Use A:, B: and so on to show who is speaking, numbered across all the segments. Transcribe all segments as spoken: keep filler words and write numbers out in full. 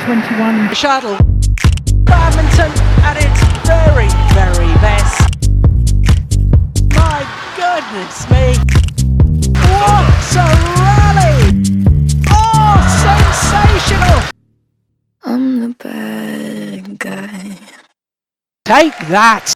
A: twenty-one.
B: Shuttle. Badminton at its very, very best. My goodness me. What a rally! Oh, sensational!
C: I'm the bad guy.
B: Take that!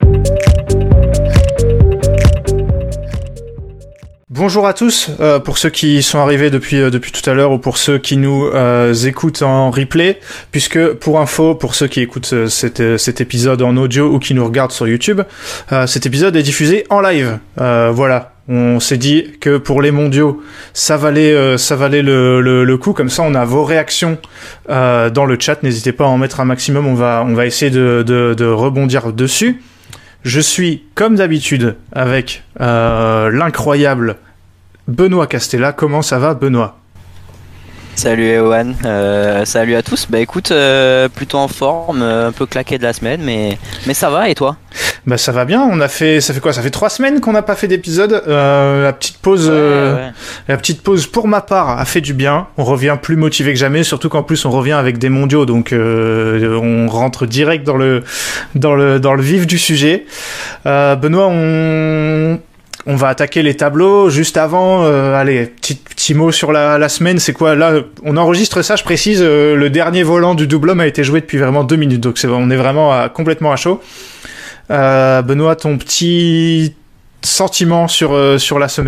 D: Bonjour à tous, euh, pour ceux qui sont arrivés depuis euh, depuis tout à l'heure ou pour ceux qui nous euh, écoutent en replay, puisque pour info, pour ceux qui écoutent euh, cet, euh, cet épisode en audio ou qui nous regardent sur YouTube, euh, cet épisode est diffusé en live. Euh, voilà, on s'est dit que pour les mondiaux, ça valait euh, ça valait le, le, le coup. Comme ça, on a vos réactions euh, dans le chat. N'hésitez pas à en mettre un maximum. On va on va essayer de de, de rebondir dessus. Je suis, comme d'habitude, avec euh, l'incroyable Benoît Castella. Comment ça va, Benoît ?
E: Salut Ewan, euh, salut à tous. Bah écoute, euh, plutôt en forme, euh, un peu claqué de la semaine, mais mais ça va. Et toi ?
D: Bah ça va bien. On a fait, ça fait quoi ? Ça fait trois semaines qu'on n'a pas fait d'épisode. Euh, la petite pause,
E: ouais,
D: euh,
E: ouais.
D: la petite pause pour ma part a fait du bien. On revient plus motivé que jamais, surtout qu'en plus on revient avec des mondiaux, donc euh, on rentre direct dans le dans le dans le vif du sujet. Euh, Benoît, on On va attaquer les tableaux juste avant. Euh, allez, petit, petit mot sur la, la semaine. C'est quoi là ? On enregistre ça, je précise. Euh, le dernier volant du double homme a été joué depuis vraiment deux minutes, donc c'est, on est vraiment à, complètement à chaud. Euh, Benoît, ton petit sentiment sur euh, sur la semaine ?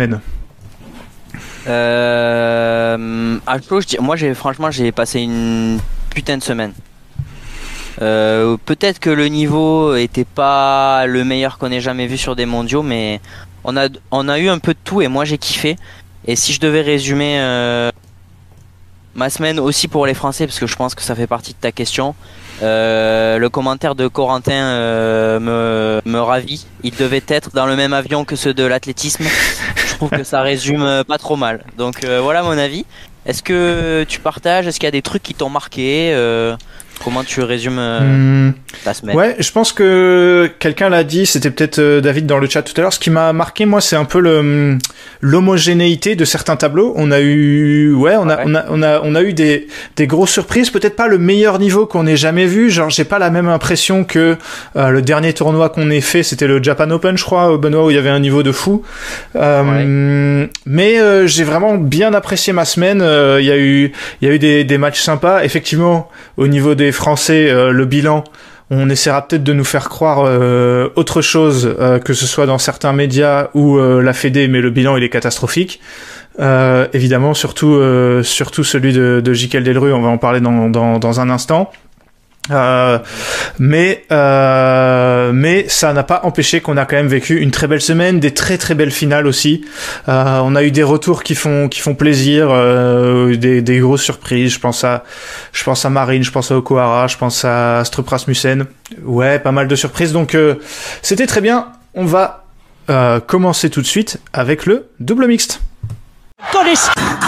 E: Euh, à chaud, je dis- moi j'ai franchement j'ai passé une putain de semaine. Euh, peut-être que le niveau était pas le meilleur qu'on ait jamais vu sur des mondiaux, mais on a on a eu un peu de tout et moi j'ai kiffé. Et si je devais résumer euh, ma semaine aussi pour les Français, parce que je pense que ça fait partie de ta question, euh, le commentaire de Corentin euh, me me ravit. Il devait être dans le même avion que ceux de l'athlétisme. Je trouve que ça résume euh, pas trop mal. Donc euh, voilà mon avis. Est-ce que tu partages ? Est-ce qu'il y a des trucs qui t'ont marqué ? euh, Comment tu résumes euh,
D: Hum,
E: ta semaine ?
D: Ouais, je pense que quelqu'un l'a dit, c'était peut-être euh, David dans le chat tout à l'heure. Ce qui m'a marqué, moi, c'est un peu le l'homogénéité de certains tableaux. On a eu, ouais, on a,
E: Ouais.
D: on a, on a, on a eu des des grosses surprises. Peut-être pas le meilleur niveau qu'on ait jamais vu. Genre, j'ai pas la même impression que euh, le dernier tournoi qu'on ait fait, c'était le Japan Open, je crois, Benoît, où il y avait un niveau de fou. Euh, Mais euh, j'ai vraiment bien apprécié ma semaine. Euh, Il y a eu, il y a eu des des matchs sympas. Effectivement, au niveau des Français, euh, le bilan, on essaiera peut-être de nous faire croire euh, autre chose, euh, que ce soit dans certains médias ou euh, la Fédé, mais le bilan il est catastrophique. Euh, évidemment, surtout euh, surtout celui de, de Jikel Delru, on va en parler dans dans, dans un instant. Euh, mais euh, mais ça n'a pas empêché qu'on a quand même vécu une très belle semaine, des très très belles finales aussi. Euh, on a eu des retours qui font qui font plaisir, euh, des des grosses surprises. Je pense à je pense à Marine, je pense à Okuhara, je pense à Strup Rasmussen. Ouais, pas mal de surprises. Donc euh, c'était très bien. On va euh, commencer tout de suite avec le double mixte.
B: Goddess!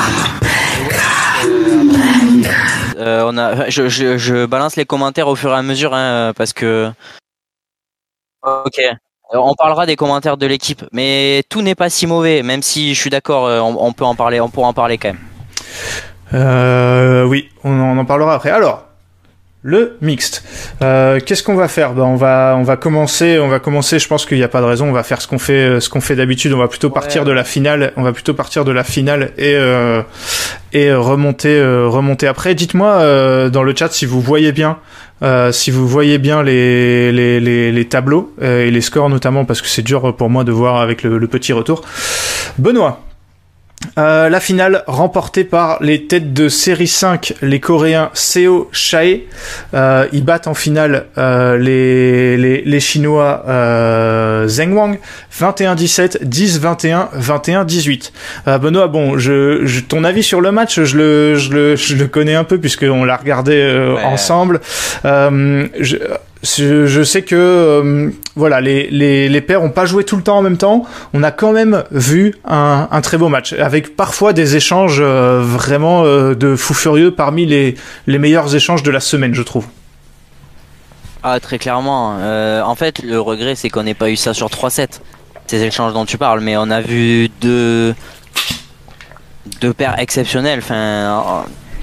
E: Euh, on a, je, je, je balance les commentaires au fur et à mesure hein, parce que. Ok. On parlera des commentaires de l'équipe, mais tout n'est pas si mauvais. Même si je suis d'accord, euh, on, on peut en parler, on pourra en parler quand même.
D: Euh, oui, on en, on en parlera après. Alors, le mixte. Euh, qu'est-ce qu'on va faire ? Ben, on va, on va commencer, on va commencer. Je pense qu'il n'y a pas de raison. On va faire ce qu'on fait, ce qu'on fait d'habitude. On va plutôt
E: Ouais.
D: partir de la finale. On va plutôt partir de la finale et euh, et remonter, euh, remonter après. Dites-moi euh, dans le chat si vous voyez bien. Euh, si vous voyez bien les les les, les tableaux euh, et les scores notamment parce que c'est dur pour moi de voir avec le, le petit retour. Benoît. Euh, la finale remportée par les têtes de série cinq, les Coréens Seo Chae. Euh, ils battent en finale euh, les, les, les Chinois euh, Zheng Wang, vingt et un dix-sept, dix vingt et un, vingt et un dix-huit. Euh, Benoît, bon, je, je, ton avis sur le match, je le, je le, je le connais un peu puisqu'on l'a regardé euh,
E: Ouais.
D: ensemble. Euh, je, Je, je sais que euh, voilà, les, les, les paires ont pas joué tout le temps en même temps. On a quand même vu un, un très beau match, avec parfois des échanges euh, vraiment euh, de fou furieux, parmi les, les meilleurs échanges de la semaine, je trouve.
E: Ah très clairement. Euh, en fait, le regret c'est qu'on n'ait pas eu ça sur trois sept. Ces échanges dont tu parles, mais on a vu deux deux paires exceptionnelles. Enfin,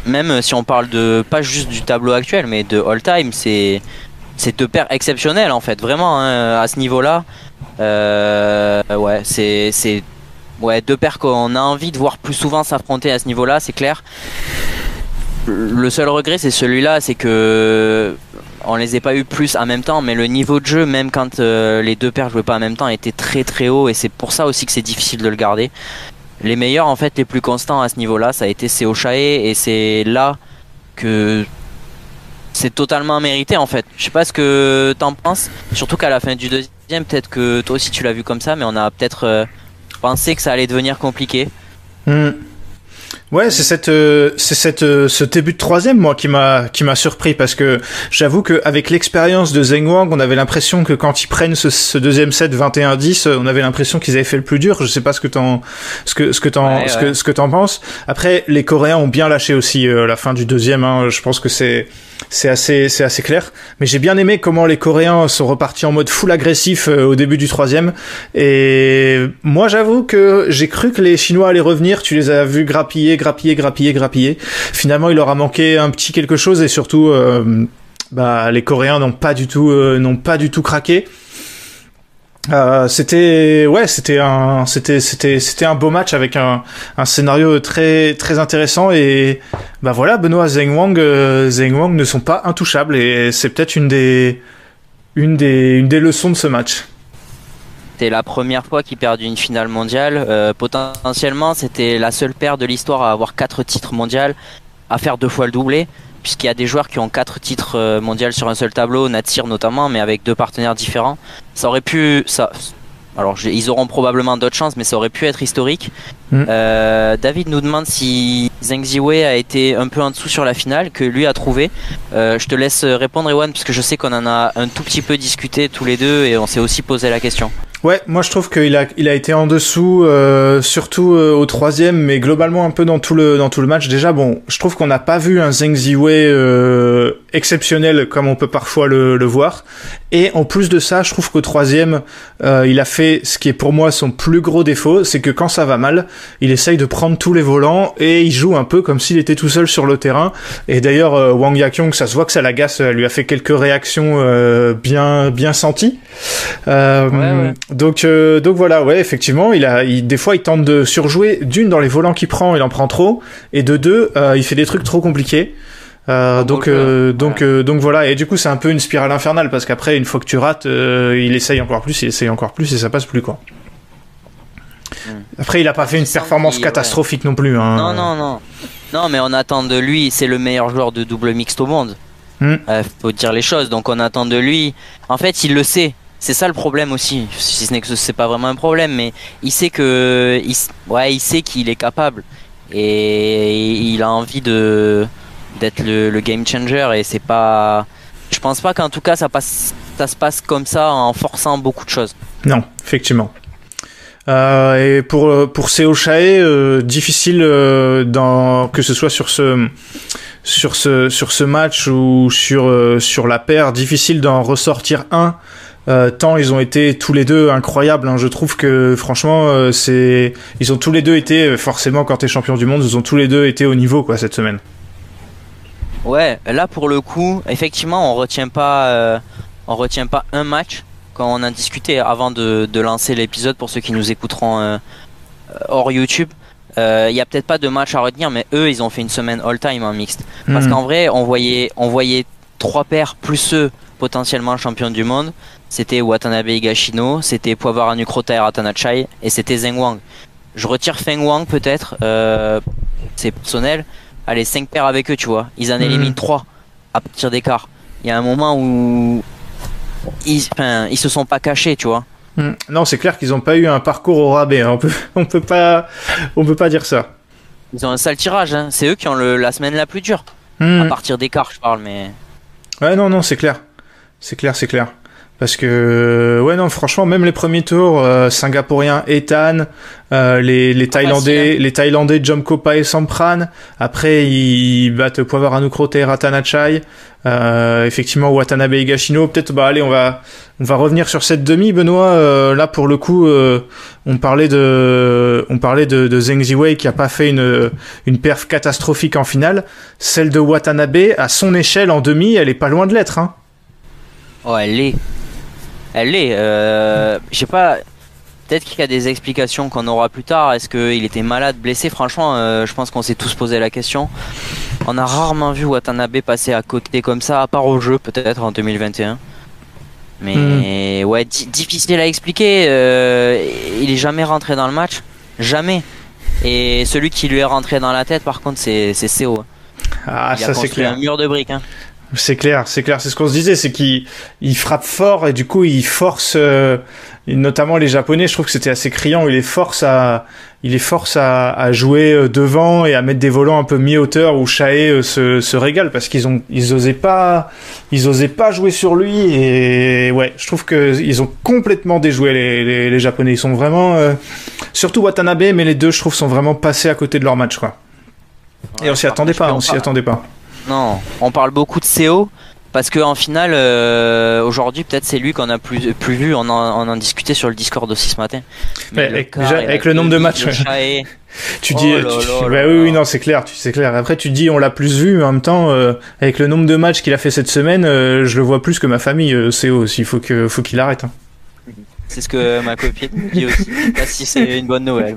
E: même si on parle de pas juste du tableau actuel, mais de all time, c'est c'est deux paires exceptionnelles en fait, vraiment hein, à ce niveau-là. Euh, ouais, c'est c'est ouais deux paires qu'on a envie de voir plus souvent s'affronter à ce niveau-là, c'est clair. Le seul regret, c'est celui-là, c'est que on les ait pas eu plus en même temps, mais le niveau de jeu, même quand euh, les deux paires jouaient pas en même temps, était très très haut, et c'est pour ça aussi que c'est difficile de le garder. Les meilleurs, en fait, les plus constants à ce niveau-là, ça a été Seo Chae, et c'est là que c'est totalement mérité en fait. Je sais pas ce que t'en penses, surtout qu'à la fin du deuxième, peut-être que toi aussi tu l'as vu comme ça, mais on a peut-être euh, pensé que ça allait devenir compliqué.
D: Mmh. Ouais, c'est cette, euh, c'est cette, euh, ce début de troisième, moi, qui m'a, qui m'a surpris, parce que j'avoue qu'avec l'expérience de Zheng Wang, on avait l'impression que quand ils prennent ce, ce deuxième set vingt et un dix, on avait l'impression qu'ils avaient fait le plus dur. Je sais pas ce que t'en, ce que, ce que t'en,
E: ouais,
D: ce
E: ouais.
D: que, ce que t'en penses. Après, les Coréens ont bien lâché aussi euh, la fin du deuxième. Hein. Je pense que c'est, c'est assez, c'est assez clair. Mais j'ai bien aimé comment les Coréens sont repartis en mode full agressif euh, au début du troisième. Et moi, j'avoue que j'ai cru que les Chinois allaient revenir. Tu les as vus grappiller, grappiller, grappiller, grappiller. Finalement, il leur a manqué un petit quelque chose, et surtout, euh, bah, les Coréens n'ont pas du tout, euh, n'ont pas du tout craqué. Euh, c'était, ouais, c'était un, c'était, c'était, c'était un beau match avec un, un scénario très, très intéressant, et bah voilà, Benoît, Zheng Wang, euh, Zheng Wang ne sont pas intouchables, et c'est peut-être une des, une des, une des leçons de ce match.
E: C'était la première fois qu'ils perdent une finale mondiale. Euh, potentiellement, c'était la seule paire de l'histoire à avoir quatre titres mondiaux, à faire deux fois le doublé, puisqu'il y a des joueurs qui ont quatre titres euh, mondiaux sur un seul tableau, Natsir notamment, mais avec deux partenaires différents. Ça aurait pu... Ça, alors, ils auront probablement d'autres chances, mais ça aurait pu être historique. Mm. Euh, David nous demande si Zheng Ziwei a été un peu en dessous sur la finale, que lui a trouvé. Euh, je te laisse répondre, Ewan, parce que je sais qu'on en a un tout petit peu discuté tous les deux, et on s'est aussi posé la question.
D: Ouais, moi je trouve qu'il a, il a été en dessous, euh, surtout euh, au troisième, mais globalement un peu dans tout le, dans tout le match. Déjà, bon, je trouve qu'on n'a pas vu un Zheng Ziwei euh, exceptionnel comme on peut parfois le, le voir. Et en plus de ça, je trouve qu'au troisième, euh, il a fait ce qui est pour moi son plus gros défaut, c'est que quand ça va mal, il essaye de prendre tous les volants et il joue un peu comme s'il était tout seul sur le terrain. Et d'ailleurs, euh, Wang Yaqiong, ça se voit que ça l'agace, elle lui a fait quelques réactions euh, bien, bien senties. Euh, ouais, ouais. Donc, euh, donc voilà, ouais, effectivement, il a, il, des fois, il tente de surjouer. D'une, dans les volants qu'il prend, il en prend trop, et de deux, euh, il fait des trucs trop compliqués. Euh, donc, euh, donc, voilà. Euh, donc voilà. Et du coup, c'est un peu une spirale infernale, parce qu'après, une fois que tu rates, euh, il essaye encore plus, il essaye encore plus, et ça passe plus, quoi. Après, il a pas fait une performance catastrophique ouais. non plus. Hein.
E: Non, non, non. Non, mais on attend de lui, c'est le meilleur joueur de double mixte au monde. Mm. Euh, faut dire les choses. Donc, on attend de lui. En fait, il le sait. C'est ça le problème aussi. Si ce n'est que c'est pas vraiment un problème, mais il sait que, il, ouais, il sait qu'il est capable et il a envie de d'être le, le game changer. Et c'est pas. Je pense pas qu'en tout cas ça passe, ça se passe comme ça en forçant beaucoup de choses.
D: Non, effectivement. Euh, et pour pour Seo Chae, euh, difficile euh, dans que ce soit sur ce sur ce sur ce match ou sur euh, sur la paire, difficile d'en ressortir un. Euh, tant ils ont été tous les deux incroyables. Hein. Je trouve que franchement, euh, c'est ils ont tous les deux été forcément quand t'es champion du monde, ils ont tous les deux été au niveau quoi cette semaine.
E: Ouais, là pour le coup, effectivement, on retient pas, euh, on retient pas un match. Quand on a discuté avant de, de lancer l'épisode, pour ceux qui nous écouteront euh, hors YouTube, il euh, y a peut-être pas de match à retenir, mais eux, ils ont fait une semaine all-time en mixte. Parce mmh. qu'en vrai, on voyait, on voyait trois paires plus eux potentiellement champions du monde. C'était Watanabe Higashino, c'était Poivara Nukrota et Ratanachai, et c'était Zheng Wang. Je retire Feng Wang peut-être, euh, c'est personnel. Allez, cinq paires avec eux, tu vois. Ils en éliminent mmh. trois à partir d'écart. Il y a un moment où ils, enfin, ils se sont pas cachés, tu vois.
D: Mmh. Non, c'est clair qu'ils ont pas eu un parcours au rabais. Hein. On peut, on peut pas, on peut pas dire ça.
E: Ils ont un sale tirage. Hein. C'est eux qui ont le, la semaine la plus dure. Mmh. À partir d'écart, je parle, mais.
D: Ouais, non, non, c'est clair. C'est clair, c'est clair. parce que ouais non franchement même les premiers tours euh, singapouriens Ethan, euh, les les Thaïlandais les Thaïlandais Jomkopa et Sampran, après ils battent Poivaranukrote et Ratanachai, euh, effectivement Watanabe et Higashino. Peut-être bah allez on va on va revenir sur cette demi, Benoît. Euh, là pour le coup euh, on parlait de on parlait de, de Zheng Ziwei qui a pas fait une une perf catastrophique en finale. Celle de Watanabe à son échelle en demi, elle est pas loin de l'être hein.
E: Oh, elle l'est. Elle l'est. Euh, je sais pas. Peut-être qu'il y a des explications qu'on aura plus tard. Est-ce qu'il était malade, blessé? Franchement, euh, je pense qu'on s'est tous posé la question. On a rarement vu Watanabe passer à côté comme ça, à part au jeu, peut-être en deux mille vingt et un. Mais mmh. ouais, di- difficile à expliquer. Euh, il est jamais rentré dans le match. Jamais. Et celui qui lui est rentré dans la tête, par contre, c'est, c'est C O.
D: Ah,
E: il
D: ça
E: a
D: c'est clair.
E: un mur de briques. Hein.
D: C'est clair, c'est clair, c'est ce qu'on se disait, c'est qu'il il frappe fort et du coup il force, euh, notamment les Japonais, je trouve que c'était assez criant, il les force à, il les force à, à jouer devant et à mettre des volants un peu mi-hauteur où Chae se, se régale parce qu'ils ont, ils osaient pas, ils osaient pas jouer sur lui et ouais, je trouve que ils ont complètement déjoué les, les, les Japonais, ils sont vraiment, euh, surtout Watanabe, mais les deux je trouve sont vraiment passés à côté de leur match quoi. Ouais, et on s'y attendait pas, on s'y attendait pas.
E: Non, on parle beaucoup de C O parce que en finale, euh, aujourd'hui, peut-être c'est lui qu'on a plus, plus vu. On en, on en discutait sur le Discord aussi ce matin.
D: Mais mais avec, déjà, avec le nombre de matchs, ouais. tu dis, oh là tu, là bah là oui, oui, non, c'est clair, tu, c'est clair. Après, tu te dis, on l'a plus vu, mais en même temps, euh, avec le nombre de matchs qu'il a fait cette semaine, euh, je le vois plus que ma famille, euh, C O aussi. Il faut que, faut qu'il arrête. Hein.
E: C'est ce que ma copine me dit aussi. Je sais pas si c'est une bonne nouvelle.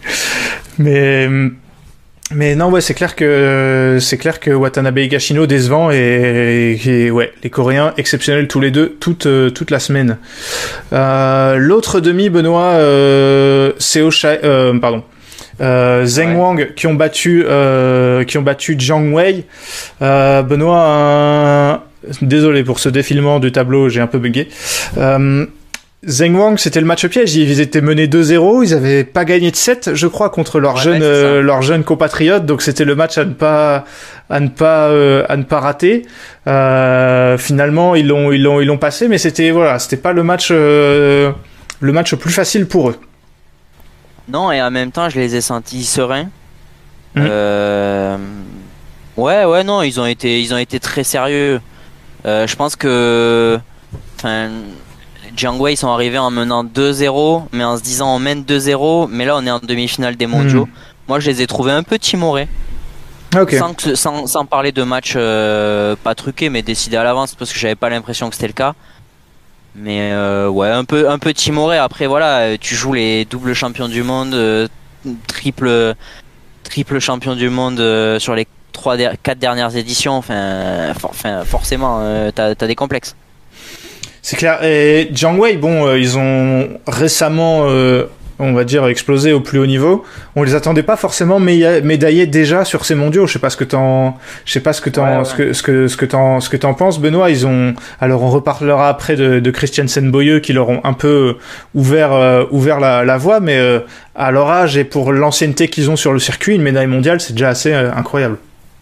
D: Mais. mais... Mais non, ouais, c'est clair que c'est clair que Watanabe et Higashino décevant et, et, et ouais, les Coréens exceptionnels tous les deux toute euh, toute la semaine. Euh, l'autre demi, Benoît, euh, Seo Shai, euh, pardon, euh, Zheng ouais. Wang qui ont battu euh, qui ont battu Jiang Wei. Euh, Benoît, un... désolé pour ce défilement du tableau, j'ai un peu bugué. Euh, Zheng Wang, c'était le match piège. Ils étaient menés deux zéro. Ils avaient pas gagné de sept, je crois, contre leurs ouais, jeunes, euh, leurs jeunes compatriotes. Donc c'était le match à ne pas, à ne pas, euh, à ne pas rater. Euh, finalement, ils l'ont, ils l'ont, ils l'ont passé, mais c'était, voilà, c'était pas le match, euh, le match le plus facile pour eux.
E: Non, et en même temps, je les ai sentis sereins.
D: Mmh.
E: Euh... Ouais, ouais, non, ils ont été, ils ont été très sérieux. Euh, je pense que, enfin. Jiang Wei, ils sont arrivés en menant deux zéro, mais en se disant on mène deux zéro, mais là on est en demi-finale des mondiaux. Mmh. Moi je les ai trouvés un peu timorés. Okay. Sans, que, sans, sans parler de match euh, pas truqué, mais décidé à l'avance, parce que j'avais pas l'impression que c'était le cas. Mais euh, ouais, un peu, un peu timoré. Après voilà, tu joues les doubles champions du monde, euh, triple, triple champion du monde euh, sur les trois, quatre dernières éditions. Enfin, for, enfin forcément, euh, t'as, t'as des complexes.
D: C'est clair. Et Jiang Wei, bon, euh, ils ont récemment, euh, on va dire, explosé au plus haut niveau. On les attendait pas forcément méda- médaillés déjà sur ces mondiaux. Je sais pas ce que t'en, je sais pas ce que t'en, ouais, ouais. ce que ce que ce que t'en, ce que t'en penses, Benoît. Ils ont, alors on reparlera après de, de Christiansen Boyeux qui leur ont un peu ouvert euh, ouvert la, la voie, mais euh, à leur âge et pour l'ancienneté qu'ils ont sur le circuit, une médaille mondiale, c'est déjà assez euh, incroyable.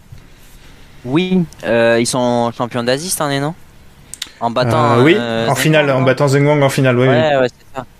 E: Oui, euh, ils sont champions d'Asie cette année, non? En battant.
D: Euh, oui,
E: euh,
D: en finale, en battant Zheng Wang en finale, oui.
E: Ouais,
D: oui.
E: ouais, c'est ça.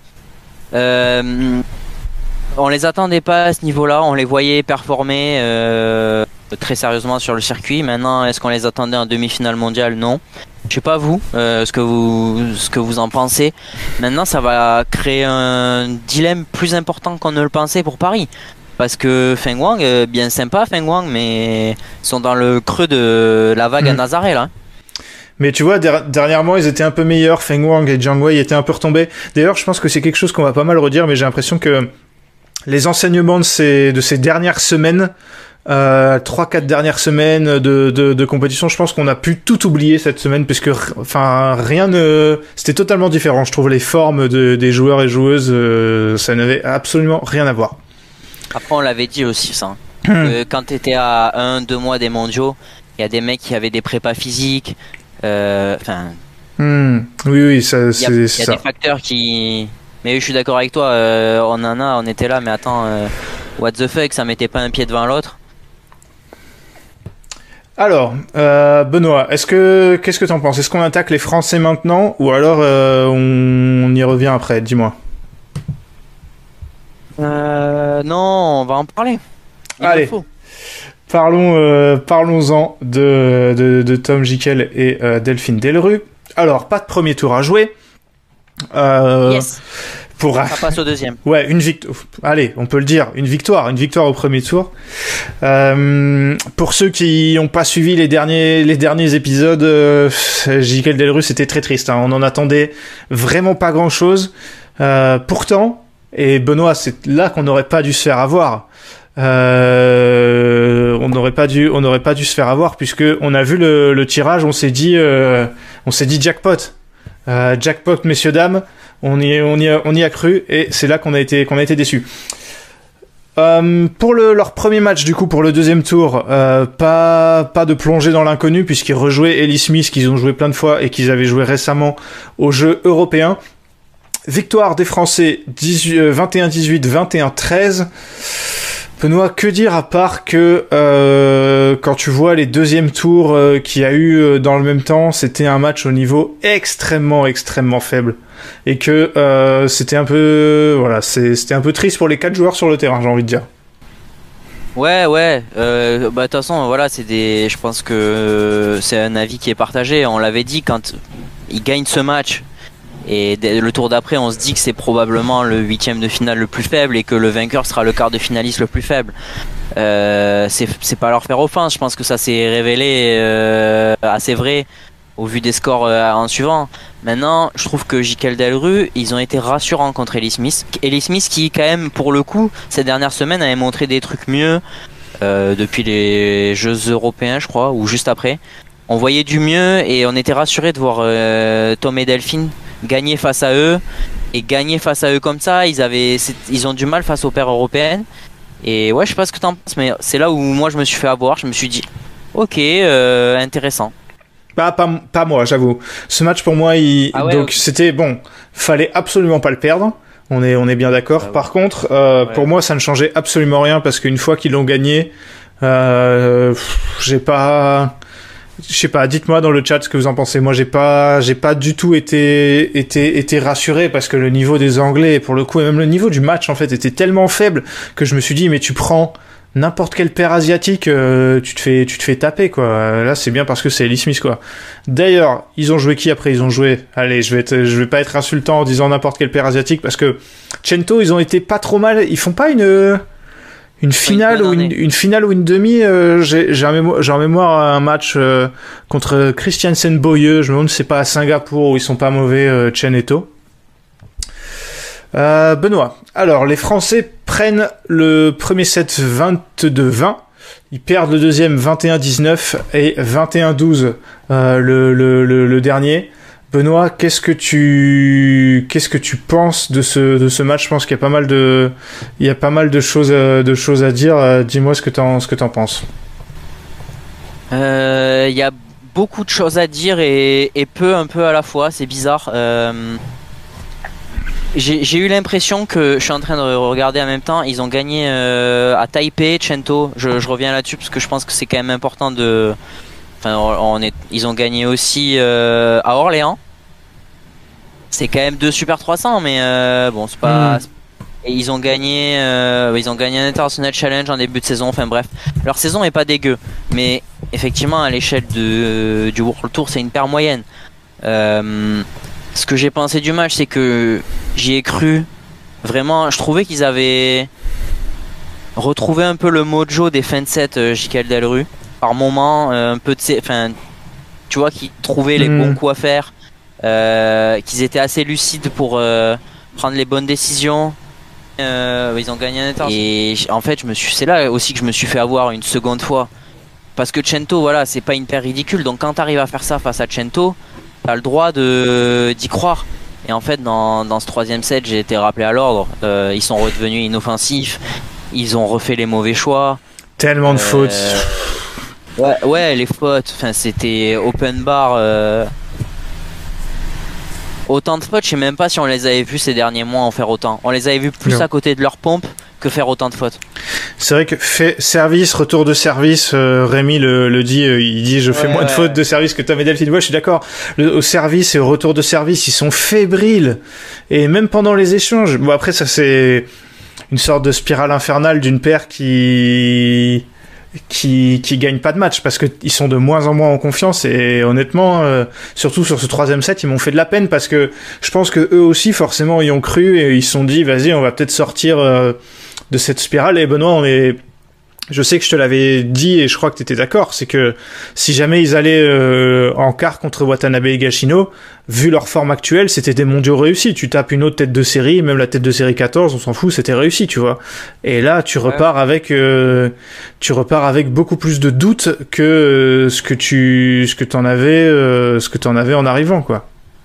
E: Euh, on les attendait pas à ce niveau-là, on les voyait performer euh, très sérieusement sur le circuit. Maintenant, est-ce qu'on les attendait en demi-finale mondiale? Non. Je sais pas vous, euh, ce que vous, ce que vous en pensez. Maintenant, ça va créer un dilemme plus important qu'on ne le pensait pour Paris. Parce que Feng Wang, euh, bien sympa Feng Wang, mais sont dans le creux de la vague mmh. à Nazaré là.
D: Mais tu vois, der- dernièrement, ils étaient un peu meilleurs. Feng Wang et Jiang Wei étaient un peu retombés. D'ailleurs, je pense que c'est quelque chose qu'on va pas mal redire, mais j'ai l'impression que les enseignements de ces, de ces dernières semaines, euh, trois, quatre dernières semaines de, de, de compétition, je pense qu'on a pu tout oublier cette semaine, puisque, enfin, rien ne, c'était totalement différent. Je trouve les formes de, des joueurs et joueuses, euh, ça n'avait absolument rien à voir.
E: Après, on l'avait dit aussi, ça. que quand t'étais à un, deux mois des mondiaux, il y a des mecs qui avaient des prépas physiques, enfin. Euh,
D: mmh. Oui, oui, ça, c'est,
E: y a,
D: c'est
E: y a
D: ça.
E: des facteurs qui. Mais oui, je suis d'accord avec toi. Euh, on en a, on était là, mais attends, euh, what the fuck, ça mettait pas un pied devant l'autre.
D: Alors, euh, Benoît, est-ce que qu'est-ce que t'en penses? Est-ce qu'on attaque les Français maintenant ou alors euh, on, on y revient après? Dis-moi.
E: Euh, non, on va en parler. Il
D: Allez.
E: le faut.
D: Parlons, euh, parlons-en de, de, de Tom Jikel et euh, Delphine Delrue. Alors, pas de premier tour à jouer. Euh,
E: Yes.
D: Pour
E: Ça passe au deuxième.
D: Ouais, une victoire. Allez, on peut le dire, une victoire, une victoire au premier tour. Euh, pour ceux qui n'ont pas suivi les derniers, les derniers épisodes, euh, Jikel Delrue, c'était très triste. Hein. On en attendait vraiment pas grand-chose. Euh, pourtant, et Benoît, c'est là qu'on n'aurait pas dû se faire avoir. Euh, on n'aurait pas dû, on n'aurait pas dû se faire avoir puisque on a vu le, le tirage, on s'est dit, euh, on s'est dit jackpot, euh, jackpot, messieurs dames. On y, on y, a, on y a cru et c'est là qu'on a été, qu'on a été déçus. Euh, pour le, leur premier match du coup pour le deuxième tour, euh, pas, pas de plongée dans l'inconnu puisqu'ils rejouaient Ellie Smith qu'ils ont joué plein de fois et qu'ils avaient joué récemment aux Jeux européens. Victoire des Français vingt et un dix-huit, vingt et un treize. Benoît, que dire à part que euh, quand tu vois les deuxièmes tours euh, qu'il y a eu euh, dans le même temps, c'était un match au niveau extrêmement extrêmement faible et que euh, c'était un peu voilà, c'est, c'était un peu triste pour les quatre joueurs sur le terrain, j'ai envie de dire.
E: Ouais, ouais. Euh, bah de toute façon, voilà, c'est des. Je pense que euh, c'est un avis qui est partagé. On l'avait dit quand ils gagnent ce match. Et le tour d'après, on se dit que c'est probablement le huitième de finale le plus faible et que le vainqueur sera le quart de finaliste le plus faible. Euh, c'est, c'est pas leur faire offense. Je pense que ça s'est révélé euh, assez vrai au vu des scores euh, en suivant. Maintenant, je trouve que Jikel Delrue, ils ont été rassurants contre Ellie Smith. Ellie Smith qui, quand même, pour le coup, ces dernières semaines, avait montré des trucs mieux euh, depuis les Jeux européens, je crois, ou juste après. On voyait du mieux et on était rassurés de voir euh, Tom et Delphine gagner face à eux et gagner face à eux comme ça. Ils avaient, ils ont du mal face aux paires européennes. Et ouais, je sais pas ce que t'en penses, mais c'est là où moi je me suis fait avoir. Je me suis dit, ok, euh, intéressant.
D: Bah, pas, pas moi, j'avoue. Ce match pour moi, il,
E: ah ouais,
D: donc
E: okay.
D: c'était bon. Fallait absolument pas le perdre. On est, on est bien d'accord. Ah ouais. Par contre, euh, ouais. pour moi, ça ne changeait absolument rien parce qu'une fois qu'ils l'ont gagné, euh, j'ai pas. Je sais pas, dites-moi dans le chat ce que vous en pensez. Moi, j'ai pas, j'ai pas du tout été, été, été rassuré parce que le niveau des Anglais, pour le coup, et même le niveau du match, en fait, était tellement faible que je me suis dit, mais tu prends n'importe quelle paire asiatique, euh, tu te fais, tu te fais taper, quoi. Là, c'est bien parce que c'est Ellie Smith, quoi. D'ailleurs, ils ont joué qui après? Ils ont joué, allez, je vais être, je vais pas être insultant en disant n'importe quelle paire asiatique parce que Chento, ils ont été pas trop mal. Ils font pas une, Une finale, ou une, une finale ou une demi, euh, j'ai, j'ai, en mémoire, j'ai en mémoire un match euh, contre Christiansen Boyeux, je me demande si c'est pas à Singapour où ils sont pas mauvais, euh, Chen et To. Euh, Benoît, alors les Français prennent le premier set vingt-deux vingt, ils perdent le deuxième vingt et un dix-neuf et vingt et un douze euh, le, le, le, le dernier. Benoît, qu'est-ce que tu qu'est-ce que tu penses de ce de ce match? Je pense qu'il y a pas mal de il y a pas mal de choses de choses à dire. Dis-moi ce que t'en ce que t'en penses.
E: Euh, il y a beaucoup de choses à dire et, et peu un peu à la fois. C'est bizarre. Euh, j'ai, j'ai eu l'impression que je suis en train de regarder en même temps. Ils ont gagné euh, à Taipei, Chento. Je, je reviens là-dessus parce que je pense que c'est quand même important de. Enfin, on est, ils ont gagné aussi euh, à Orléans. C'est quand même deux Super trois cents, mais euh, bon, c'est pas. Mmh. Et ils ont gagné, euh, ils ont gagné un International Challenge en début de saison. Enfin bref, leur saison est pas dégueu, mais effectivement à l'échelle de du World Tour, c'est une paire moyenne. Euh, ce que j'ai pensé du match, c'est que j'y ai cru. Vraiment, je trouvais qu'ils avaient retrouvé un peu le mojo des fins de set euh, Jikel Delrue. Par moment, euh, un peu de, enfin, tu vois, qu'ils trouvaient les mmh. bons coups à faire, euh, qu'ils étaient assez lucides pour euh, prendre les bonnes décisions. Euh, ils ont gagné un état. Et en fait, je me suis, c'est là aussi que je me suis fait avoir une seconde fois, parce que Chento, voilà, c'est pas une paire ridicule. Donc quand t'arrives à faire ça face à Chento, t'as le droit de d'y croire. Et en fait, dans dans ce troisième set, j'ai été rappelé à l'ordre. Euh, ils sont redevenus inoffensifs. Ils ont refait les mauvais choix.
D: Tellement de euh, fautes.
E: Ouais, ouais, les fautes, enfin, c'était open bar. Euh... Autant de fautes, je sais même pas si on les avait vus ces derniers mois en faire autant. On les avait vus plus non. à côté de leur pompe que faire autant de fautes.
D: C'est vrai que fait service, retour de service, euh, Rémi le, le dit, euh, il dit je fais
E: Ouais,
D: moins
E: ouais,
D: de fautes
E: ouais.
D: de service que Tom et Delphine. Moi, je suis d'accord. Le, au service et au retour de service, ils sont fébriles. Et même pendant les échanges. Bon, après, ça, c'est une sorte de spirale infernale d'une paire qui, qui, qui gagne pas de match parce que ils sont de moins en moins en confiance et honnêtement, euh, surtout sur ce troisième set, ils m'ont fait de la peine parce que je pense que eux aussi, forcément, y ont cru et ils se sont dit, vas-y, on va peut-être sortir, euh, de cette spirale. Et Benoît, on est, je sais que je te l'avais dit et je crois que t'étais d'accord, c'est que si jamais ils allaient euh, en quart contre Watanabe et Higashino, vu leur forme actuelle, c'était des mondiaux réussis. Tu tapes une autre tête de série, même la tête de série quatorze, on s'en fout, c'était réussi, tu vois. Et là, tu repars ouais. avec, euh, tu repars avec beaucoup plus de doutes que euh, ce que tu, ce que t'en avais, euh, ce que t'en avais en arrivant, quoi.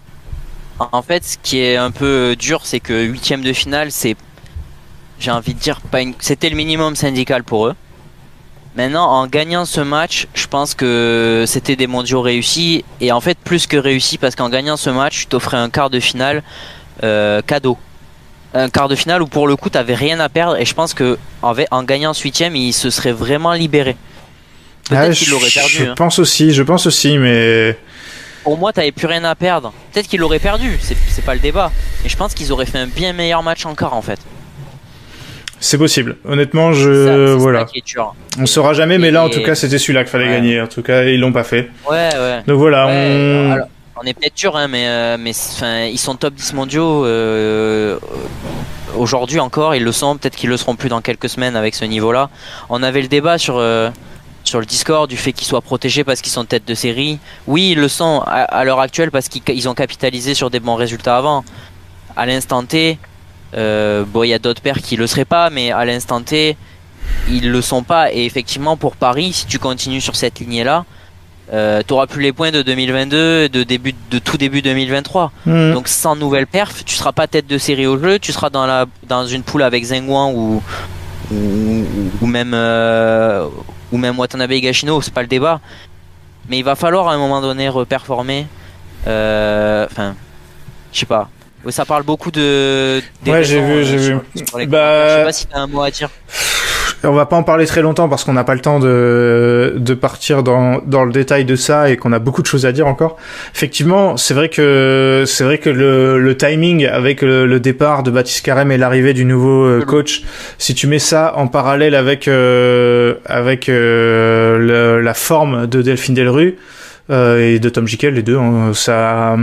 E: En fait, ce qui est un peu dur, c'est que huitième de finale, c'est, j'ai envie de dire, pas une... c'était le minimum syndical pour eux. Maintenant, en gagnant ce match, je pense que c'était des mondiaux réussis. Et en fait, plus que réussis, parce qu'en gagnant ce match, tu t'offrais un quart de finale euh, cadeau. Un quart de finale où pour le coup, t'avais rien à perdre. Et je pense que en, en gagnant ce huitième, il se serait vraiment libéré. Peut-être
D: ah,
E: qu'il l'aurait perdu.
D: Je
E: hein.
D: pense aussi, je pense aussi, mais...
E: Pour moi, t'avais plus rien à perdre. Peut-être qu'il l'aurait perdu, c'est, c'est pas le débat. Et je pense qu'ils auraient fait un bien meilleur match en quart, en fait.
D: C'est possible. Honnêtement, je
E: c'est ça, c'est
D: voilà.
E: ça qui est dur.
D: On saura jamais, mais
E: et...
D: là, en tout cas, c'était celui-là qu'il fallait ouais. gagner. En tout cas, ils l'ont pas fait.
E: Ouais, ouais.
D: Donc voilà,
E: ouais,
D: on.
E: Alors, on est peut-être dur, hein, mais euh, mais enfin, ils sont top dix mondiaux euh, aujourd'hui encore. Ils le sont. Peut-être qu'ils le seront plus dans quelques semaines avec ce niveau-là. On avait le débat sur. Euh, sur le Discord du fait qu'ils soient protégés parce qu'ils sont tête de série. Oui, ils le sont à, à l'heure actuelle parce qu'ils ont capitalisé sur des bons résultats avant. À l'instant T, euh, bon, il y a d'autres paires qui le seraient pas, mais à l'instant T, ils le sont pas. Et effectivement, pour Paris, si tu continues sur cette lignée-là, euh, tu auras plus les points de deux mille vingt-deux, de début, de tout début deux mille vingt-trois. Mmh. Donc sans nouvelle perf, tu seras pas tête de série au jeu, tu seras dans la dans une poule avec Zheng Huang ou ou, ou même euh, ou même Watanabe Higashino, c'est pas le débat, mais il va falloir à un moment donné reperformer. Enfin, euh, je sais pas. Ça parle beaucoup de.
D: Ouais, j'ai vu, j'ai vu.
E: Bah, je sais pas si t'as un mot à dire.
D: On va pas en parler très longtemps parce qu'on n'a pas le temps de de partir dans dans le détail de ça et qu'on a beaucoup de choses à dire encore. Effectivement, c'est vrai que c'est vrai que le le timing avec le, le départ de Baptiste Carême et l'arrivée du nouveau euh, coach, si tu mets ça en parallèle avec euh, avec euh, le, la forme de Delphine Delrue euh, et de Tom Jikel, les deux, hein, ça.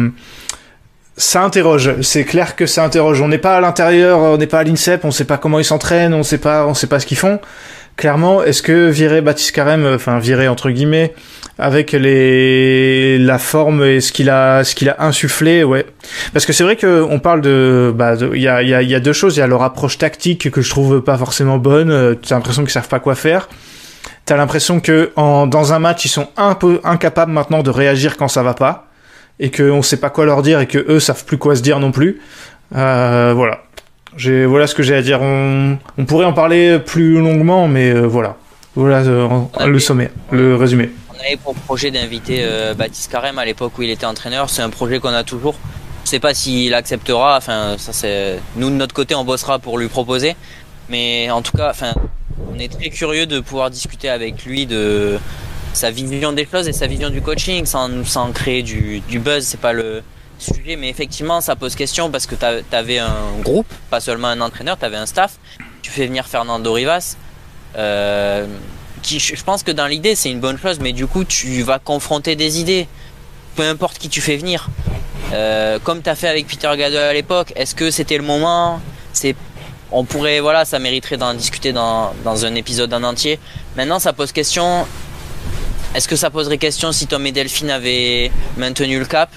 D: Ça interroge, c'est clair que ça interroge. On n'est pas à l'intérieur, on n'est pas à l'INSEP, on sait pas comment ils s'entraînent, on sait pas, on sait pas ce qu'ils font. Clairement, est-ce que virer Baptiste Carême, enfin virer entre guillemets, avec les la forme et ce qu'il a, ce qu'il a insufflé, ouais. Parce que c'est vrai que on parle de, bah, il y a, il y a, il y a deux choses. Il y a leur approche tactique que je trouve pas forcément bonne. T'as l'impression qu'ils savent pas quoi faire. T'as l'impression que en dans un match, ils sont un peu incapables maintenant de réagir quand ça va pas. Et qu'on sait pas quoi leur dire et que eux savent plus quoi se dire non plus. Euh, voilà. J'ai, voilà ce que j'ai à dire. On, on pourrait en parler plus longuement, mais euh, voilà. Voilà euh, le sommet, le résumé.
E: On avait pour projet d'inviter euh, Baptiste Carême à l'époque où il était entraîneur. C'est un projet qu'on a toujours. Je sais pas s'il acceptera. Enfin, ça c'est. Nous de notre côté, on bossera pour lui proposer. Mais en tout cas, enfin, on est très curieux de pouvoir discuter avec lui de sa vision des choses et sa vision du coaching sans, sans créer du, du buzz, c'est pas le sujet, mais effectivement ça pose question parce que t'avais un groupe, pas seulement un entraîneur, t'avais un staff, tu fais venir Fernando Rivas euh, qui je pense que dans l'idée c'est une bonne chose, mais du coup tu vas confronter des idées, peu importe qui tu fais venir, euh, comme t'as fait avec Peter Gadol à l'époque. Est-ce que c'était le moment? C'est on pourrait, voilà, ça mériterait d'en discuter dans, dans un épisode en entier. Maintenant ça pose question. Est-ce que ça poserait question si Tom et Delphine avaient maintenu le cap?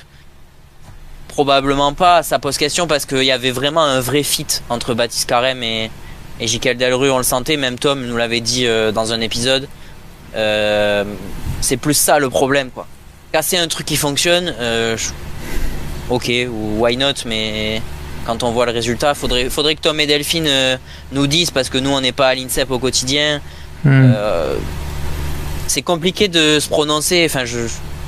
E: Probablement pas. Ça pose question parce qu'il y avait vraiment un vrai fit entre Baptiste Carême et, et Jikel Delrue, on le sentait. Même Tom nous l'avait dit euh, dans un épisode. Euh, c'est plus ça le problème, quoi. Casser un truc qui fonctionne, euh, je... ok, ou why not, mais quand on voit le résultat, faudrait, faudrait que Tom et Delphine euh, nous disent, parce que nous on n'est pas à l'INSEP au quotidien. Mm. Euh, c'est compliqué de se prononcer. Enfin, je.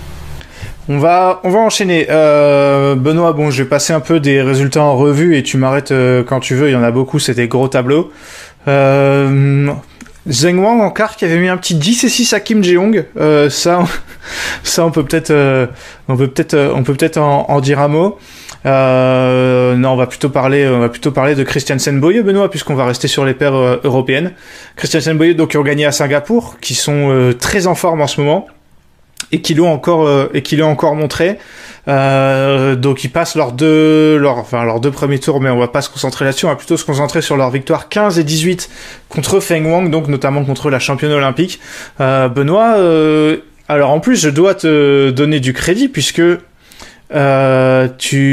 D: On va, on va enchaîner. Euh, Benoît, bon, je vais passer un peu des résultats en revue et tu m'arrêtes euh, quand tu veux. Il y en a beaucoup, c'est des gros tableaux. Euh, Zheng Wang en quart qui avait mis un petit dix et six à Kim Jeong. Euh, ça, on, ça on peut peut-être, euh, on peut peut-être, euh, on peut peut-être en, en dire un mot. Euh, non, on va plutôt parler, on va plutôt parler de Christiansen Boye, Benoît, puisqu'on va rester sur les paires euh, européennes. Christiansen Boye, donc qui ont gagné à Singapour, qui sont euh, très en forme en ce moment et qui l'ont encore euh, et qui l'ont encore montré. Euh, donc ils passent leurs deux, leurs, enfin leurs deux premiers tours, mais on va pas se concentrer là-dessus, on va plutôt se concentrer sur leur victoire quinze et dix-huit contre Feng Wang, donc notamment contre la championne olympique. Euh, Benoît, euh, alors en plus je dois te donner du crédit puisque Euh,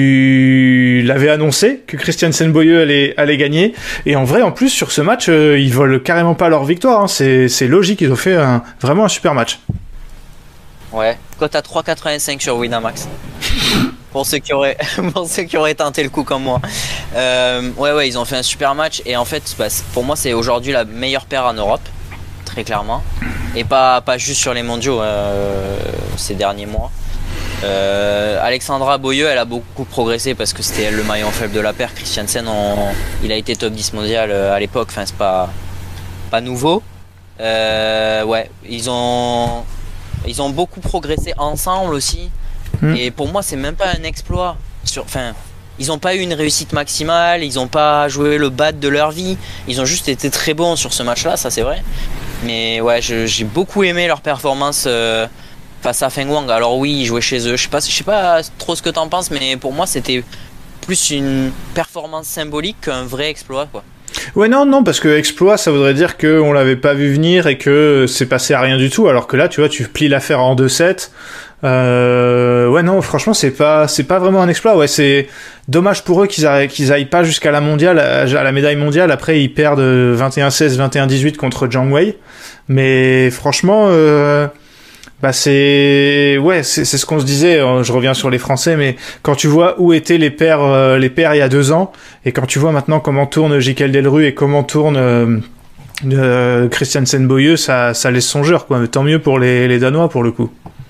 D: tu l'avais annoncé que Christiansen Boye allait, allait gagner, et en vrai en plus sur ce match euh, ils volent carrément pas leur victoire, hein. c'est, c'est logique, ils ont fait un, vraiment un super match.
E: Ouais, cote à trois virgule quatre-vingt-cinq sur Winamax. pour ceux qui auraient pour ceux qui auraient tenté le coup comme moi. Euh, ouais ouais, ils ont fait un super match, et en fait bah, pour moi c'est aujourd'hui la meilleure paire en Europe, très clairement, et pas pas juste sur les mondiaux euh, ces derniers mois. Euh, Alexandra Boye, elle a beaucoup progressé parce que c'était elle le maillon faible de la paire. Christiansen, on, il a été top dix mondial à l'époque, enfin c'est pas, pas nouveau. Euh, ouais, ils ont, ils ont beaucoup progressé ensemble aussi. Mmh. Et pour moi, c'est même pas un exploit. Sur, enfin, ils n'ont pas eu une réussite maximale, ils n'ont pas joué le bad de leur vie. Ils ont juste été très bons sur ce match-là, ça c'est vrai. Mais ouais, je, j'ai beaucoup aimé leur performance. Euh, face à Feng Wang. Alors oui, ils jouaient chez eux. Je sais pas, je sais pas trop ce que t'en penses, mais pour moi c'était plus une performance symbolique qu'un vrai exploit, quoi.
D: Ouais, non, non, parce que exploit, ça voudrait dire qu'on l'avait pas vu venir et que c'est passé à rien du tout. Alors que là, tu vois, tu plies l'affaire en deux sept. Euh, ouais, non, franchement, c'est pas, c'est pas vraiment un exploit. Ouais, c'est dommage pour eux qu'ils aillent, qu'ils aillent pas jusqu'à la mondiale, à la médaille mondiale. Après, ils perdent vingt et un seize, vingt et un dix-huit contre Zhang Wei. Mais franchement, euh, bah c'est ouais c'est c'est ce qu'on se disait, je reviens sur les Français, mais quand tu vois où étaient les pairs euh, les pairs il y a deux ans, et quand tu vois maintenant comment tourne Jikel Delru et comment tourne euh, euh, Christiansen Boye, ça ça laisse songeur, quoi. Mais tant mieux pour les les Danois pour le coup.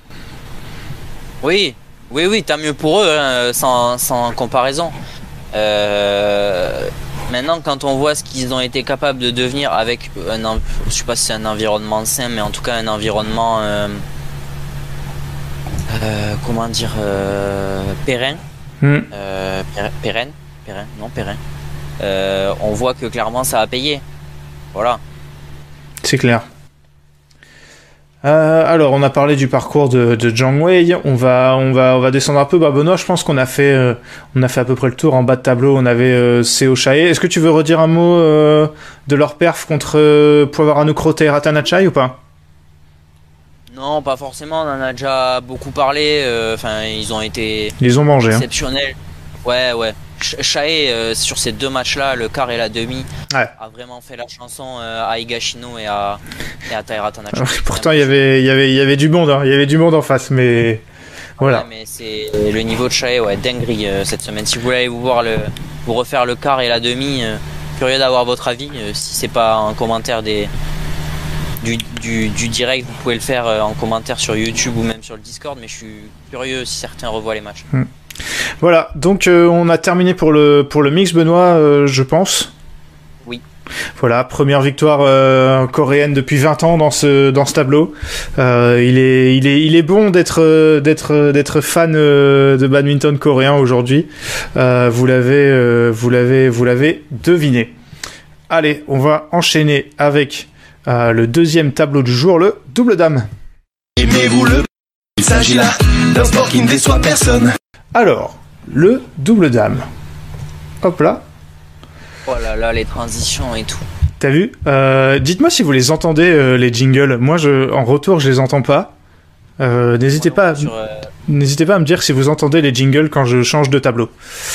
E: Oui oui oui tant mieux pour eux, hein, sans sans comparaison. Euh... Maintenant, quand on voit ce qu'ils ont été capables de devenir avec un, je sais pas si c'est un environnement sain, mais en tout cas un environnement, euh, euh, comment dire, euh, pérenne, mm. euh, pérenne, pérenne, non pérenne. Euh, on voit que clairement ça a payé. Voilà.
D: C'est clair. Euh, alors, on a parlé du parcours de, de Zhang Wei. On va, on va, on va descendre un peu. Bah, Benoît, je pense qu'on a fait, euh, on a fait à peu près le tour. En bas de tableau, on avait euh, Seo Chae. Est-ce que tu veux redire un mot euh, de leur perf contre euh, Poivaranukrote et Ratanachai ou pas?
E: Non, pas forcément. On en a déjà beaucoup parlé. Enfin, euh, ils ont été.
D: Ils ont mangé.
E: Exceptionnels. Hein. Ouais, ouais. Chae, euh, sur ces deux matchs-là, le quart et la demi, ouais. a vraiment fait la chanson euh, à Higashino et à, et à Taira Tanaka.
D: Pourtant, il y avait, il y avait, il y avait du monde, hein. Il y avait du monde en face, mais voilà.
E: Ouais, mais c'est le niveau de Chae, ouais, dinguerie euh, cette semaine. Si vous voulez vous voir le, vous refaire le quart et la demi, euh, curieux d'avoir votre avis. Euh, si c'est pas en commentaire des du, du, du direct, vous pouvez le faire euh, en commentaire sur YouTube ou même sur le Discord. Mais je suis curieux si certains revoient les matchs.
D: Hmm. Voilà, donc euh, on a terminé pour le pour le mix, Benoît, euh, je pense.
E: Oui.
D: Voilà, première victoire euh, coréenne depuis vingt ans dans ce dans ce tableau. Euh, il est il est il est bon d'être d'être d'être fan euh, de badminton coréen aujourd'hui. Euh, vous l'avez euh, vous l'avez vous l'avez deviné. Allez, on va enchaîner avec euh, le deuxième tableau du jour, le double dame.
A: Aimez-vous le Il s'agit là d'un sport qui ne déçoit personne.
D: Alors, le double dame. Hop là.
E: Oh là là, les transitions et tout.
D: T'as vu euh, Dites-moi si vous les entendez, euh, les jingles. Moi, je, en retour, je les entends pas. Euh, n'hésitez pas, à, sur, euh... n'hésitez pas à me dire si vous entendez les jingles quand je change de tableau.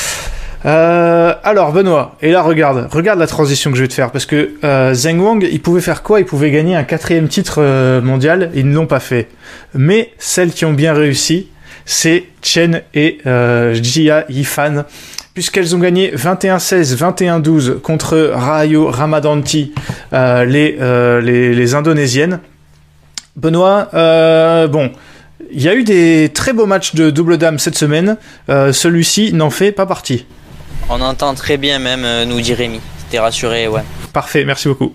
D: Euh, alors, Benoît, et là, regarde, regarde la transition que je vais te faire, parce que euh, Zheng Wang, il pouvait faire quoi? Il pouvait gagner un quatrième titre euh, mondial. Ils ne l'ont pas fait. Mais celles qui ont bien réussi, c'est Chen et euh, Jia Yifan, puisqu'elles ont gagné vingt et un seize, vingt et un douze contre Rahayu Ramadanti, euh, les, euh, les, les Indonésiennes. Benoît, euh, bon, il y a eu des très beaux matchs de double dame cette semaine, euh, celui-ci n'en fait pas partie.
E: On entend très bien même, euh, nous dit Rémi. t'es rassuré, ouais.
D: Parfait, merci beaucoup.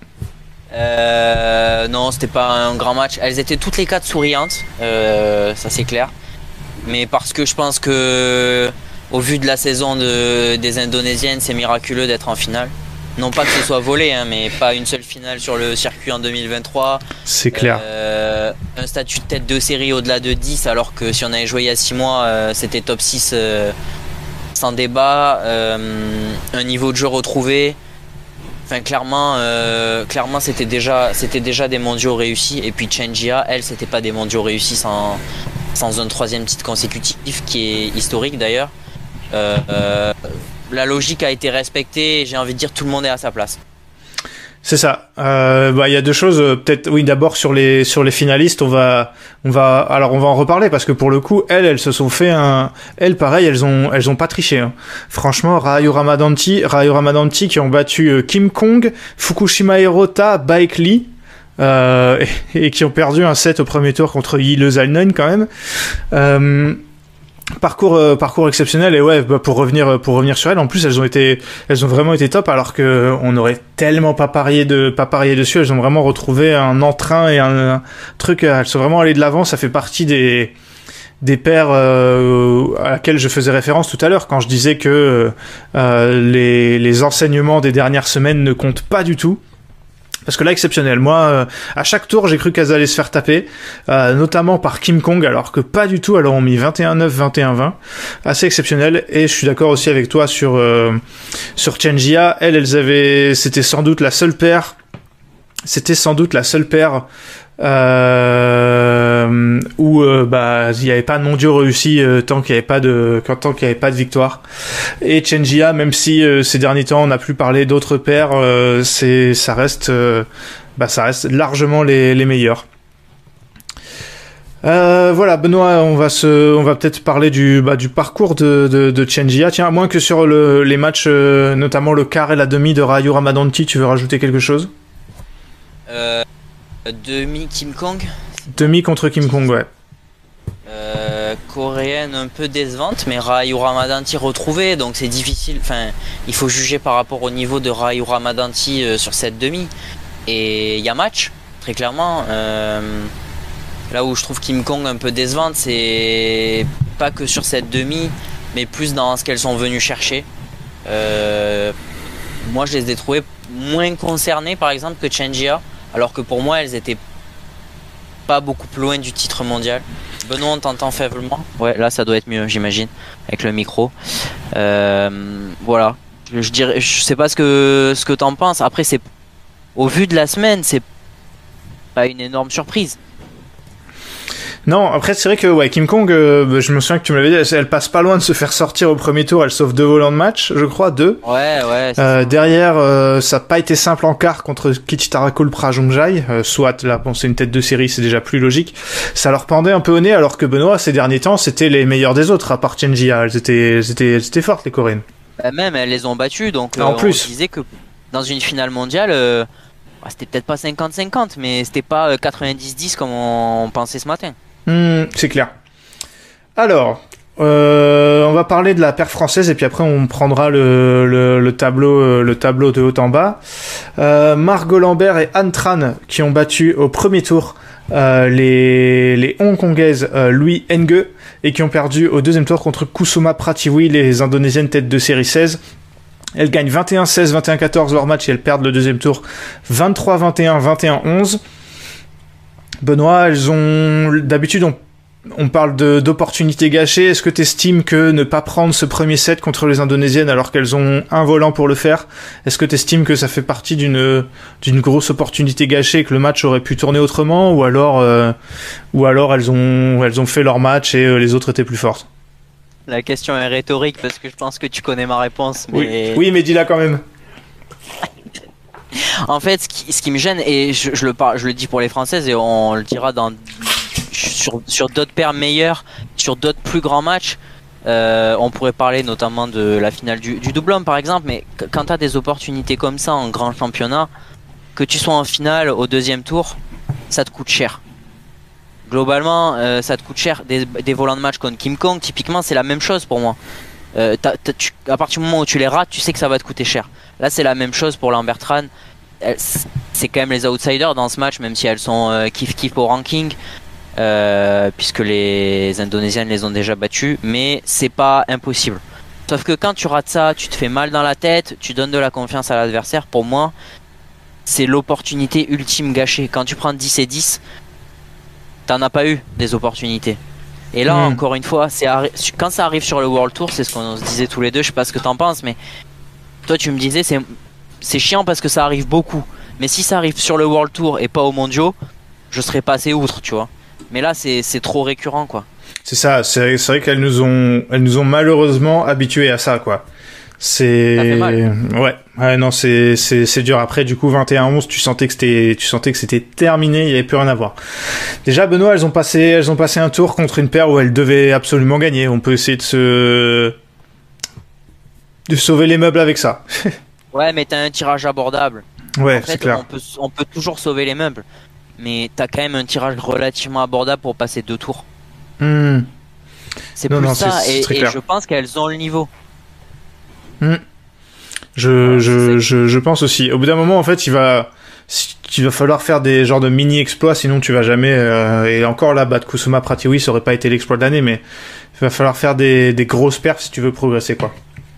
E: Euh, non, c'était pas un grand match. Elles étaient toutes les quatre souriantes, euh, ça c'est clair. Mais parce que je pense que, au vu de la saison de, des Indonésiennes, c'est miraculeux d'être en finale. Non pas que ce soit volé, hein, mais pas une seule finale sur le circuit en deux mille vingt-trois.
D: C'est clair.
E: Euh, un statut de tête de série au-delà de dix, alors que si on avait joué il y a six mois, euh, c'était top six euh, sans débat. Euh, un niveau de jeu retrouvé. Enfin, clairement, euh, clairement c'était déjà, c'était déjà des mondiaux réussis. Et puis Chen-Jia, elle, c'était pas des mondiaux réussis sans, sans un troisième titre consécutif, qui est historique d'ailleurs. Euh, euh, la logique a été respectée et j'ai envie de dire tout le monde est à sa place.
D: C'est ça. Euh, bah, il y a deux choses. Peut-être, oui, d'abord sur les sur les finalistes, on va on va alors on va en reparler parce que pour le coup, elles elles se sont fait un, elles pareil, elles ont elles ont pas triché. Hein. Franchement, Rahayu Ramadanti, Rahayu Ramadanti qui ont battu Kim Kong, Fukushima Hirota, Baek Lee. Euh, et, et qui ont perdu un set au premier tour contre Yi Le Zalnen quand même. Euh, Parcours euh, parcours exceptionnel et ouais bah pour revenir pour revenir sur elles, en plus elles ont été elles ont vraiment été top alors que on aurait tellement pas parié de pas parié dessus. Elles ont vraiment retrouvé un entrain et un, un truc, elles sont vraiment allées de l'avant. Ça fait partie des des paires euh, à laquelle je faisais référence tout à l'heure quand je disais que euh, les les enseignements des dernières semaines ne comptent pas du tout. Parce que là, exceptionnel. Moi, euh, à chaque tour, j'ai cru qu'elles allaient se faire taper, euh, notamment par Kim Kong, alors que pas du tout. Elles ont mis vingt et un neuf, vingt et un vingt. Assez exceptionnel. Et je suis d'accord aussi avec toi sur euh, sur Chen-Jia. Elles, elles avaient, c'était sans doute la seule paire. C'était sans doute la seule paire euh, où euh, bah il y avait pas de mondiaux réussis euh, tant qu'il y avait pas de tant qu'il y avait pas de victoire. Et Chen-Jia, même si euh, ces derniers temps on n'a plus parlé d'autres paires, euh, c'est ça reste euh, bah ça reste largement les les meilleurs. Euh, voilà, Benoît, on va se, on va peut-être parler du, bah, du parcours de, de, de Chen-Jia. Tiens, à moins que sur le, les matchs, euh, notamment le quart et la demi de Rahayu Ramadanti, tu veux rajouter quelque chose?
E: Euh, demi Kim Kong.
D: Demi contre Kim Kong, ouais.
E: Euh, coréenne un peu décevante, mais Rahayu Ramadanti retrouvée, donc c'est difficile. Enfin, il faut juger par rapport au niveau de Rahayu Ramadanti euh, sur cette demi. Et il y a match, très clairement. Euh, là où je trouve Kim Kong un peu décevante, c'est pas que sur cette demi, mais plus dans ce qu'elles sont venues chercher. Euh, moi, je les ai trouvées moins concernées, par exemple, que Chen-Jia, alors que pour moi, elles étaient pas beaucoup plus loin du titre mondial. Benoît, on t'entend faiblement. Ouais, là, ça doit être mieux, j'imagine, avec le micro. Euh, voilà. Je, je dirais, je sais pas ce que ce que t'en penses. Après, c'est au vu de la semaine, c'est pas une énorme surprise.
D: Non, après c'est vrai que ouais, Kim Kong, euh, je me souviens que tu me l'avais dit, elle, elle passe pas loin de se faire sortir au premier tour, elle sauve deux volants de match, je crois, deux.
E: Ouais, ouais.
D: Euh, derrière, euh, ça n'a pas été simple en quart contre Kichitarakul Prajongjai, euh, soit là, bon, c'est une tête de série, c'est déjà plus logique. Ça leur pendait un peu au nez, alors que Benoît, ces derniers temps, c'était les meilleurs des autres, à part Chen-Jia. Elles étaient, elles étaient, elles étaient fortes, les Coréennes.
E: Bah, même, elles les ont battues, donc
D: ah, en
E: euh,
D: plus.
E: on disait que dans une finale mondiale, euh, bah, c'était peut-être pas cinquante cinquante, mais c'était pas euh, quatre-vingt-dix dix comme on pensait ce matin.
D: Mmh, c'est clair. Alors, euh, on va parler de la paire française et puis après on prendra le, le, le tableau, le tableau de haut en bas. Euh, Margot Lambert et Anh Tran qui ont battu au premier tour euh, les, les Hongkongaises euh, Lui Henge et qui ont perdu au deuxième tour contre Kusuma Pratiwi, les Indonésiennes tête de série seize. Elles gagnent vingt et un seize, vingt et un quatorze leur match et elles perdent le deuxième tour vingt-trois vingt et un, vingt et un onze. Benoît, elles ont d'habitude on, on parle de, d'opportunités gâchées. Est-ce que tu estimes que ne pas prendre ce premier set contre les Indonésiennes alors qu'elles ont un volant pour le faire, est-ce que tu estimes que ça fait partie d'une d'une grosse opportunité gâchée et que le match aurait pu tourner autrement, ou alors euh, ou alors elles ont elles ont fait leur match et euh, les autres étaient plus fortes?
E: La question est rhétorique parce que je pense que tu connais ma réponse. Mais...
D: Oui, oui, mais dis-la quand même.
E: En fait, ce qui, ce qui me gêne, et je, je, le par, je le dis pour les Françaises, et on le dira dans, sur, sur d'autres paires meilleures, sur d'autres plus grands matchs, euh, on pourrait parler notamment de la finale du, du double homme par exemple, mais quand tu as des opportunités comme ça en grand championnat, que tu sois en finale au deuxième tour, ça te coûte cher. Globalement, euh, ça te coûte cher. Des, des volants de match contre Kim Kong, typiquement, c'est la même chose pour moi. Euh, t'as, t'as, tu, à partir du moment où tu les rates, tu sais que ça va te coûter cher. Là, c'est la même chose pour l'Ambertran. Elle, c'est quand même les outsiders dans ce match, même si elles sont euh, kiff kiff au ranking, euh, puisque les Indonésiennes les ont déjà battues. Mais c'est pas impossible. Sauf que quand tu rates ça, tu te fais mal dans la tête, tu donnes de la confiance à l'adversaire. Pour moi, c'est l'opportunité ultime gâchée. Quand tu prends dix et dix, t'en as pas eu des opportunités. Et là, mmh. encore une fois, c'est arri- quand ça arrive sur le World Tour, c'est ce qu'on se disait tous les deux, je sais pas ce que t'en penses, mais toi tu me disais c'est, c'est chiant parce que ça arrive beaucoup. Mais si ça arrive sur le World Tour et pas aux mondiaux, je serais passé outre, tu vois. Mais là, c'est, c'est trop récurrent, quoi.
D: C'est ça, c'est, c'est vrai qu'elles nous ont, elles nous ont malheureusement habitués à ça, quoi. C'est,
E: ça fait mal.
D: Ouais, ouais, non, c'est, c'est, c'est dur. Après, du coup, vingt et un onze, tu sentais que c'était, tu sentais que c'était terminé, il y avait plus rien à voir. Déjà, Benoît, elles ont passé, elles ont passé un tour contre une paire où elles devaient absolument gagner. On peut essayer de se, de sauver les meubles avec ça.
E: Ouais, mais t'as un tirage abordable.
D: Ouais,
E: en fait,
D: c'est clair.
E: On peut, on peut toujours sauver les meubles, mais t'as quand même un tirage relativement abordable pour passer deux tours.
D: Mmh.
E: C'est
D: non,
E: plus
D: non,
E: ça,
D: c'est, c'est
E: et,
D: très
E: et
D: clair.
E: je pense qu'elles ont le niveau.
D: Mmh. Je, ouais, je, je, je pense aussi. Au bout d'un moment, en fait, il va, il va falloir faire des genres de mini-exploits, sinon tu vas jamais, euh, et encore là, battre Kusuma Pratiwi, ça aurait pas été l'exploit de l'année, mais il va falloir faire des, des grosses perfs si tu veux progresser, quoi.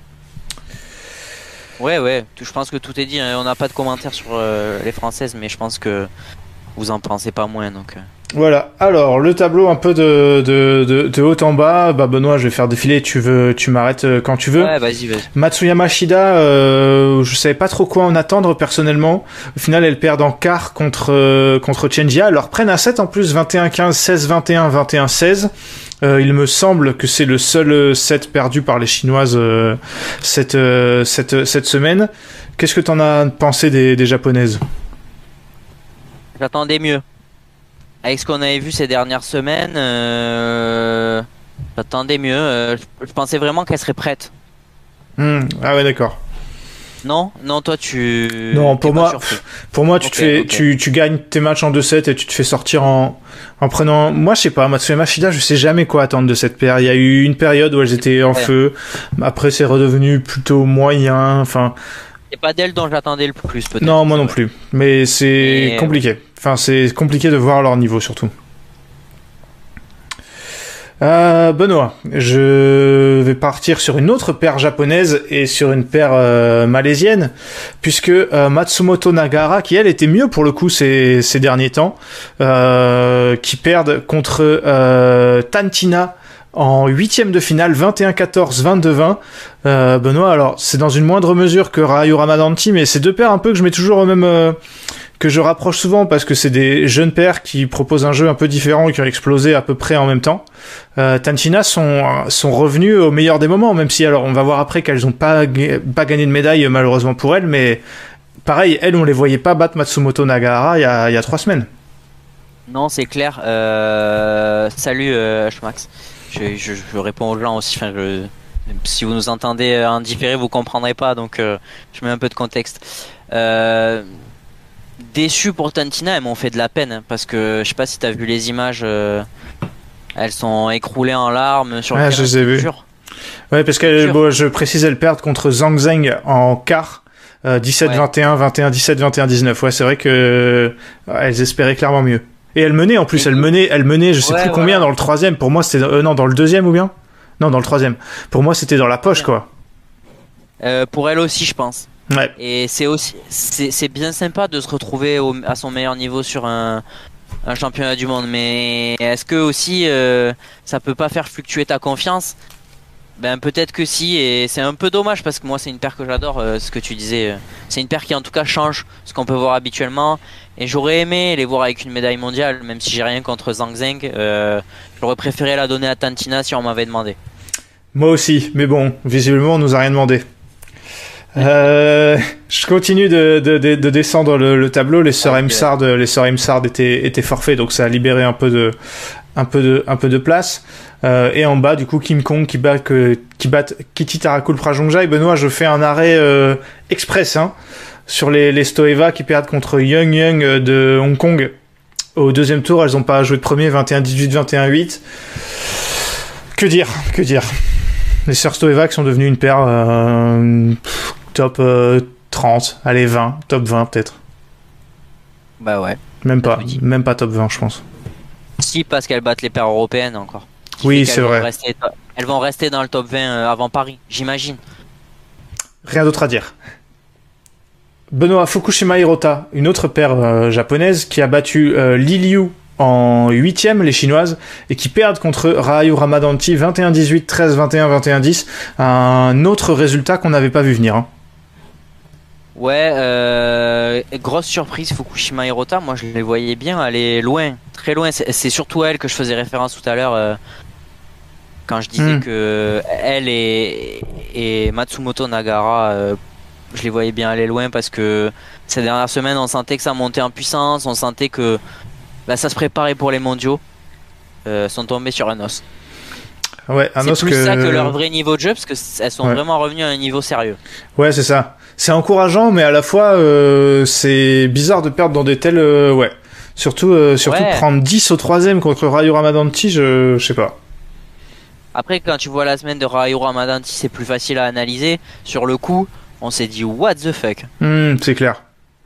E: Ouais, ouais, je pense que tout est dit. On n'a pas de commentaires sur euh, les Françaises, mais je pense que vous en pensez pas moins, donc... Euh...
D: Voilà, alors le tableau un peu de, de, de, de haut en bas, bah Benoît, je vais faire défiler, tu veux, tu m'arrêtes quand tu veux.
E: Ouais, vas-y, vas-y.
D: Matsuyama Shida, euh, je savais pas trop quoi en attendre personnellement. Au final, elles perdent en quart contre, euh, contre Chengia. Elles leur prennent un set en plus, vingt et un quinze, seize vingt et un, vingt et un seize. Euh, il me semble que c'est le seul set perdu par les Chinoises euh, cette, euh, cette, cette semaine. Qu'est-ce que t'en as pensé des, des Japonaises ?
E: J'attendais mieux. Avec ce qu'on avait vu ces dernières semaines, euh, j'attendais mieux. Euh, je, je pensais vraiment qu'elle serait prête.
D: Mmh. Ah ouais, d'accord.
E: Non, non, toi tu.
D: Non, pour moi, pour moi, tu
E: okay,
D: te fais,
E: okay.
D: tu, tu gagnes tes matchs en deux sept et tu te fais sortir en, en prenant. Moi, je sais pas, Matsuyama Shida, je sais jamais quoi attendre de cette paire. Il y a eu une période où elles étaient en ouais. feu. Après, c'est redevenu plutôt moyen. Enfin.
E: C'est pas d'elle dont j'attendais le plus, peut-être.
D: Non, moi non plus. Mais c'est Et compliqué. Ouais. Enfin, c'est compliqué de voir leur niveau, surtout. Euh, Benoît, je vais partir sur une autre paire japonaise et sur une paire euh, malaisienne, puisque euh, Matsumoto Nagara, qui elle était mieux pour le coup ces, ces derniers temps, euh, qui perdent contre euh, Tantina en huitième de finale, vingt et un quatorze, vingt-deux vingt. Euh, Benoît, alors c'est dans une moindre mesure que Ryu Ramadanti, mais c'est deux paires un peu que je mets toujours au même... Euh, que je rapproche souvent parce que c'est des jeunes paires qui proposent un jeu un peu différent et qui ont explosé à peu près en même temps. Euh, Tantina sont, sont revenus au meilleur des moments, même si alors on va voir après qu'elles n'ont pas, pas gagné de médaille malheureusement pour elles, mais pareil, elles on les voyait pas battre Matsumoto Nagara il y a, il y a trois semaines.
E: Non, c'est clair. Euh... Salut euh, Schmax. Je, je, je réponds aux gens aussi. Enfin, je... Si vous nous entendez en différé, vous comprendrez pas, donc euh, je mets un peu de contexte. Euh... Déçu pour Tantina, elles m'ont fait de la peine hein, parce que je sais pas si t'as vu les images, euh, elles sont écroulées en larmes sur le
D: ah,
E: terrain.
D: Je les ai vues. Ouais, parce que bon, je précise, elles perdent contre Zhang Zheng en quart, euh, dix-sept vingt et un, vingt et un dix-sept, vingt et un dix-neuf. Ouais, c'est vrai que euh, elles espéraient clairement mieux. Et elles menaient en plus, elles menaient, elles menaient, je sais ouais, plus combien voilà. Dans le troisième. Pour moi, c'était euh, non dans le deuxième ou bien non dans le troisième. Pour moi, c'était dans la poche ouais. quoi.
E: Euh, pour elle aussi, je pense.
D: Ouais.
E: Et c'est aussi c'est, c'est bien sympa de se retrouver au, à son meilleur niveau sur un, un championnat du monde, mais est-ce que aussi euh, ça peut pas faire fluctuer ta confiance? Ben peut-être que si, et c'est un peu dommage parce que moi c'est une paire que j'adore, euh, ce que tu disais, euh, c'est une paire qui en tout cas change ce qu'on peut voir habituellement, et j'aurais aimé les voir avec une médaille mondiale, même si j'ai rien contre Zhang Zheng, euh, j'aurais préféré la donner à Tantina si on m'avait demandé. Moi
D: aussi, mais bon, visiblement on nous a rien demandé. Euh, je continue de, de, de, de descendre le, le tableau. Les sœurs okay. Imsard, les sœurs Imsard étaient, étaient forfaits, donc ça a libéré un peu de, un peu de, un peu de place. Euh, et en bas, du coup, Kim Kong qui bat, que, qui bat Kitty Tarakul Prajongjai. Benoît, je fais un arrêt euh, express hein, sur les, les Stoeva qui perdent contre Young Young de Hong Kong au deuxième tour. Elles n'ont pas joué de premier, vingt et un dix-huit, vingt et un huit. Que dire, que dire. Les sœurs Stoeva qui sont devenues une paire euh, top euh, trente, allez vingt, top vingt peut-être.
E: Bah ouais.
D: Même pas, même pas top vingt je pense.
E: Si, parce qu'elles battent les paires européennes encore.
D: Oui, c'est vrai.
E: Rester, elles vont rester dans le top vingt avant Paris, j'imagine.
D: Rien d'autre à dire. Benoît, Fukushima Hirota, une autre paire euh, japonaise qui a battu euh, Li Liu en huitième, les chinoises, et qui perdent contre Rahayu Ramadanti vingt et un dix-huit, treize vingt et un, vingt et un dix. Un autre résultat qu'on n'avait pas vu venir. Hein.
E: Ouais, euh, grosse surprise Fukushima Hirota, moi je les voyais bien aller loin, très loin. C'est, c'est surtout elle que je faisais référence tout à l'heure euh, quand je disais
D: mm.
E: que elle et, et Matsumoto Nagara, euh, je les voyais bien aller loin parce que ces dernières semaines on sentait que ça montait en puissance, on sentait que bah, ça se préparait pour les mondiaux, euh, sont tombés sur un os.
D: Ouais, un
E: c'est
D: os
E: plus
D: que...
E: ça que leur vrai niveau de jeu parce qu'elles sont
D: ouais.
E: vraiment revenues à un niveau sérieux.
D: Ouais, c'est ça. C'est encourageant, mais à la fois, euh, c'est bizarre de perdre dans des tels... Euh, ouais. Surtout, euh, surtout
E: ouais.
D: prendre dix au troisième contre Rahayu Ramadanti, je, je sais pas.
E: Après, quand tu vois la semaine de Rahayu Ramadanti, c'est plus facile à analyser. Sur le coup, on s'est dit, what the fuck.
D: Mmh, c'est clair.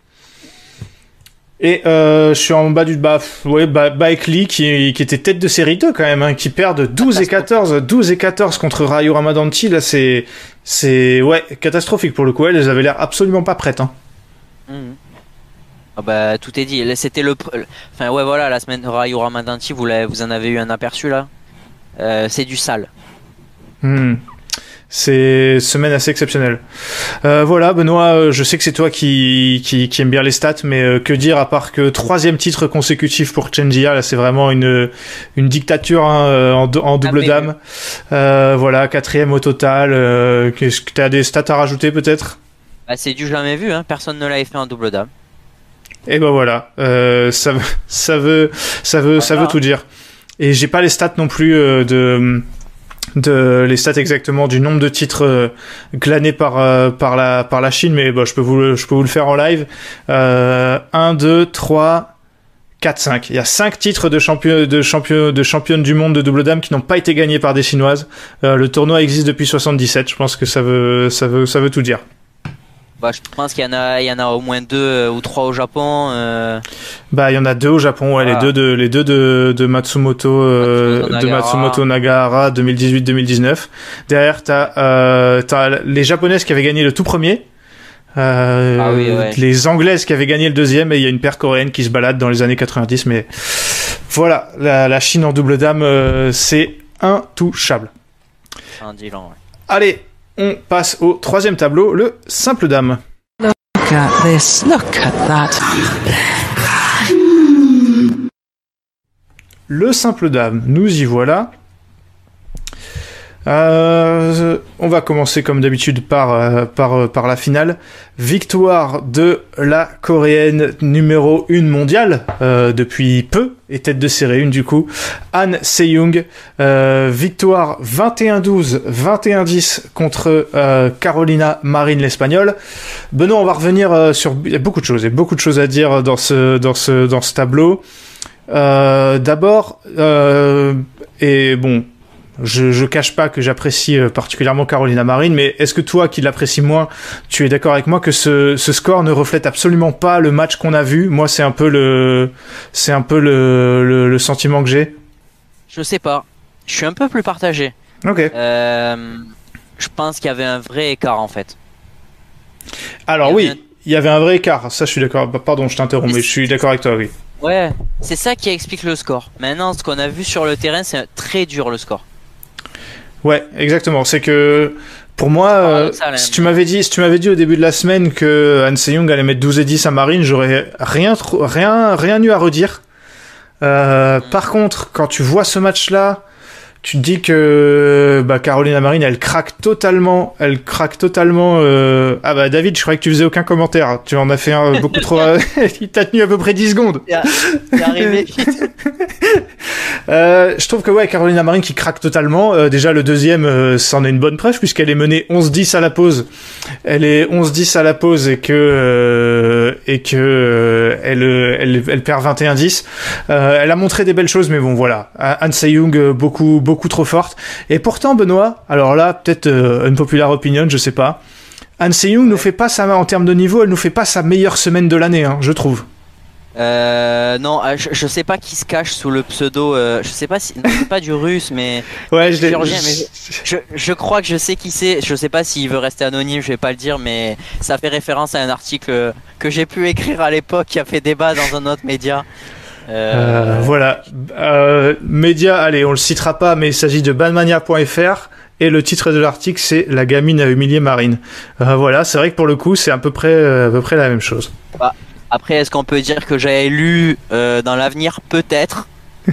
D: Et euh, je suis en bas du bas, ouais, bah, Baek Lee qui, qui était tête de série deux quand même, hein, qui perd de douze et quatorze, douze et quatorze contre Rahayu Ramadanti. Là, c'est, c'est, ouais, catastrophique pour le coup. Elles avaient l'air absolument pas prêtes. Hein.
E: Mmh. Ah bah, tout est dit. C'était le, enfin ouais, voilà, la semaine de Rahayu Ramadanti, vous l'avez, vous en avez eu un aperçu là. Euh, c'est du sale.
D: Mmh. C'est semaine assez exceptionnelle. Euh, voilà, Benoît, je sais que c'est toi qui, qui, qui aime bien les stats, mais euh, que dire à part que troisième titre consécutif pour Chenjia, là c'est vraiment une, une dictature hein, en, en double ah, dame. Euh, voilà, quatrième au total. Euh, qu'est-ce que t'as des stats à rajouter peut-être ?
E: Bah, c'est du jamais vu, hein. Personne ne l'avait fait en double dame.
D: Et ben voilà, euh, ça, ça veut, ça veut, voilà. ça veut tout dire. Et j'ai pas les stats non plus euh, de. de les stats exactement du nombre de titres euh, glanés par euh, par la par la Chine, mais bon, je peux vous le, je peux vous le faire en live. Euh, un, deux, trois, quatre, cinq. Il y a cinq titres de champion de champion de championne du monde de double dame qui n'ont pas été gagnés par des Chinoises. Euh, le tournoi existe depuis soixante-dix-sept. Je pense que ça veut ça veut ça veut tout dire.
E: Bah, je pense qu'il y en a, il y en a au moins deux euh, ou trois au Japon. Euh...
D: Bah, il y en a deux au Japon, ouais, voilà. les deux de, les deux de, de Matsumoto, euh, Matsumoto de Matsumoto Nagahara deux mille dix-huit deux mille dix-neuf. Derrière, t'as, euh, t'as les Japonaises qui avaient gagné le tout premier. Euh, ah oui, ouais. Les Anglaises qui avaient gagné le deuxième, et il y a une paire coréenne qui se balade dans les années quatre-vingt-dix, mais voilà, la, la Chine en double dame, euh, c'est intouchable.
E: C'est un Dylan, ouais.
D: Allez! On passe au troisième tableau, le simple dame.
B: Look at this, look at that.
D: Le simple dame, nous y voilà. Euh, on va commencer comme d'habitude par, euh, par, euh, par la finale. Victoire de la coréenne numéro une mondiale euh, depuis peu, et tête de série une du coup, Han Se-young. Euh, victoire vingt et un douze, vingt et un dix contre euh, Carolina Marin l'espagnole. Benoît, on va revenir euh, sur... Il y a beaucoup de choses, il y a beaucoup de choses à dire dans ce, dans ce, dans ce tableau. Euh, d'abord, euh, et bon... Je, je cache pas que j'apprécie particulièrement Carolina Marin, mais est-ce que toi, qui l'apprécies moins, tu es d'accord avec moi que ce, ce score ne reflète absolument pas le match qu'on a vu ? Moi, c'est un peu le, c'est un peu le, le, le sentiment que j'ai.
E: Je sais pas. Je suis un peu plus partagé.
D: Ok.
E: Euh, je pense qu'il y avait un vrai écart en fait.
D: Alors il oui, un... il y avait un vrai écart. Ça, je suis d'accord. Pardon, je t'interromps, mais, mais je suis d'accord avec toi, oui.
E: Ouais, c'est ça qui explique le score. Maintenant, ce qu'on a vu sur le terrain, c'est très dur le score.
D: Ouais, exactement. C'est que pour moi, euh, si tu m'avais dit, si tu m'avais dit au début de la semaine que Han Se-young allait mettre douze et dix à Marine, j'aurais rien, rien, rien eu à redire. Euh, mm. Par contre, quand tu vois ce match-là, tu te dis que bah, Carolina Marin, elle craque totalement, elle craque totalement. Euh... Ah bah David, je croyais que tu faisais aucun commentaire. Tu en as fait un beaucoup trop. Il t'a tenu à peu près dix secondes.
E: C'est arrivé vite.
D: Euh, je trouve que ouais, Carolina Marin qui craque totalement. Euh, déjà le deuxième, euh, c'en est une bonne preuve puisqu'elle est menée onze dix à la pause. Elle est onze dix à la pause et que euh, et que euh, elle, elle elle perd vingt et un dix. Euh, elle a montré des belles choses, mais bon voilà, Han Se-young euh, beaucoup beaucoup trop forte. Et pourtant Benoît, alors là peut-être euh, une populaire opinion, je sais pas. Han Se-young ouais. nous fait pas sa en termes de niveau, elle nous fait pas sa meilleure semaine de l'année, hein, je trouve.
E: Euh, non, je, je sais pas qui se cache sous le pseudo. Euh, je sais pas si, non, c'est pas du russe, mais
D: ouais, je l'ai.
E: Géorgien, mais je, je, je crois que je sais qui c'est. Je sais pas s'il veut rester anonyme, je vais pas le dire, mais ça fait référence à un article que j'ai pu écrire à l'époque, qui a fait débat dans un autre média.
D: Euh... Euh, voilà, euh, média. Allez, on le citera pas, mais il s'agit de banmania point f r. Et le titre de l'article, c'est La gamine a humilié Marine. Euh, voilà, c'est vrai que pour le coup, c'est à peu près, euh, à peu près la même chose.
E: Bah. Après, est-ce qu'on peut dire que j'avais lu euh, dans l'avenir? Peut-être.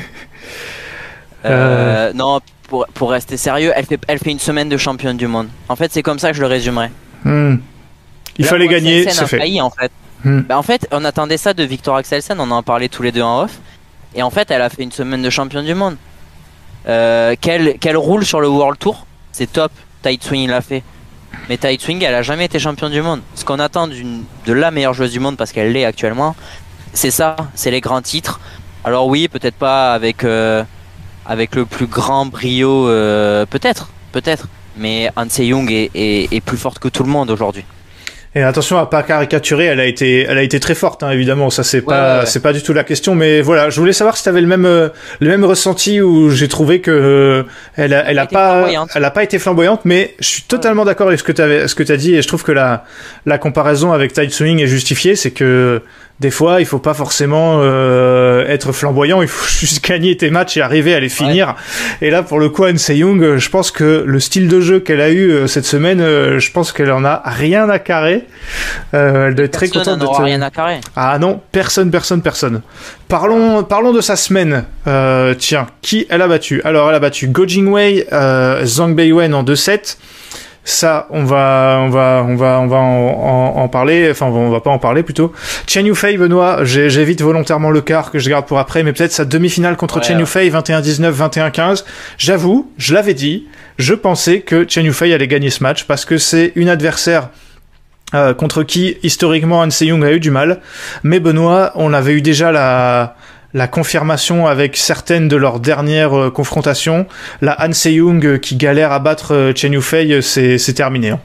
E: euh, euh... Non, pour, pour rester sérieux, elle fait, elle fait une semaine de championne du monde. En fait, c'est comme ça que je le résumerai.
D: Hmm. Il Là, fallait gagner, c'est fait.
E: Failli, en fait.
D: Hmm.
E: Bah, en fait, on attendait ça de Victor Axelsen, on en parlait tous les deux en off. Et en fait, elle a fait une semaine de championne du monde. Euh, qu'elle, qu'elle roule sur le World Tour, c'est top. Tai Tzuing l'a fait. Mais Tai Tzuing, elle a jamais été championne du monde. Ce qu'on attend d'une, de la meilleure joueuse du monde, parce qu'elle l'est actuellement, c'est ça, c'est les grands titres. Alors oui, peut-être pas avec euh, avec le plus grand brio, euh, peut-être, peut-être. Mais Han Se-young est, est, est plus forte que tout le monde aujourd'hui.
D: Et attention à pas caricaturer, elle a été, elle a été très forte, hein, évidemment. Ça c'est ouais, pas, ouais, ouais. c'est pas du tout la question. Mais voilà, je voulais savoir si t'avais le même, euh, le même ressenti où j'ai trouvé que euh, elle, a, elle, elle a pas, elle a pas été flamboyante. Mais je suis totalement ouais. d'accord avec ce que t'avais, ce que t'as dit, et je trouve que la, la comparaison avec Tai Tzuing est justifiée. C'est que des fois, il faut pas forcément euh, être flamboyant. Il faut juste gagner tes matchs et arriver à les finir. Ouais. Et là, pour le coup, Han Se-young, je pense que le style de jeu qu'elle a eu euh, cette semaine, euh, je pense qu'elle en a rien à carrer. Euh, elle doit être très contente de te...
E: rien à carrer.
D: Ah non, personne, personne, personne. Parlons, parlons de sa semaine. Euh, tiens, qui elle a battu? Alors, elle a battu Go Jingwei, euh, Zhang Beiwen en deux sept. Ça, on va, on va, on va, on va en, en, en parler. Enfin, on va pas en parler plutôt. Chen Yufei, Benoît, j'ai, j'évite volontairement le quart que je garde pour après, mais peut-être sa demi-finale contre ouais, Chen ouais. Yufei, vingt et un dix-neuf, vingt et un quinze. J'avoue, je l'avais dit, je pensais que Chen Yufei allait gagner ce match parce que c'est une adversaire euh, contre qui historiquement Han Se-young a eu du mal. Mais Benoît, on avait eu déjà la la confirmation avec certaines de leurs dernières euh, confrontations. La Han Se-young euh, qui galère à battre euh, Chen Yufei, euh, c'est, c'est terminé. Hein.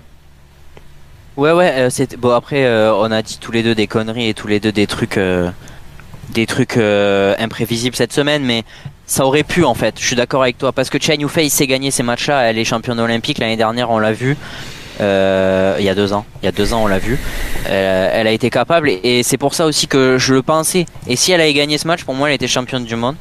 E: Ouais, ouais, euh, c'est... bon après, euh, on a dit tous les deux des conneries et tous les deux des trucs, euh, des trucs euh, imprévisibles cette semaine, mais ça aurait pu en fait, je suis d'accord avec toi, parce que Chen Yufei sait gagner ces matchs-là, elle est championne olympique, l'année dernière on l'a vu. Euh, il y a deux ans, il y a deux ans on l'a vu. Euh, elle a été capable et, et c'est pour ça aussi que je le pensais. Et si elle avait gagné ce match, pour moi, elle était championne du monde.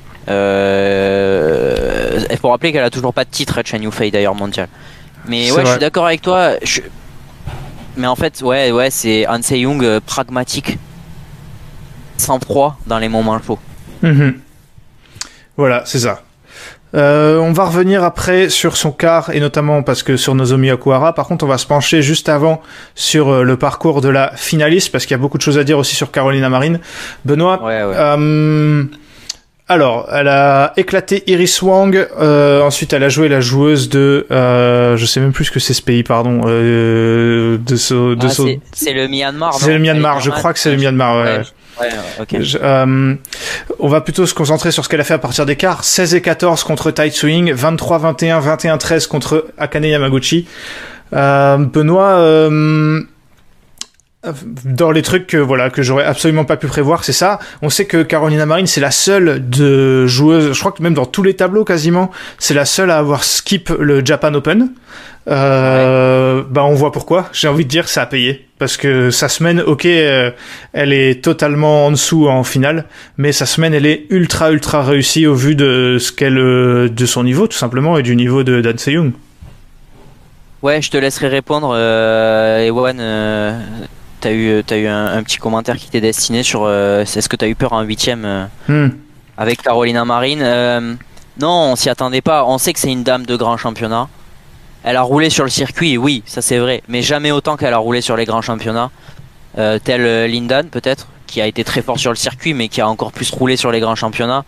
E: Euh, il faut rappeler qu'elle a toujours pas de titre, Chen Yufei d'ailleurs mondial. Mais c'est ouais, vrai. Je suis d'accord avec toi. Je... Mais en fait, ouais, ouais, c'est Han Se-young euh, pragmatique, sans froid dans les moments chauds.
D: Mmh. Voilà, c'est ça. Euh, on va revenir après sur son quart et notamment parce que sur Nozomi Okuhara. Par contre, on va se pencher juste avant sur euh, le parcours de la finaliste parce qu'il y a beaucoup de choses à dire aussi sur Carolina Marin. Benoît,
E: ouais, ouais.
D: Euh, alors, elle a éclaté Iris Wang. Euh, ensuite, elle a joué la joueuse de, euh, je sais même plus ce que c'est ce pays, pardon, euh, de ce, de
E: ah,
D: ce...
E: c'est, c'est le Myanmar.
D: C'est
E: non
D: le Myanmar. Je crois que c'est le Myanmar. Ouais. ouais.
E: Ouais, ok.
D: Je, euh, on va plutôt se concentrer sur ce qu'elle a fait à partir des quarts. seize et quatorze contre Tai Tzuing, vingt-trois vingt et un, vingt et un treize contre Akane Yamaguchi. Euh, Benoît, euh, dans les trucs que, voilà, que j'aurais absolument pas pu prévoir, c'est ça. On sait que Carolina Marin, c'est la seule de joueuse, je crois que même dans tous les tableaux quasiment, c'est la seule à avoir skip le Japan Open. Euh, ouais. Bah on voit pourquoi. J'ai envie de dire ça a payé parce que sa semaine, ok, euh, elle est totalement en dessous en finale, mais sa semaine elle est ultra ultra réussie au vu de ce qu'elle, de son niveau tout simplement et du niveau de Han Se-young.
E: Ouais, je te laisserai répondre. Euh, Ewan, euh, t'as eu t'as eu un, un petit commentaire qui t'est destiné sur euh, est-ce que t'as eu peur en huitième euh, hmm. avec Carolina Marin. Euh, non, on s'y attendait pas. On sait que c'est une dame de grand championnat. Elle a roulé sur le circuit, oui, ça c'est vrai, mais jamais autant qu'elle a roulé sur les grands championnats, euh, tel Lindan peut-être, qui a été très fort sur le circuit, mais qui a encore plus roulé sur les grands championnats.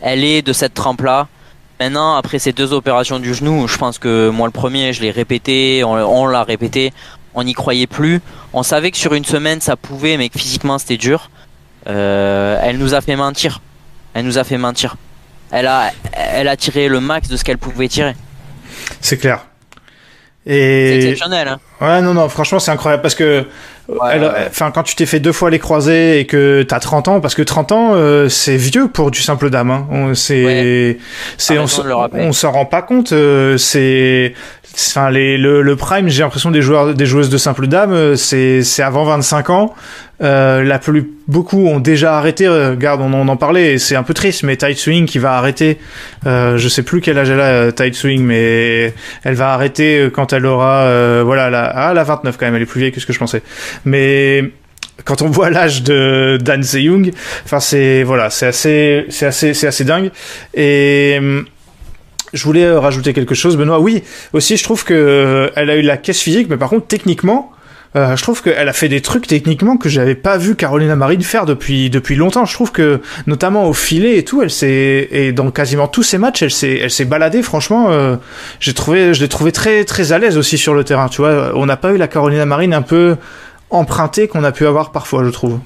E: elle est de cette trempe-là. Maintenant, après ces deux opérations du genou, je pense que moi le premier, je l'ai répété, on, on l'a répété, on n'y croyait plus. On savait que sur une semaine ça pouvait, mais que physiquement c'était dur. Euh, elle nous a fait mentir. Elle nous a fait mentir. Elle a, elle a tiré le max de ce qu'elle pouvait tirer.
D: C'est clair. Et...
E: C'est exceptionnel. Hein.
D: Ouais, non, non, franchement, c'est incroyable parce que,
E: ouais,
D: elle,
E: ouais.
D: enfin, quand tu t'es fait deux fois les croisés et que t'as trente ans, parce que trente ans, euh, c'est vieux pour du simple dame. Hein. On, c'est,
E: ouais.
D: c'est, on, on s'en rend pas compte. Euh, c'est, enfin, les, le, le prime, j'ai l'impression des joueurs, des joueuses de simple dame, c'est, c'est avant vingt-cinq ans. Euh, la plus, beaucoup ont déjà arrêté. Regarde, on, on en parlait. Et c'est un peu triste, mais Tai Tzu Ying qui va arrêter. Euh, je sais plus quel âge elle a, Tai Tzu Ying, mais elle va arrêter quand elle aura, euh, voilà, la, ah, la vingt-neuf quand même. Elle est plus vieille que ce que je pensais. Mais quand on voit l'âge de Dan Se-young, enfin c'est, voilà, c'est assez, c'est assez, c'est assez dingue. Et je voulais rajouter quelque chose, Benoît. Oui, aussi, je trouve que elle a eu la caisse physique, mais par contre, techniquement. Euh, je trouve qu'elle a fait des trucs techniquement que j'avais pas vu Carolina Marin faire depuis depuis longtemps. Je trouve que notamment au filet et tout, elle s'est et dans quasiment tous ses matchs, elle s'est elle s'est baladée. Franchement, euh, j'ai trouvé je l'ai trouvé très très à l'aise aussi sur le terrain. Tu vois, on n'a pas eu la Carolina Marin un peu empruntée qu'on a pu avoir parfois, je trouve.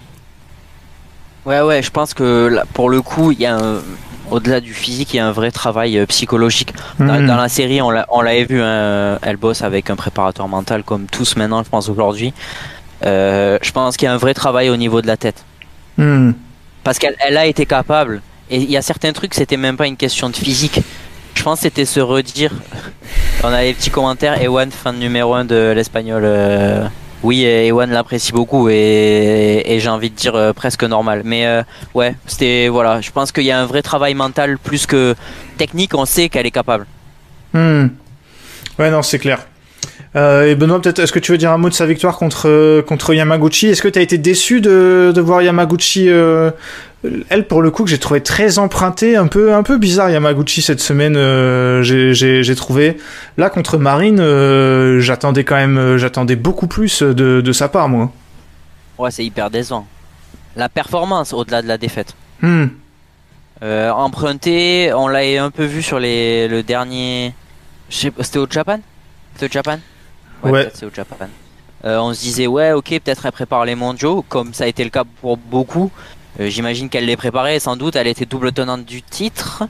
E: Ouais ouais, je pense que là, pour le coup, il y a un... au-delà du physique, il y a un vrai travail euh, psychologique. Dans, mmh. dans la série, on, l'a, on l'avait vu, hein, elle bosse avec un préparateur mental comme tous maintenant, je pense, aujourd'hui. Euh, je pense qu'il y a un vrai travail au niveau de la tête. Mmh. Parce qu'elle elle a été capable. Et il y a certains trucs, c'était même pas une question de physique. Je pense que c'était se redire. On a les petits commentaires. Ewan, fan numéro un de l'espagnol. Euh... Oui, Ewan l'apprécie beaucoup et, et, et j'ai envie de dire euh, presque normal. Mais euh, ouais, c'était voilà. Je pense qu'il y a un vrai travail mental plus que technique. On sait qu'elle est capable.
D: Hmm. Ouais, non, c'est clair. Euh, et Benoît, peut-être, est-ce que tu veux dire un mot de sa victoire contre contre Yamaguchi ? Est-ce que tu as été déçu de de voir Yamaguchi euh, elle, pour le coup, que j'ai trouvé très empruntée, un peu un peu bizarre Yamaguchi cette semaine. Euh, j'ai j'ai j'ai trouvé là contre Marin, euh, j'attendais quand même, euh, j'attendais beaucoup plus de de sa part, moi.
E: Ouais, c'est hyper décevant. La performance au-delà de la défaite.
D: Hmm.
E: Euh, emprunté, on l'a un peu vu sur les le dernier. Je sais pas, c'était au Japan. C'était au Japan. Ouais,
D: ouais.
E: Peut-être c'est au Japan. Euh, on se disait ouais, ok, peut-être elle prépare les mondiaux, comme ça a été le cas pour beaucoup. Euh, j'imagine qu'elle les préparait, sans doute. Elle était double tenante du titre.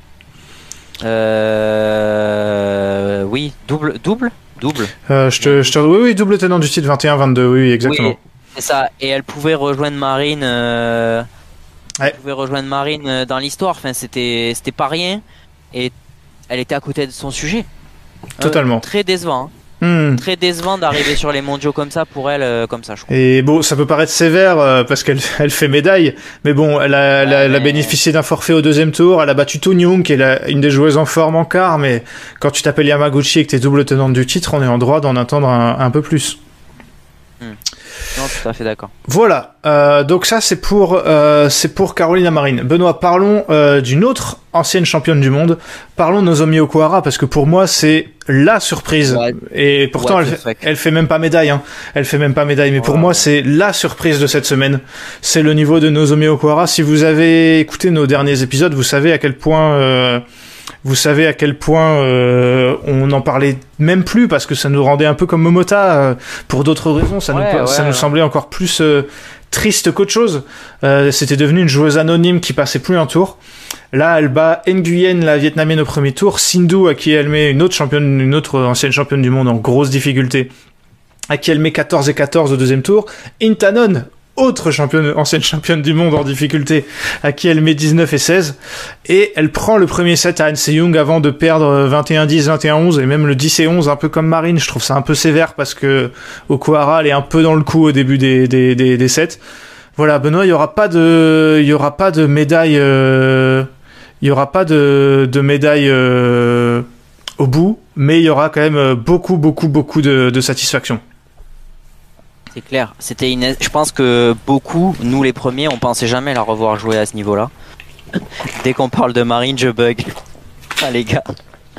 E: Euh... Oui, double, double, double.
D: Euh, je te, je te... Oui, oui, double tenante du titre vingt et un vingt-deux, oui, oui, exactement.
E: Oui, c'est ça. Et elle pouvait rejoindre Marine. Euh...
D: Ouais.
E: Elle pouvait rejoindre Marine dans l'histoire. Enfin, c'était, c'était pas rien. Et elle était à côté de son sujet.
D: Totalement.
E: Euh, très décevant. Hein.
D: Hmm.
E: Très décevant d'arriver sur les mondiaux comme ça pour elle, euh, comme ça, je crois.
D: Et bon, ça peut paraître sévère euh, parce qu'elle elle fait médaille, mais bon, elle a, elle a, elle a
E: mais...
D: bénéficié d'un forfait au deuxième tour. Elle a battu To Young, qui est la, une des joueuses en forme en quart, mais quand tu t'appelles Yamaguchi et que t'es double tenante du titre, on est en droit d'en attendre un, un peu plus.
E: Hmm. Non, tout à fait d'accord.
D: Voilà. Euh, donc ça, c'est pour, euh, c'est pour Carolina Marin. Benoît, parlons euh, d'une autre ancienne championne du monde. Parlons de Nozomi Okuhara, parce que pour moi, c'est la surprise. Ouais. Et pourtant, elle, elle fait même pas médaille. Hein. Elle fait même pas médaille. Mais ouais. Pour moi, c'est la surprise de cette semaine. C'est le niveau de Nozomi Okuhara. Si vous avez écouté nos derniers épisodes, vous savez à quel point... Euh, Vous savez à quel point euh, on n'en parlait même plus parce que ça nous rendait un peu comme Momota euh, pour d'autres raisons. Ça,
E: ouais,
D: nous,
E: ouais,
D: ça
E: ouais.
D: nous semblait encore plus euh, triste qu'autre chose. Euh, c'était devenu une joueuse anonyme qui passait plus un tour. Là, elle bat Nguyen, la vietnamienne, au premier tour. Sindhu, à qui elle met une autre championne, une autre ancienne championne du monde en grosse difficulté, à qui elle met quatorze et quatorze au deuxième tour. Intanon, autre championne, ancienne championne du monde en difficulté, à qui elle met dix-neuf et seize, et elle prend le premier set à Han Se-young avant de perdre vingt et un dix, vingt et un onze, et même le dix et onze, un peu comme Marine. Je trouve ça un peu sévère parce que Okuhara, elle est un peu dans le coup au début des, des, des, des sets. Voilà, Benoît, il y aura pas de, il y aura pas de médaille, euh, il y aura pas de, de médaille, euh, au bout, mais il y aura quand même beaucoup, beaucoup, beaucoup de, de satisfaction.
E: C'est clair, c'était une... je pense que beaucoup, nous les premiers, on pensait jamais la revoir jouer à ce niveau-là. Dès qu'on parle de Marine, je bug. Ah les gars.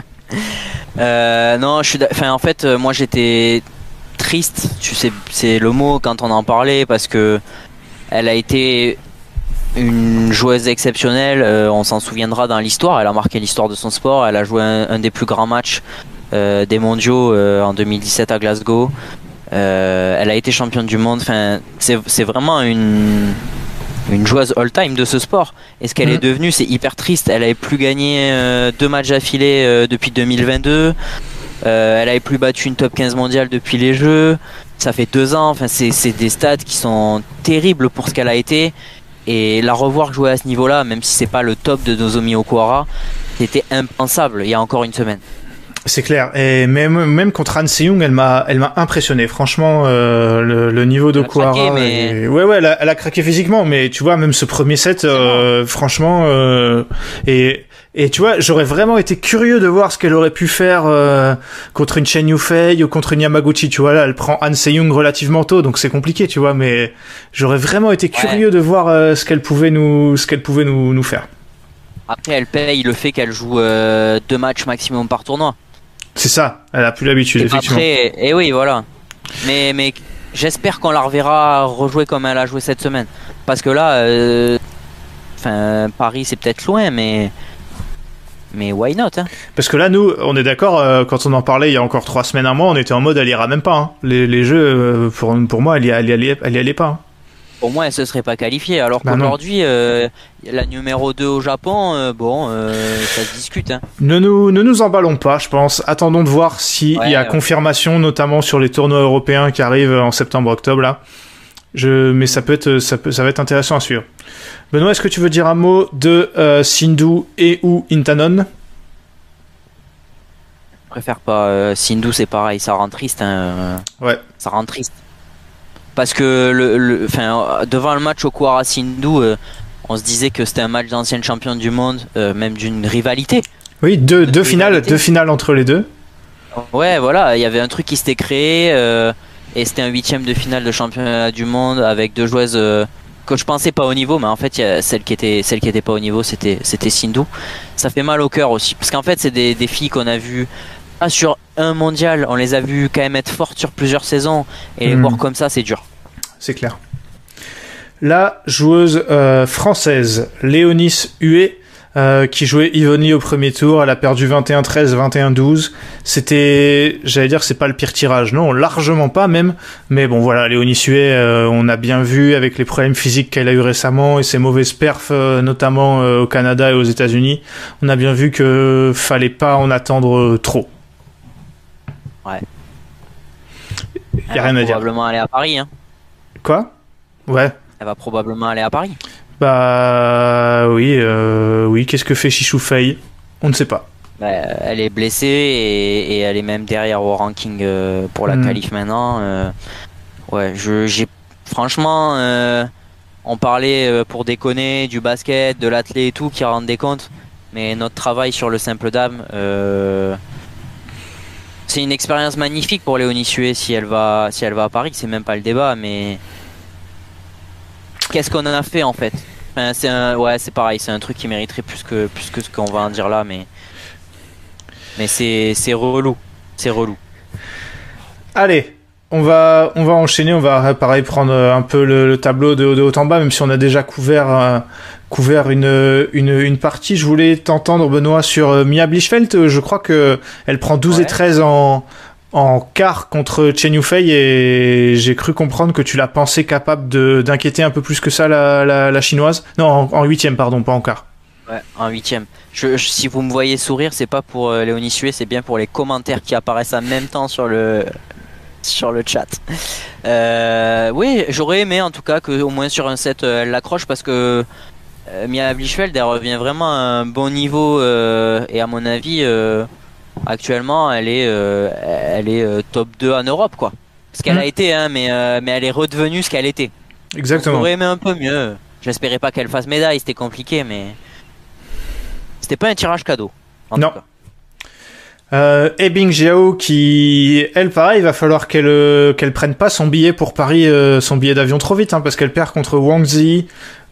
E: Euh, non, je suis, enfin en fait, moi j'étais triste. Tu sais, c'est le mot quand on en parlait parce que elle a été une joueuse exceptionnelle, euh, on s'en souviendra dans l'histoire, elle a marqué l'histoire de son sport, elle a joué un, un des plus grands matchs euh, des mondiaux euh, en deux mille dix-sept à Glasgow, euh, elle a été championne du monde, enfin, c'est, c'est vraiment une, une joueuse all-time de ce sport, et ce qu'elle mmh. est devenue, c'est hyper triste, elle n'avait plus gagné euh, deux matchs d'affilée euh, depuis deux mille vingt-deux, euh, elle n'avait plus battu une top quinze mondiale depuis les Jeux, ça fait deux ans, enfin, c'est, c'est des stats qui sont terribles pour ce qu'elle a été. Et la revoir jouer à ce niveau-là, même si c'est pas le top de Nozomi Okuara, c'était impensable il y a encore une semaine.
D: C'est clair. Et même, même contre Han Se-young, elle m'a, elle m'a impressionné. Franchement, euh, le, le niveau d'Okuara.
E: Mais...
D: Et... Ouais, ouais, elle a, elle a craqué physiquement, mais tu vois, même ce premier set, euh, franchement, euh, et, et tu vois, j'aurais vraiment été curieux de voir ce qu'elle aurait pu faire euh, contre une Chen Yufei ou contre une Yamaguchi. Tu vois, là, elle prend Han Se-young relativement tôt, donc c'est compliqué, tu vois. Mais j'aurais vraiment été curieux ouais. de voir euh, ce qu'elle pouvait nous, ce qu'elle pouvait nous, nous faire.
E: Après, elle paye le fait qu'elle joue euh, deux matchs maximum par tournoi.
D: C'est ça, elle a plus l'habitude,
E: et
D: effectivement.
E: Après, et oui, voilà. Mais, mais j'espère qu'on la reverra rejouer comme elle a joué cette semaine. Parce que là, euh, enfin, Paris, c'est peut-être loin, mais. Mais why not hein.
D: Parce que là, nous, on est d'accord, euh, quand on en parlait il y a encore trois semaines, un mois, on était en mode elle ira même pas. Hein. Les, les jeux, euh, pour, pour moi, elle y, elle, y allait, elle y allait pas. Hein.
E: Pour moi, elle se serait pas qualifiée. Alors
D: bah
E: qu'aujourd'hui, euh, la numéro deux au Japon, euh, bon, euh, ça se discute. Hein.
D: Ne, nous, ne nous emballons pas, je pense. Attendons de voir s'il ouais, y a ouais. confirmation, notamment sur les tournois européens qui arrivent en septembre-octobre. Là. Je, mais ça peut, être, ça, peut, ça va être intéressant à suivre. Benoît, est-ce que tu veux dire un mot de euh, Sindhu et ou Intanon ?
E: Je préfère pas. Euh, Sindhu, c'est pareil, ça rend triste. Hein.
D: Ouais.
E: Ça rend triste. Parce que le, le, enfin, devant le match Okuara Sindhu, euh, on se disait que c'était un match d'ancienne championne du monde, euh, même d'une rivalité.
D: Oui, deux, deux finales, deux finales entre les deux.
E: Ouais, voilà, il y avait un truc qui s'était créé, euh, et c'était un huitième de finale de championnat du monde avec deux joueuses euh, que je pensais pas au niveau, mais en fait, y a celle qui était, celle qui était pas au niveau, c'était, c'était Sindhu. Ça fait mal au cœur aussi, parce qu'en fait, c'est des, des filles qu'on a vues. Pas sur un mondial, on les a vus quand même être fortes sur plusieurs saisons, et les mmh. voir comme ça, c'est dur.
D: C'est clair. La joueuse euh, française Léonis Huet, euh, qui jouait Ivoni au premier tour, elle a perdu vingt et un treize, vingt et un douze. C'était, j'allais dire, c'est pas le pire tirage, non, largement pas même. Mais bon, voilà, Léonis Huet, euh, on a bien vu avec les problèmes physiques qu'elle a eu récemment et ses mauvaises perfs, euh, notamment euh, au Canada et aux États-Unis. On a bien vu que fallait pas en attendre euh, trop.
E: Ouais.
D: Y a rien à dire.
E: Probablement aller à Paris, hein.
D: Quoi ? Ouais.
E: Elle va probablement aller à Paris.
D: Bah oui, euh, oui. Qu'est-ce que fait Chichoufei ? On ne sait pas.
E: Bah, elle est blessée et, et elle est même derrière au ranking euh, pour la mmh. qualif maintenant. Euh, ouais, je, j'ai franchement, euh, on parlait euh, pour déconner du basket, de l'athlète et tout, qui rendent des comptes. Mais notre travail sur le simple dame. Euh, C'est une expérience magnifique pour Léonis Huet si elle va si elle va à Paris, c'est même pas le débat, mais qu'est-ce qu'on en a fait en fait ? Enfin, c'est un, ouais, c'est pareil, c'est un truc qui mériterait plus que plus que ce qu'on va en dire là, mais mais c'est c'est relou, c'est relou.
D: Allez, on va on va enchaîner, on va pareil prendre un peu le, le tableau de, de haut en bas, même si on a déjà couvert euh, couvert une, une, une partie. Je voulais t'entendre, Benoît, sur Mia Blichfeld. Je crois que elle prend douze ouais. et treize en, en quart contre Chen Yufei, et j'ai cru comprendre que tu l'as pensé capable de, d'inquiéter un peu plus que ça la, la, la chinoise. Non, en, en huitième, pardon, pas en quart.
E: Ouais, en huitième. Je, je, si vous me voyez sourire, c'est pas pour euh, Léonis Huet, c'est bien pour les commentaires qui apparaissent en même temps sur le... sur le chat. Euh, oui, j'aurais aimé en tout cas que au moins sur un set euh, elle l'accroche, parce que euh, Mia Blichfeld elle revient vraiment à un bon niveau euh, et à mon avis euh, actuellement elle est euh, elle est euh, top deux en Europe quoi. Ce qu'elle mmh. a été hein, mais euh, mais elle est redevenue ce qu'elle était.
D: Exactement.
E: J'aurais aimé un peu mieux. J'espérais pas qu'elle fasse médaille, c'était compliqué, mais c'était pas un tirage cadeau. En
D: non.
E: Tout cas.
D: Euh, Ebing Jiao qui, elle, pareil, il va falloir qu'elle euh, qu'elle prenne pas son billet pour Paris, euh, son billet d'avion trop vite, hein, parce qu'elle perd contre Wang Zi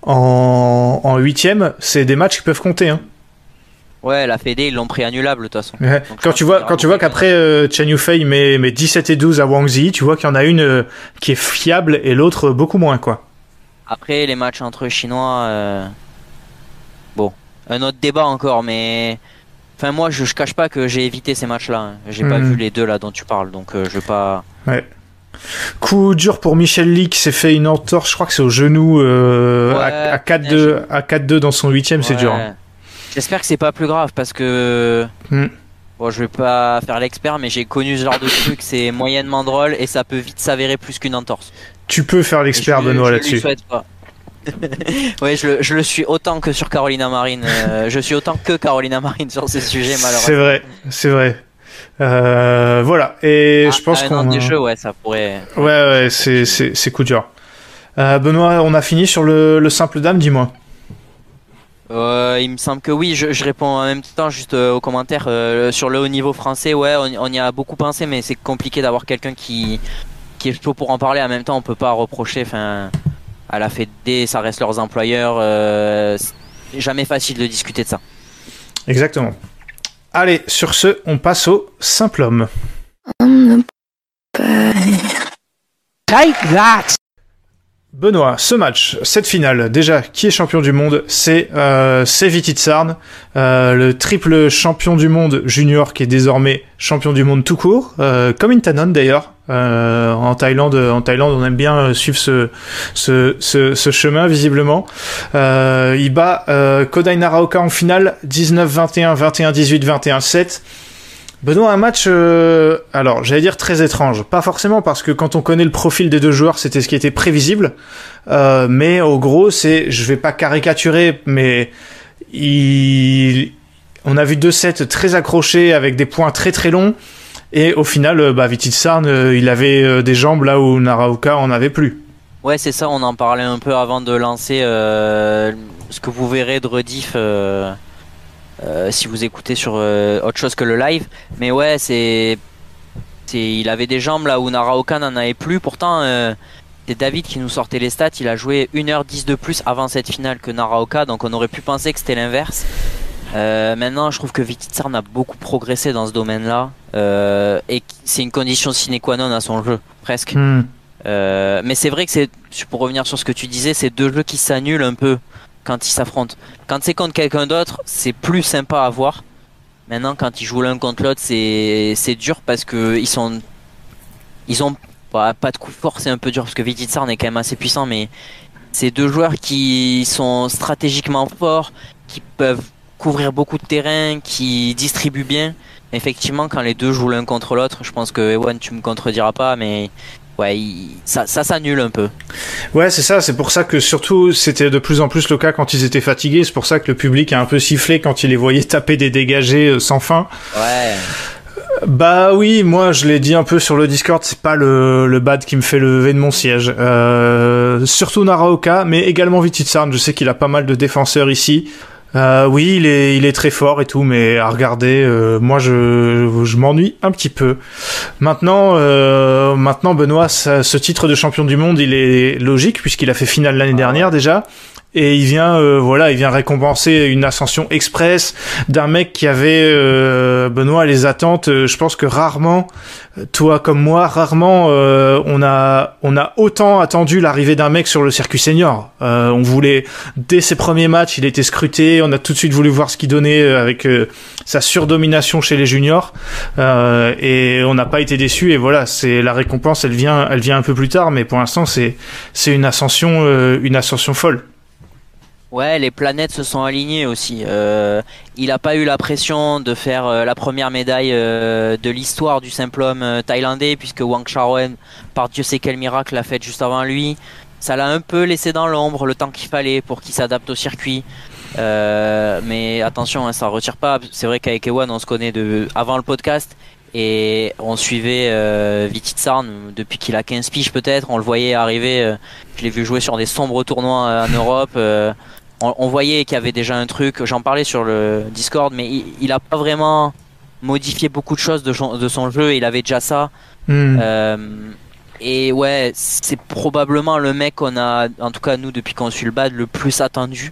D: en en huitième. C'est des matchs qui peuvent compter, hein.
E: Ouais, la Fédé ils l'ont pris annulable de toute façon.
D: Ouais. Quand tu vois, quand tu vois qu'après euh, Chen Yufei met met dix-sept et douze à Wang Zi, tu vois qu'il y en a une euh, qui est fiable et l'autre euh, beaucoup moins, quoi.
E: Après, les matchs entre Chinois, euh... bon, un autre débat encore, mais enfin moi, je, je cache pas que j'ai évité ces matchs-là. Hein. J'ai mmh. pas vu les deux là dont tu parles, donc euh, je vais pas.
D: Ouais. Coup dur pour Michel Lee qui s'est fait une entorse, je crois que c'est au genou euh, ouais, à, à quatre deux, à quatre deux dans son huitième, ouais. C'est dur. Hein.
E: J'espère que c'est pas plus grave parce que. Mmh. Bon, je vais pas faire l'expert, mais j'ai connu ce genre de truc, c'est moyennement drôle et ça peut vite s'avérer plus qu'une entorse.
D: Tu peux faire l'expert, je, Benoît,
E: je
D: là-dessus.
E: Je le souhaite pas. Oui, je, je le suis autant que sur Carolina Marin. Euh, je suis autant que Carolina Marin sur ces sujets, malheureusement.
D: C'est vrai, c'est vrai. Euh, voilà, et ah, je pense qu'on.
E: des jeux, ouais, ça pourrait.
D: Ouais, ouais, c'est, c'est, c'est coup dur. Euh, Benoît, on a fini sur le, le simple dame, dis-moi.
E: Euh, il me semble que oui, je, je réponds en même temps juste euh, aux commentaires euh, sur le haut niveau français. Ouais, on, on y a beaucoup pensé, mais c'est compliqué d'avoir quelqu'un qui qui est chaud pour en parler. En même temps, on peut pas reprocher. Enfin, à la Fédé, ça reste leurs employeurs. Euh, c'est jamais facile de discuter de ça.
D: Exactement. Allez, sur ce, on passe au simple homme.
B: Take that.
D: Benoît, ce match, cette finale, déjà, qui est champion du monde? C'est euh, c'est Vitid Sarn, euh, le triple champion du monde junior qui est désormais champion du monde tout court, euh, comme Intanon d'ailleurs. Euh, en Thaïlande, en Thaïlande, on aime bien suivre ce ce ce, ce chemin visiblement. Euh, il bat euh, Kodai Naraoka en finale, dix-neuf vingt et un, vingt et un dix-huit, vingt et un sept. Benoît, un match, euh, alors j'allais dire très étrange, pas forcément parce que quand on connaît le profil des deux joueurs, c'était ce qui était prévisible, euh, mais au gros, c'est, je vais pas caricaturer, mais il, on a vu deux sets très accrochés avec des points très très longs, et au final, bah, Vitid Sarn, euh, il avait euh, des jambes là où Naraoka en avait plus.
E: Ouais, c'est ça, on en parlait un peu avant de lancer euh, ce que vous verrez de rediff. Euh... Euh, si vous écoutez sur euh, autre chose que le live, mais ouais, c'est, c'est, il avait des jambes là où Naraoka n'en avait plus. Pourtant, euh, c'est David qui nous sortait les stats. Il a joué une heure dix de plus avant cette finale que Naraoka, donc on aurait pu penser que c'était l'inverse. Euh, maintenant, je trouve que Vitid Sarn a beaucoup progressé dans ce domaine-là, euh, et c'est une condition sine qua non à son jeu, presque. Mm. Euh, mais c'est vrai que c'est, pour revenir sur ce que tu disais, c'est deux jeux qui s'annulent un peu quand ils s'affrontent. Quand c'est contre quelqu'un d'autre, c'est plus sympa à voir. Maintenant, quand ils jouent l'un contre l'autre, c'est c'est dur parce que ils sont ils ont bah, pas de coup fort, c'est un peu dur parce que Vitid Sarn est quand même assez puissant, mais c'est deux joueurs qui sont stratégiquement forts, qui peuvent couvrir beaucoup de terrain, qui distribuent bien. Effectivement, quand les deux jouent l'un contre l'autre, je pense que Ewan, tu me contrediras pas, mais ouais, il, ça, ça s'annule un peu.
D: Ouais, c'est ça, c'est pour ça que surtout c'était de plus en plus le cas quand ils étaient fatigués, c'est pour ça que le public a un peu sifflé quand il les voyait taper des dégagés sans fin.
E: Ouais.
D: Bah oui, moi je l'ai dit un peu sur le Discord, c'est pas le, le bad qui me fait lever de mon siège. Euh, surtout Naraoka, mais également Vitid Sarn, je sais qu'il a pas mal de défenseurs ici. Euh, oui, il est, il est très fort et tout, mais à regarder, euh, moi je, je m'ennuie un petit peu. Maintenant, euh, maintenant Benoît, ça, ce titre de champion du monde, il est logique puisqu'il a fait finale l'année dernière déjà. Et il vient, euh, voilà, il vient récompenser une ascension express d'un mec qui avait, euh, Benoît, les attentes. Euh, je pense que rarement, toi comme moi, rarement, euh, on a, on a autant attendu l'arrivée d'un mec sur le circuit senior. Euh, on voulait, dès ses premiers matchs, il était scruté. On a tout de suite voulu voir ce qu'il donnait avec euh, sa surdomination chez les juniors, euh, et on n'a pas été déçus. Et voilà, c'est la récompense. Elle vient, elle vient un peu plus tard, mais pour l'instant, c'est, c'est une ascension, euh, une ascension folle.
E: Ouais, les planètes se sont alignées aussi. Euh, il a pas eu la pression de faire euh, la première médaille euh, de l'histoire du simple homme euh, thaïlandais, puisque Wang Charoen, par Dieu sait quel miracle, l'a fait juste avant lui. Ça l'a un peu laissé dans l'ombre le temps qu'il fallait pour qu'il s'adapte au circuit. Euh, mais attention, hein, ça retire pas. C'est vrai qu'avec Ewan, on se connaît de avant le podcast et on suivait euh, Vitid Sarn depuis qu'il a quinze piges peut-être. On le voyait arriver. Euh, je l'ai vu jouer sur des sombres tournois euh, en Europe. Euh, On, on voyait qu'il y avait déjà un truc, j'en parlais sur le Discord, mais il, il a pas vraiment modifié beaucoup de choses de, de son jeu, il avait déjà ça. Mm. Euh, et ouais, c'est probablement le mec qu'on a, en tout cas nous depuis qu'on suit le bad, le plus attendu.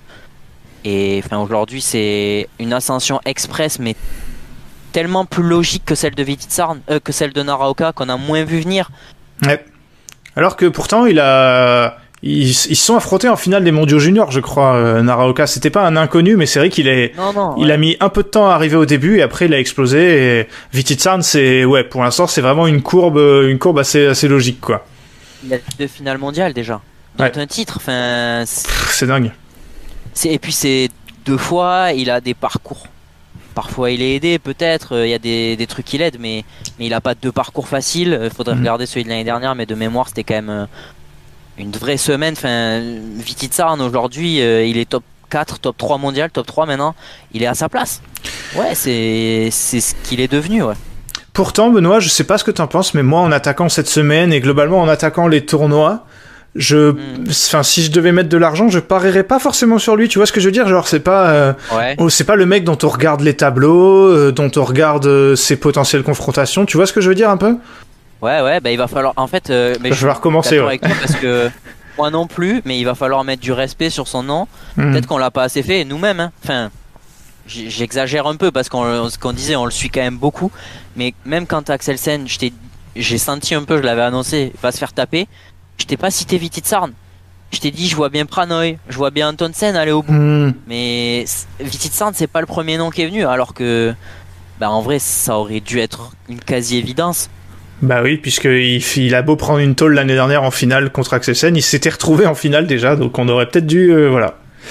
E: Et enfin aujourd'hui c'est une ascension express, mais tellement plus logique que celle de Vitid Sarn, euh, que celle de Naraoka, qu'on a moins vu venir.
D: Ouais. Alors que pourtant il a... Ils se sont affrontés en finale des mondiaux juniors, je crois, euh, Naraoka. C'était pas un inconnu, mais c'est vrai qu'il est,
E: non, non,
D: il
E: ouais.
D: a mis un peu de temps à arriver au début et après il a explosé. Et Vititsarn, c'est, ouais, pour l'instant, c'est vraiment une courbe, une courbe assez, assez logique, quoi.
E: Il a deux finales mondiales déjà. Donc
D: Ouais.
E: un titre, enfin. C'est...
D: Pff, c'est dingue.
E: c'est... Et puis c'est deux fois, il a des parcours. Parfois il est aidé, peut-être, il y a des, des trucs qui l'aident, mais, mais il a pas deux parcours faciles. Il faudrait
D: Mhm.
E: regarder celui de l'année dernière, mais de mémoire c'était quand même euh, une vraie semaine. Enfin, Vititsarn aujourd'hui, euh, il est top quatre, top trois mondial, top trois maintenant. Il est à sa place. Ouais, c'est, c'est ce qu'il est devenu, ouais.
D: Pourtant, Benoît, je sais pas ce que t'en penses, mais moi, en attaquant cette semaine et globalement en attaquant les tournois, je, enfin,
E: Mm.
D: si je devais mettre de l'argent, je parierais pas forcément sur lui. Tu vois ce que je veux dire? Genre, c'est pas, euh,
E: Ouais.
D: oh, c'est pas le mec dont on regarde les tableaux, euh, dont on regarde euh, ses potentielles confrontations. Tu vois ce que je veux dire un peu?
E: Ouais, ouais, bah il va falloir. En fait, euh, mais
D: Il va
E: je
D: falloir
E: suis
D: commencer,
E: d'accord
D: ouais.
E: avec toi parce que moi non plus, mais il va falloir mettre du respect sur son nom.
D: Mhm.
E: Peut-être qu'on l'a pas assez fait nous-mêmes. Hein. Enfin, j- j'exagère un peu parce qu'on ce qu'on disait, on le suit quand même beaucoup. Mais même quand Axelsen, je t'ai- j'ai senti un peu, je l'avais annoncé, va se faire taper. Je t'ai pas cité Vititsarn. Je t'ai dit, je vois bien Pranoy, je vois bien Antonsen aller au bout.
D: Mhm.
E: Mais c- Vititsarn, c'est pas le premier nom qui est venu, alors que, bah en vrai, ça aurait dû être une quasi-évidence.
D: Bah oui, puisqu'il il a beau prendre une tôle l'année dernière en finale contre Axelsen, il s'était retrouvé en finale déjà, donc on aurait peut-être dû, euh, voilà.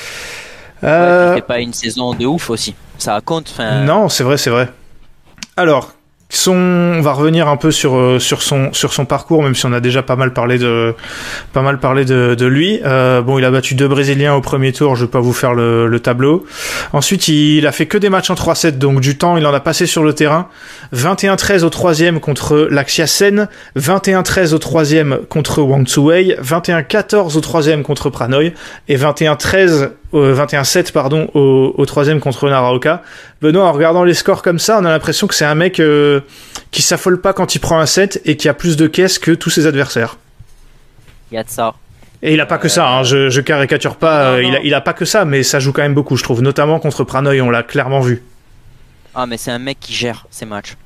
D: Euh,
E: Ouais, il fait pas une saison de ouf aussi. Ça compte. Enfin,
D: Non, c'est vrai, c'est vrai. Alors, son... on va revenir un peu sur, euh, sur, son, sur son parcours, même si on a déjà pas mal parlé de, pas mal parlé de, de lui. Euh, bon, il a battu deux Brésiliens au premier tour, je vais pas vous faire le, le tableau. Ensuite, il a fait que des matchs en trois sept, donc du temps, il en a passé sur le terrain. vingt et un treize au troisième contre Lakshya Sen, vingt et un treize au troisième contre Wang Tzuwei, vingt et un quatorze au troisième contre Pranoy, et vingt et un treize, euh, vingt et un sept pardon, au, au troisième contre Naraoka. Benoît, en regardant les scores comme ça, on a l'impression que c'est un mec euh, qui s'affole pas quand il prend un set et qui a plus de caisses que tous ses adversaires.
E: il y a de ça.
D: Et il a pas que ça, hein, je, je caricature pas,
E: Non,
D: euh,
E: non.
D: Il, a, il a pas que ça, mais ça joue quand même beaucoup, je trouve, notamment contre Pranoy, on l'a clairement vu.
E: Ah, mais c'est un mec qui gère ses matchs.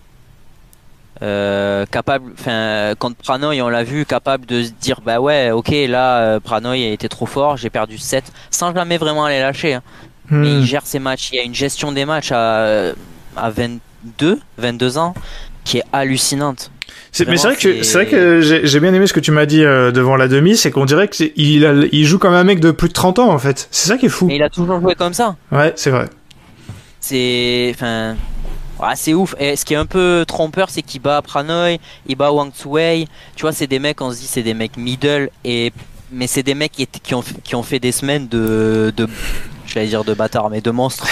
E: Euh, capable, enfin, contre Pranoy, on l'a vu, capable de se dire, bah ouais, ok, là, euh, Pranoy a été trop fort, j'ai perdu sept, sans jamais vraiment les lâcher. Hein. Mais
D: Hmm.
E: il gère ses matchs. Il y a une gestion des matchs à, à vingt-deux, vingt-deux ans qui est hallucinante.
D: C'est- mais c'est vrai
E: Vraiment,
D: que,
E: c'est-
D: c'est vrai que j'ai, j'ai bien aimé ce que tu m'as dit euh, devant la demi, c'est qu'on dirait qu'il il joue comme un mec de plus de trente ans en fait. C'est ça qui est fou.
E: Mais il a toujours joué comme ça.
D: Ouais, c'est vrai.
E: C'est, enfin, ouais, c'est ouf. Et ce qui est un peu trompeur, c'est qu'il bat Pranoy, il bat Wang Tzuwei. Tu vois, c'est des mecs, on se dit, c'est des mecs middle, et mais c'est des mecs qui, étaient- qui ont qui ont fait des semaines de de j'allais dire de bâtards, mais de monstres.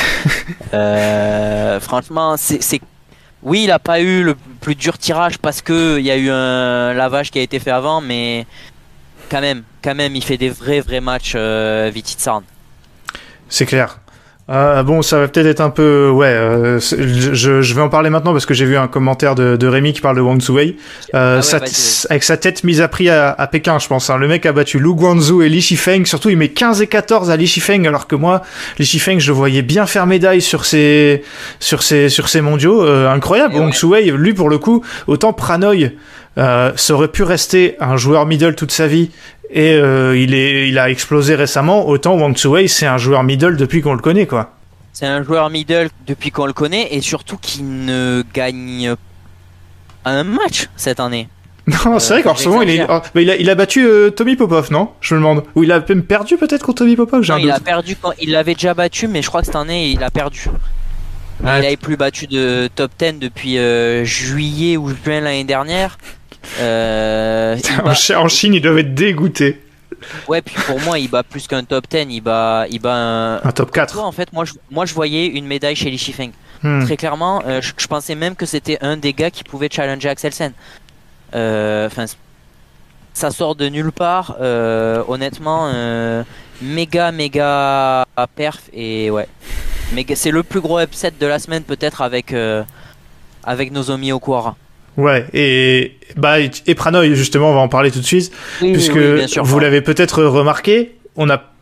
E: euh, franchement, c'est c'est oui, il a pas eu le plus dur tirage parce que il y a eu un lavage qui a été fait avant, mais quand même, quand même, il fait des vrais vrais matchs, euh, Vititsarn.
D: C'est clair. Euh, bon, ça va peut-être être un peu... Ouais, euh, c'est- je, je vais en parler maintenant parce que j'ai vu un commentaire de, de Rémi qui parle de Wang Tzuwei. Euh,
E: Ah ouais,
D: sa-
E: vas-y, vas-y.
D: avec sa tête mise à prix à, à Pékin, je pense. Hein. Le mec a battu Lu Guanzhou et Li Shifeng. Surtout, il met quinze et quatorze à Li Shifeng, alors que moi, Li Shifeng, je le voyais bien faire médaille sur ses, sur ses, sur ses mondiaux. Euh, incroyable.
E: Et
D: Wang
E: ouais.
D: Tzuwei, lui, pour le coup, autant Pranoy, euh, ça aurait pu rester un joueur middle toute sa vie. Et euh, il, est, il a explosé récemment. Autant Wang Tzuwei, c'est un joueur middle depuis qu'on le connaît, quoi.
E: C'est un joueur middle depuis qu'on le connaît et surtout qui ne gagne un match cette année.
D: Non, c'est vrai qu'en ce moment, il, est...
E: j'exagère.
D: oh, mais il, a, il a battu euh, Tommy Popov, non? Je me demande. Ou il a même perdu peut-être contre Tommy Popov, j'ai
E: Non,
D: un
E: il a
D: doute.
E: perdu quand il l'avait déjà battu, mais je crois que cette année il a perdu.
D: Ouais.
E: Il n'avait plus battu de top dix depuis euh, juillet ou juin l'année dernière. Euh, il
D: En,
E: bat-
D: Ch- en Chine, ils doivent être dégoûtés.
E: Ouais, puis pour moi, il bat plus qu'un top dix, il bat, il bat un.
D: Un top quatre.
E: Toi, en fait, moi je, moi, je voyais une médaille chez Li Shifeng.
D: Hmm.
E: Très clairement, euh, je, je pensais même que c'était un des gars qui pouvait challenger Axelsen. Euh, Enfin, ça sort de nulle part. euh, honnêtement, euh, méga, méga perf et ouais. Méga- c'est le plus gros upset de la semaine peut-être avec euh, avec Nozomi Okuhara.
D: Ouais, et, bah, et et Pranoy, justement, on va en parler tout de suite.
E: Oui,
D: puisque
E: oui, bien sûr,
D: vous
E: pardon.
D: l'avez peut-être remarqué, on a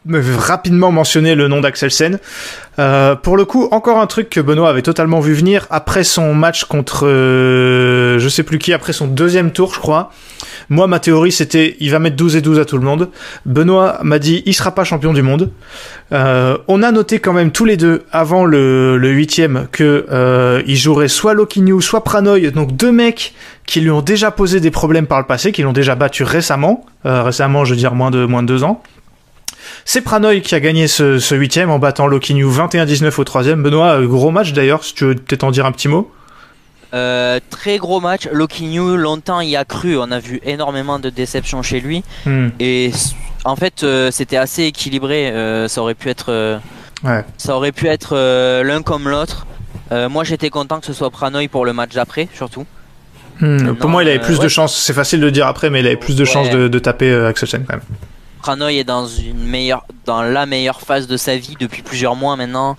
D: rapidement mentionner le nom d'Axelsen. Euh, pour le coup, encore un truc que Benoît avait totalement vu venir après son match contre, euh, je sais plus qui, après son deuxième tour, je crois. Moi, ma théorie, c'était, il va mettre douze et douze à tout le monde. Benoît m'a dit, il sera pas champion du monde. Euh, on a noté quand même tous les deux, avant le, le huitième, que, euh, il jouerait soit Lokinyu, soit Pranoy, donc deux mecs qui lui ont déjà posé des problèmes par le passé, qui l'ont déjà battu récemment. Euh, récemment, je veux dire, moins de, moins de deux ans. C'est Pranoy qui a gagné ce, ce huitième en battant Lokinyu vingt et un dix-neuf au troisième. Benoît, gros match d'ailleurs, si tu veux peut-être en dire un petit mot.
E: Euh, très gros match. Lokinyu, longtemps y a cru. On a vu énormément de déceptions chez lui. Hmm. Et en fait, euh, c'était assez équilibré. Euh, ça aurait pu être, euh, ouais. ça aurait pu être euh, l'un comme l'autre. Euh, moi, j'étais content que ce soit Pranoy pour le match d'après, surtout.
D: Hmm. Maintenant, pour moi, il avait plus euh, ouais. de chances. C'est facile de dire après, mais il avait plus de ouais. chances de, de taper euh, Axelsen quand même.
E: Pranoy est dans une meilleure, dans la meilleure phase de sa vie depuis plusieurs mois maintenant.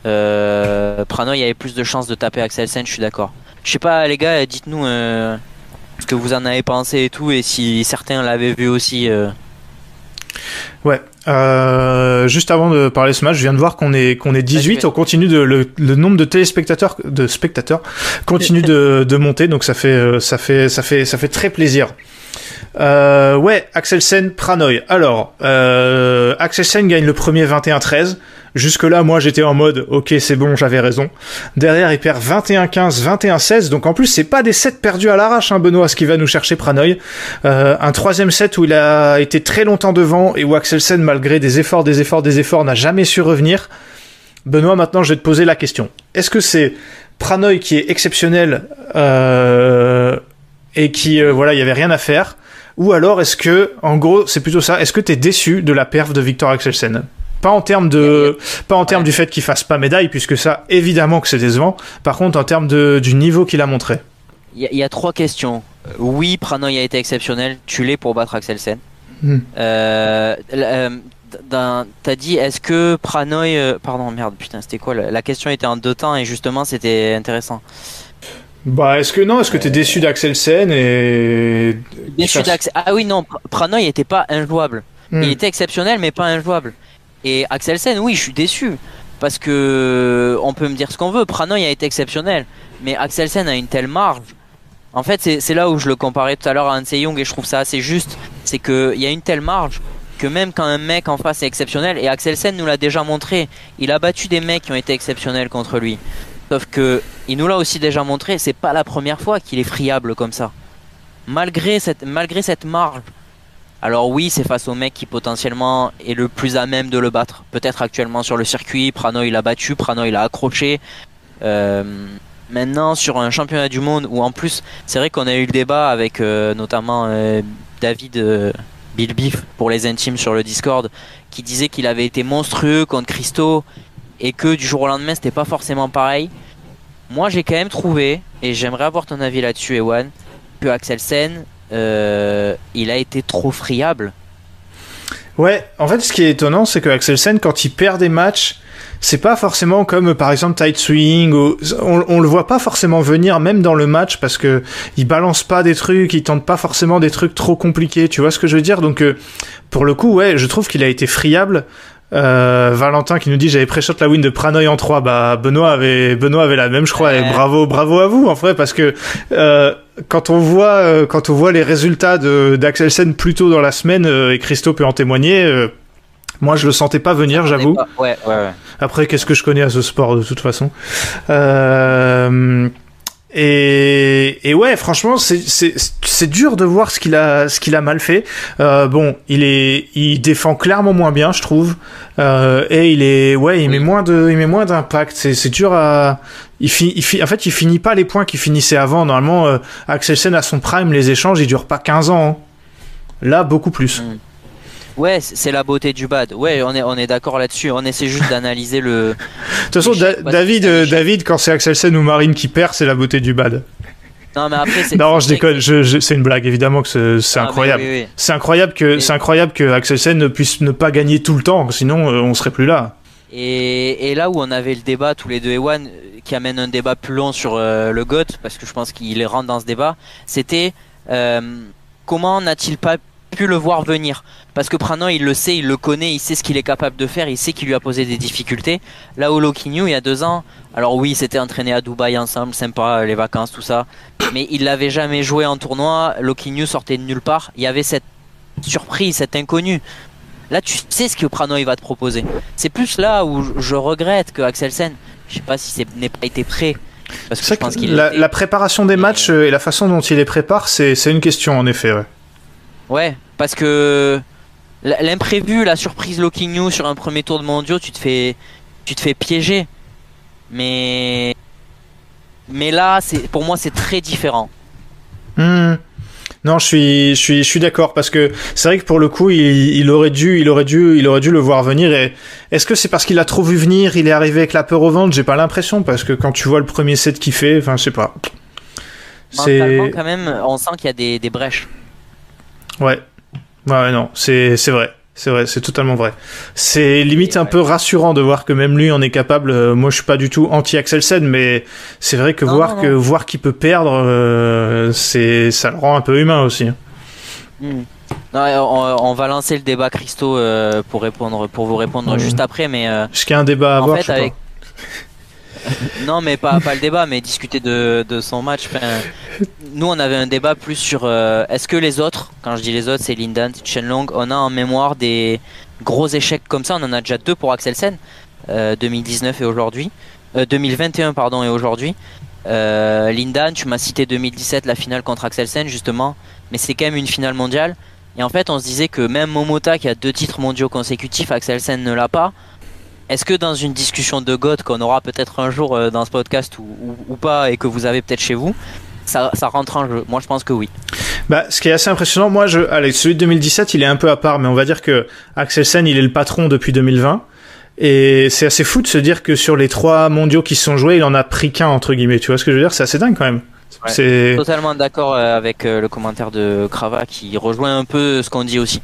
E: Euh, Pranoy avait plus de chances de taper Axelsen, je suis d'accord. Je sais pas les gars, dites-nous euh, ce que vous en avez pensé et tout, et si certains l'avaient vu aussi. Euh...
D: Ouais. Euh, juste avant de parler de ce match, je viens de voir qu'on est qu'on est dix-huit. On continue de le, le nombre de téléspectateurs, de spectateurs continue de, de monter, donc ça fait ça fait ça fait ça fait très plaisir. Euh, ouais, Axelsen, Pranoy. Alors, euh, Axelsen gagne le premier vingt et un treize. Jusque-là, moi, j'étais en mode, ok, c'est bon, j'avais raison. Derrière, il perd vingt et un quinze, vingt et un seize. Donc, en plus, c'est pas des sets perdus à l'arrache, hein, Benoît, ce qui va nous chercher Pranoy. Euh, un troisième set où il a été très longtemps devant et où Axelsen, malgré des efforts, des efforts, des efforts, n'a jamais su revenir. Benoît, maintenant, je vais te poser la question. Est-ce que c'est Pranoy qui est exceptionnel, euh, et qui, euh, voilà, il y avait rien à faire? Ou alors, est-ce que, en gros, c'est plutôt ça, est-ce que t'es déçu de la perf de Viktor Axelsen? Pas en termes de, pas en termes ouais. du fait qu'il fasse pas médaille, puisque ça, évidemment que c'est décevant. Par contre, en termes de, du niveau qu'il a montré.
E: Il y, y a trois questions. Oui, Pranoy a été exceptionnel. Tu l'es pour battre Axelsen. Hmm. Euh, euh, t'as dit, est-ce que Pranoy, euh, pardon, merde, putain, c'était quoi? La, la question était en deux temps et justement, c'était intéressant.
D: Bah, est-ce que non, est-ce que t'es déçu d'Axelsen et.
E: Déçu d'Axelsen. Ah oui, non, Pranoy était pas injouable. Hmm. Il était exceptionnel, mais pas injouable. Et Axelsen, oui, je suis déçu. Parce que on peut me dire ce qu'on veut. Pranoy a été exceptionnel. Mais Axelsen a une telle marge. En fait, c'est, c'est là où je le comparais tout à l'heure à Han Se-young et je trouve ça assez juste. C'est qu'il y a une telle marge que même quand un mec en face est exceptionnel, et Axelsen nous l'a déjà montré, il a battu des mecs qui ont été exceptionnels contre lui. Sauf que il nous l'a aussi déjà montré, c'est pas la première fois qu'il est friable comme ça. Malgré cette, malgré cette marge. Alors oui, c'est face au mec qui potentiellement est le plus à même de le battre. Peut-être actuellement sur le circuit, Pranoy l'a battu, Pranoy l'a accroché. Euh, maintenant, sur un championnat du monde où en plus, c'est vrai qu'on a eu le débat avec euh, notamment euh, David euh, Bill Beef pour les intimes sur le Discord, qui disait qu'il avait été monstrueux contre Christo et que du jour au lendemain, c'était pas forcément pareil. Moi, j'ai quand même trouvé, et j'aimerais avoir ton avis là-dessus, Ewan, que Axelsen... Euh, il a été trop friable.
D: Ouais, en fait, ce qui est étonnant, c'est que Axelsen, quand il perd des matchs, c'est pas forcément comme par exemple Tight Swing, ou, on, on le voit pas forcément venir même dans le match parce que il balance pas des trucs, il tente pas forcément des trucs trop compliqués, tu vois ce que je veux dire? Donc euh, pour le coup, ouais, je trouve qu'il a été friable. Euh, Valentin qui nous dit j'avais pré-shot la win de Pranoy en trois. Bah Benoît avait Benoît avait la même, je crois, ouais. Et bravo bravo à vous en vrai, parce que euh, quand on voit euh, quand on voit les résultats de d'Axelsen plus tôt dans la semaine, euh, et Christo peut en témoigner, euh, moi je le sentais pas venir, j'avoue.
E: Pas. Ouais, ouais, ouais.
D: Après, qu'est-ce que je connais à ce sport de toute façon. Euh... Et, et ouais, franchement, c'est, c'est, c'est dur de voir ce qu'il a, ce qu'il a mal fait. Euh, bon, il est, il défend clairement moins bien, je trouve. Euh, et il est, ouais, il met moins de, il met moins d'impact. C'est, c'est dur à, il finit, il fi, en fait, il finit pas les points qu'il finissait avant. Normalement, euh, Axelsen à son prime, les échanges, ils durent pas quinze ans. Hein. Là, beaucoup plus.
E: Mm. Ouais, c'est la beauté du bad. Ouais, on est, on est d'accord là-dessus. On essaie juste d'analyser le.
D: De toute façon, da- David, euh, David, quand c'est Axelsen ou Marine qui perd, c'est la beauté du bad.
E: Non, mais après, c'est.
D: Non, je déconne. Je, je, c'est une blague, évidemment que c'est, c'est ah, incroyable. Oui, oui. C'est incroyable que, et... c'est incroyable que Axelsen ne puisse ne pas gagner tout le temps. Sinon, euh, on serait plus là.
E: Et, et là où on avait le débat tous les deux, Ewan, qui amène un débat plus long sur euh, le GOAT, parce que je pense qu'il rentre dans ce débat, c'était euh, comment n'a-t-il pas pu le voir venir. Parce que Pranoy, il le sait, il le connaît, il sait ce qu'il est capable de faire, il sait qu'il lui a posé des difficultés. Là où Lokinyu, il y a deux ans, alors oui, ils s'étaient entraînés à Dubaï ensemble, sympa, les vacances, tout ça. Mais il l'avait jamais joué en tournoi. Lokinyu sortait de nulle part. Il y avait cette surprise, cet inconnu. Là, tu sais ce que Pranoy va te proposer. C'est plus là où je regrette que Axelsen, je sais pas si c'est n'est pas été prêt. Parce que
D: c'est
E: je pense
D: que
E: qu'il
D: la,
E: était...
D: la préparation des matchs euh, et la façon dont il les prépare, c'est, c'est une question en effet. Ouais,
E: ouais parce que l'imprévu, la surprise Lokinyu sur un premier tour de mondiaux, tu te fais, tu te fais piéger. Mais, mais là, c'est pour moi, c'est très différent.
D: Mmh. Non, je suis, je suis, je suis d'accord parce que c'est vrai que pour le coup, il, il aurait dû, il aurait dû, il aurait dû le voir venir. Et est-ce que c'est parce qu'il l'a trop vu venir, il est arrivé avec la peur au ventre? J'ai pas l'impression parce que quand tu vois le premier set qu'il fait, enfin, je sais pas.
E: Mentalement, c'est quand même, on sent qu'il y a des, des brèches.
D: Ouais, ouais, non, c'est, c'est vrai. C'est vrai, c'est totalement vrai. C'est limite un peu rassurant de voir que même lui en est capable. Euh, moi, je suis pas du tout anti-Axelsen, mais c'est vrai que non, voir non, que non. voir qu'il peut perdre, euh, c'est ça le rend un peu humain aussi.
E: Mmh. Non, on, on va lancer le débat Christo euh, pour répondre, pour vous répondre mmh. juste après, mais. Euh,
D: Est-ce qu'il y a un débat à
E: en
D: avoir
E: fait,
D: je sais
E: avec...
D: pas.
E: Non, mais pas, pas le débat, mais discuter de, de son match. Enfin, nous, on avait un débat plus sur euh, est-ce que les autres, quand je dis les autres, c'est Lindan, Shenlong, on a en mémoire des gros échecs comme ça. On en a déjà deux pour Axelsen, euh, deux mille dix-neuf et aujourd'hui, euh, deux mille vingt et un pardon et aujourd'hui. Euh, Lindan, tu m'as cité deux mille dix-sept, la finale contre Axelsen justement, mais c'est quand même une finale mondiale. Et en fait, on se disait que même Momota, qui a deux titres mondiaux consécutifs, Axelsen ne l'a pas. Est-ce que dans une discussion de G O T qu'on aura peut-être un jour euh, dans ce podcast ou, ou, ou pas et que vous avez peut-être chez vous, ça, ça rentre en jeu? Moi, je pense que oui.
D: Bah, ce qui est assez impressionnant, moi, je, allez, celui de deux mille dix-sept, il est un peu à part, mais on va dire que Axelsen, il est le patron depuis deux mille vingt. Et c'est assez fou de se dire que sur les trois mondiaux qui se sont joués, il en a pris qu'un, entre guillemets. Tu vois ce que je veux dire? C'est assez dingue quand même.
E: Ouais,
D: c'est
E: totalement d'accord avec euh, le commentaire de Krava qui rejoint un peu ce qu'on dit aussi.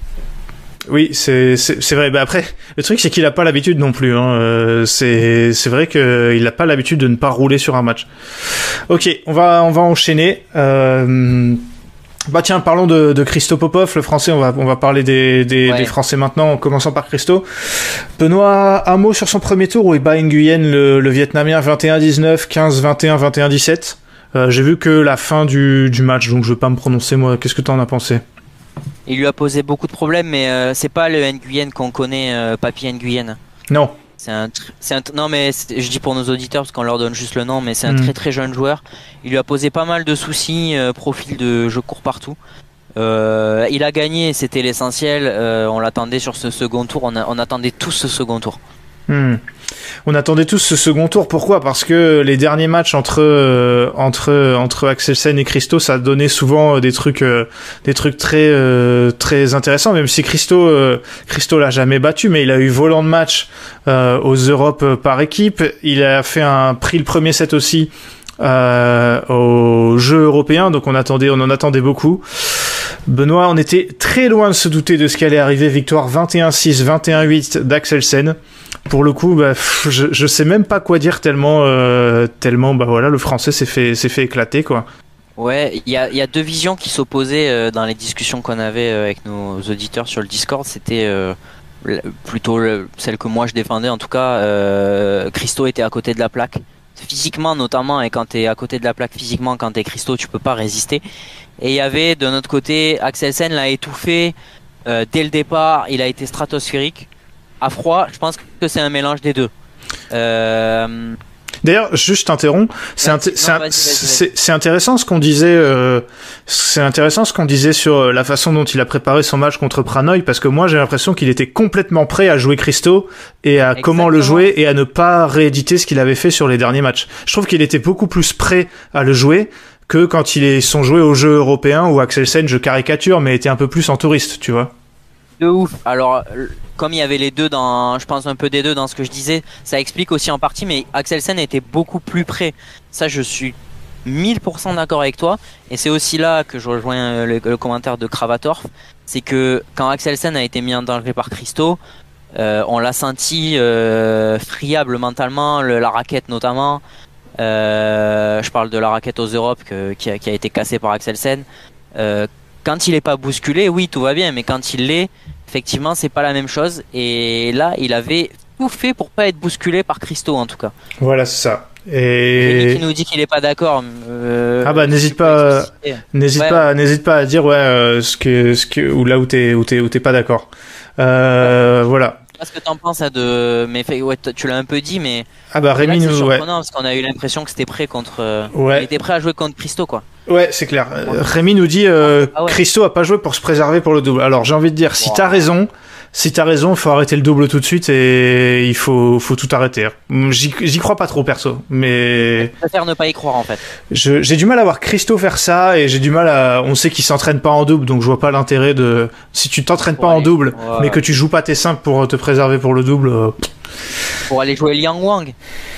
D: Oui, c'est, c'est, c'est vrai. Bah après, le truc, c'est qu'il a pas l'habitude non plus, hein. Euh, c'est, c'est vrai qu'il a pas l'habitude de ne pas rouler sur un match. Ok, on va, on va enchaîner. Euh, bah tiens, parlons de, de Christo Popov, le français. On va, on va parler des, des, ouais. des Français maintenant, en commençant par Christo. Benoît, un mot sur son premier tour où il bat Nguyen, le, le Vietnamien, vingt et un dix-neuf, quinze vingt et un, vingt et un dix-sept. Euh, j'ai vu que la fin du, du match, donc je vais pas me prononcer, moi. Qu'est-ce que t'en as pensé?
E: Il lui a posé beaucoup de problèmes, mais euh, c'est pas le Nguyen qu'on connaît, euh, Papy Nguyen.
D: Non.
E: C'est un, c'est un, non mais je dis pour nos auditeurs parce qu'on leur donne juste le nom, mais c'est un mmh. très très jeune joueur. Il lui a posé pas mal de soucis, euh, profil de je cours partout. Euh, il a gagné, c'était l'essentiel. Euh, on l'attendait sur ce second tour, on, a, on attendait tous ce second tour.
D: Mmh. On attendait tous ce second tour. Pourquoi? Parce que les derniers matchs entre euh, entre entre Axelsen et Christo, ça donnait souvent des trucs euh, des trucs très euh, très intéressants. Même si Christo euh, Christo l'a jamais battu, mais il a eu volant de match euh, aux Europes par équipe. Il a fait un pris le premier set aussi euh, aux Jeux européens. Donc on attendait, on en attendait beaucoup. Benoît, on était très loin de se douter de ce qui allait arriver. Victoire vingt et un six, vingt et un huit d'Axelsen. Pour le coup, bah, pff, je, je sais même pas quoi dire tellement, euh, tellement, bah voilà, le français s'est fait, s'est fait éclater, quoi.
E: Ouais, il y a, y a deux visions qui s'opposaient euh, dans les discussions qu'on avait euh, avec nos auditeurs sur le Discord. C'était euh, plutôt le, celle que moi je défendais. En tout cas, euh, Christo était à côté de la plaque, physiquement notamment. Et quand t'es à côté de la plaque physiquement, quand t'es Christo, tu peux pas résister. Et il y avait de notre côté, Axelsen l'a étouffé euh, dès le départ. Il a été stratosphérique. À froid, je pense que c'est un mélange des deux. Euh...
D: D'ailleurs, juste je t'interromps. C'est,
E: vas-y,
D: inté-
E: non,
D: c'est,
E: vas-y, vas-y,
D: c'est,
E: vas-y.
D: c'est intéressant ce qu'on disait. Euh, c'est intéressant ce qu'on disait sur la façon dont il a préparé son match contre Pranoy, parce que moi j'ai l'impression qu'il était complètement prêt à jouer Christo et à Exactement. comment le jouer et à ne pas rééditer ce qu'il avait fait sur les derniers matchs. Je trouve qu'il était beaucoup plus prêt à le jouer que quand ils sont joués aux Jeux européens où Axelsen, je caricature, mais était un peu plus en touriste, tu vois.
E: De ouf. Alors, comme il y avait les deux dans, je pense un peu des deux dans ce que je disais, ça explique aussi en partie, mais Axelsen était beaucoup plus près. Ça, je suis mille pour cent d'accord avec toi. Et c'est aussi là que je rejoins le, le commentaire de Kravatorf. C'est que quand Axelsen a été mis en danger par Christo, euh, on l'a senti euh, friable mentalement, le, la raquette notamment. Euh, je parle de la raquette aux Europes que, qui, a, qui a été cassée par Axelsen. Euh, Quand il est pas bousculé, oui, tout va bien, mais quand il l'est, effectivement, c'est pas la même chose. Et là, il avait tout fait pour pas être bousculé par Christo, en tout cas.
D: Voilà, c'est ça. Et
E: qui nous dit qu'il est pas d'accord. Euh,
D: ah bah n'hésite pas, n'hésite
E: ouais.
D: pas, n'hésite pas à dire ouais euh, ce que ce que ou là où t'es où t'es où t'es pas d'accord. Euh, ouais. Voilà.
E: Qu'est-ce que t'en penses à de, mais ouais, tu l'as un peu dit, mais
D: ah bah Rémi
E: là, c'est
D: nous
E: surprenant
D: ouais.
E: parce qu'on a eu l'impression que c'était prêt contre.
D: Ouais.
E: Il était prêt à jouer contre Christo, quoi.
D: Ouais, c'est clair. Ouais. Rémi nous dit euh, ah ouais. Christo a pas joué pour se préserver pour le double. Alors j'ai envie de dire, si wow. t'as raison. Si t'as raison, il faut arrêter le double tout de suite et il faut, faut tout arrêter. J'y, j'y crois pas trop, perso, mais...
E: Je préfère ne pas y croire, en fait.
D: Je, j'ai du mal à voir Christo faire ça et j'ai du mal à... On sait qu'il s'entraîne pas en double, donc je vois pas l'intérêt de... Si tu t'entraînes pas aller... en double, ouais. mais que tu joues pas tes simples pour te préserver pour le double... Euh...
E: Pour aller jouer Liang Wang.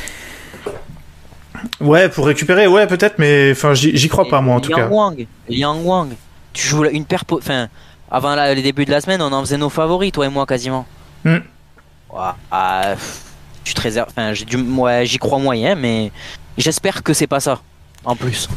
D: Ouais, pour récupérer, ouais, peut-être, mais enfin, j'y, j'y crois et pas, moi, en tout
E: Liang
D: cas.
E: Wang. Liang Wang. Tu joues une paire... Enfin... Avant la, le début de la semaine, on en faisait nos favoris, toi et moi, quasiment.
D: Mm.
E: Ouais, ah, tu te réserves. Enfin, j'ai du, ouais, j'y crois moyen, mais j'espère que c'est pas ça. En plus.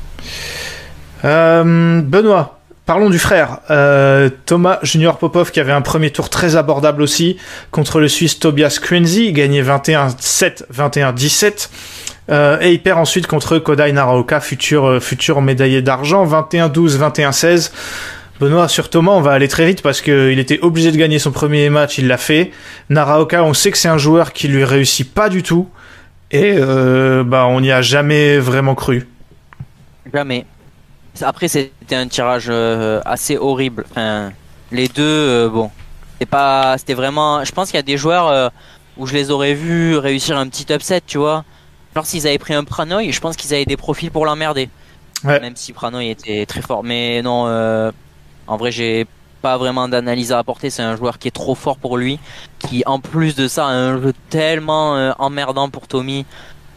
D: Euh, Benoît, parlons du frère. Euh, Thomas Junior Popov, qui avait un premier tour très abordable aussi, contre le Suisse Tobias Krenzi, gagné vingt et un sept, vingt et un dix-sept. Euh, et il perd ensuite contre Kodai Naraoka, futur, euh, futur médaillé d'argent, vingt et un douze, vingt et un seize. Benoît, sur Thomas, on va aller très vite parce qu'il était obligé de gagner son premier match, il l'a fait. Naraoka, on sait que c'est un joueur qui lui réussit pas du tout. Et euh, bah, on n'y a jamais vraiment cru.
E: Jamais. Après, c'était un tirage euh, assez horrible. Enfin, les deux, euh, bon, c'est pas, c'était vraiment... Je pense qu'il y a des joueurs euh, où je les aurais vus réussir un petit upset, tu vois. Genre s'ils avaient pris un Pranoy, je pense qu'ils avaient des profils pour l'emmerder. Ouais. Même si Pranoy était très fort. Mais non... Euh... En vrai, j'ai pas vraiment d'analyse à apporter. C'est un joueur qui est trop fort pour lui, qui en plus de ça a un jeu tellement euh, emmerdant pour Tommy.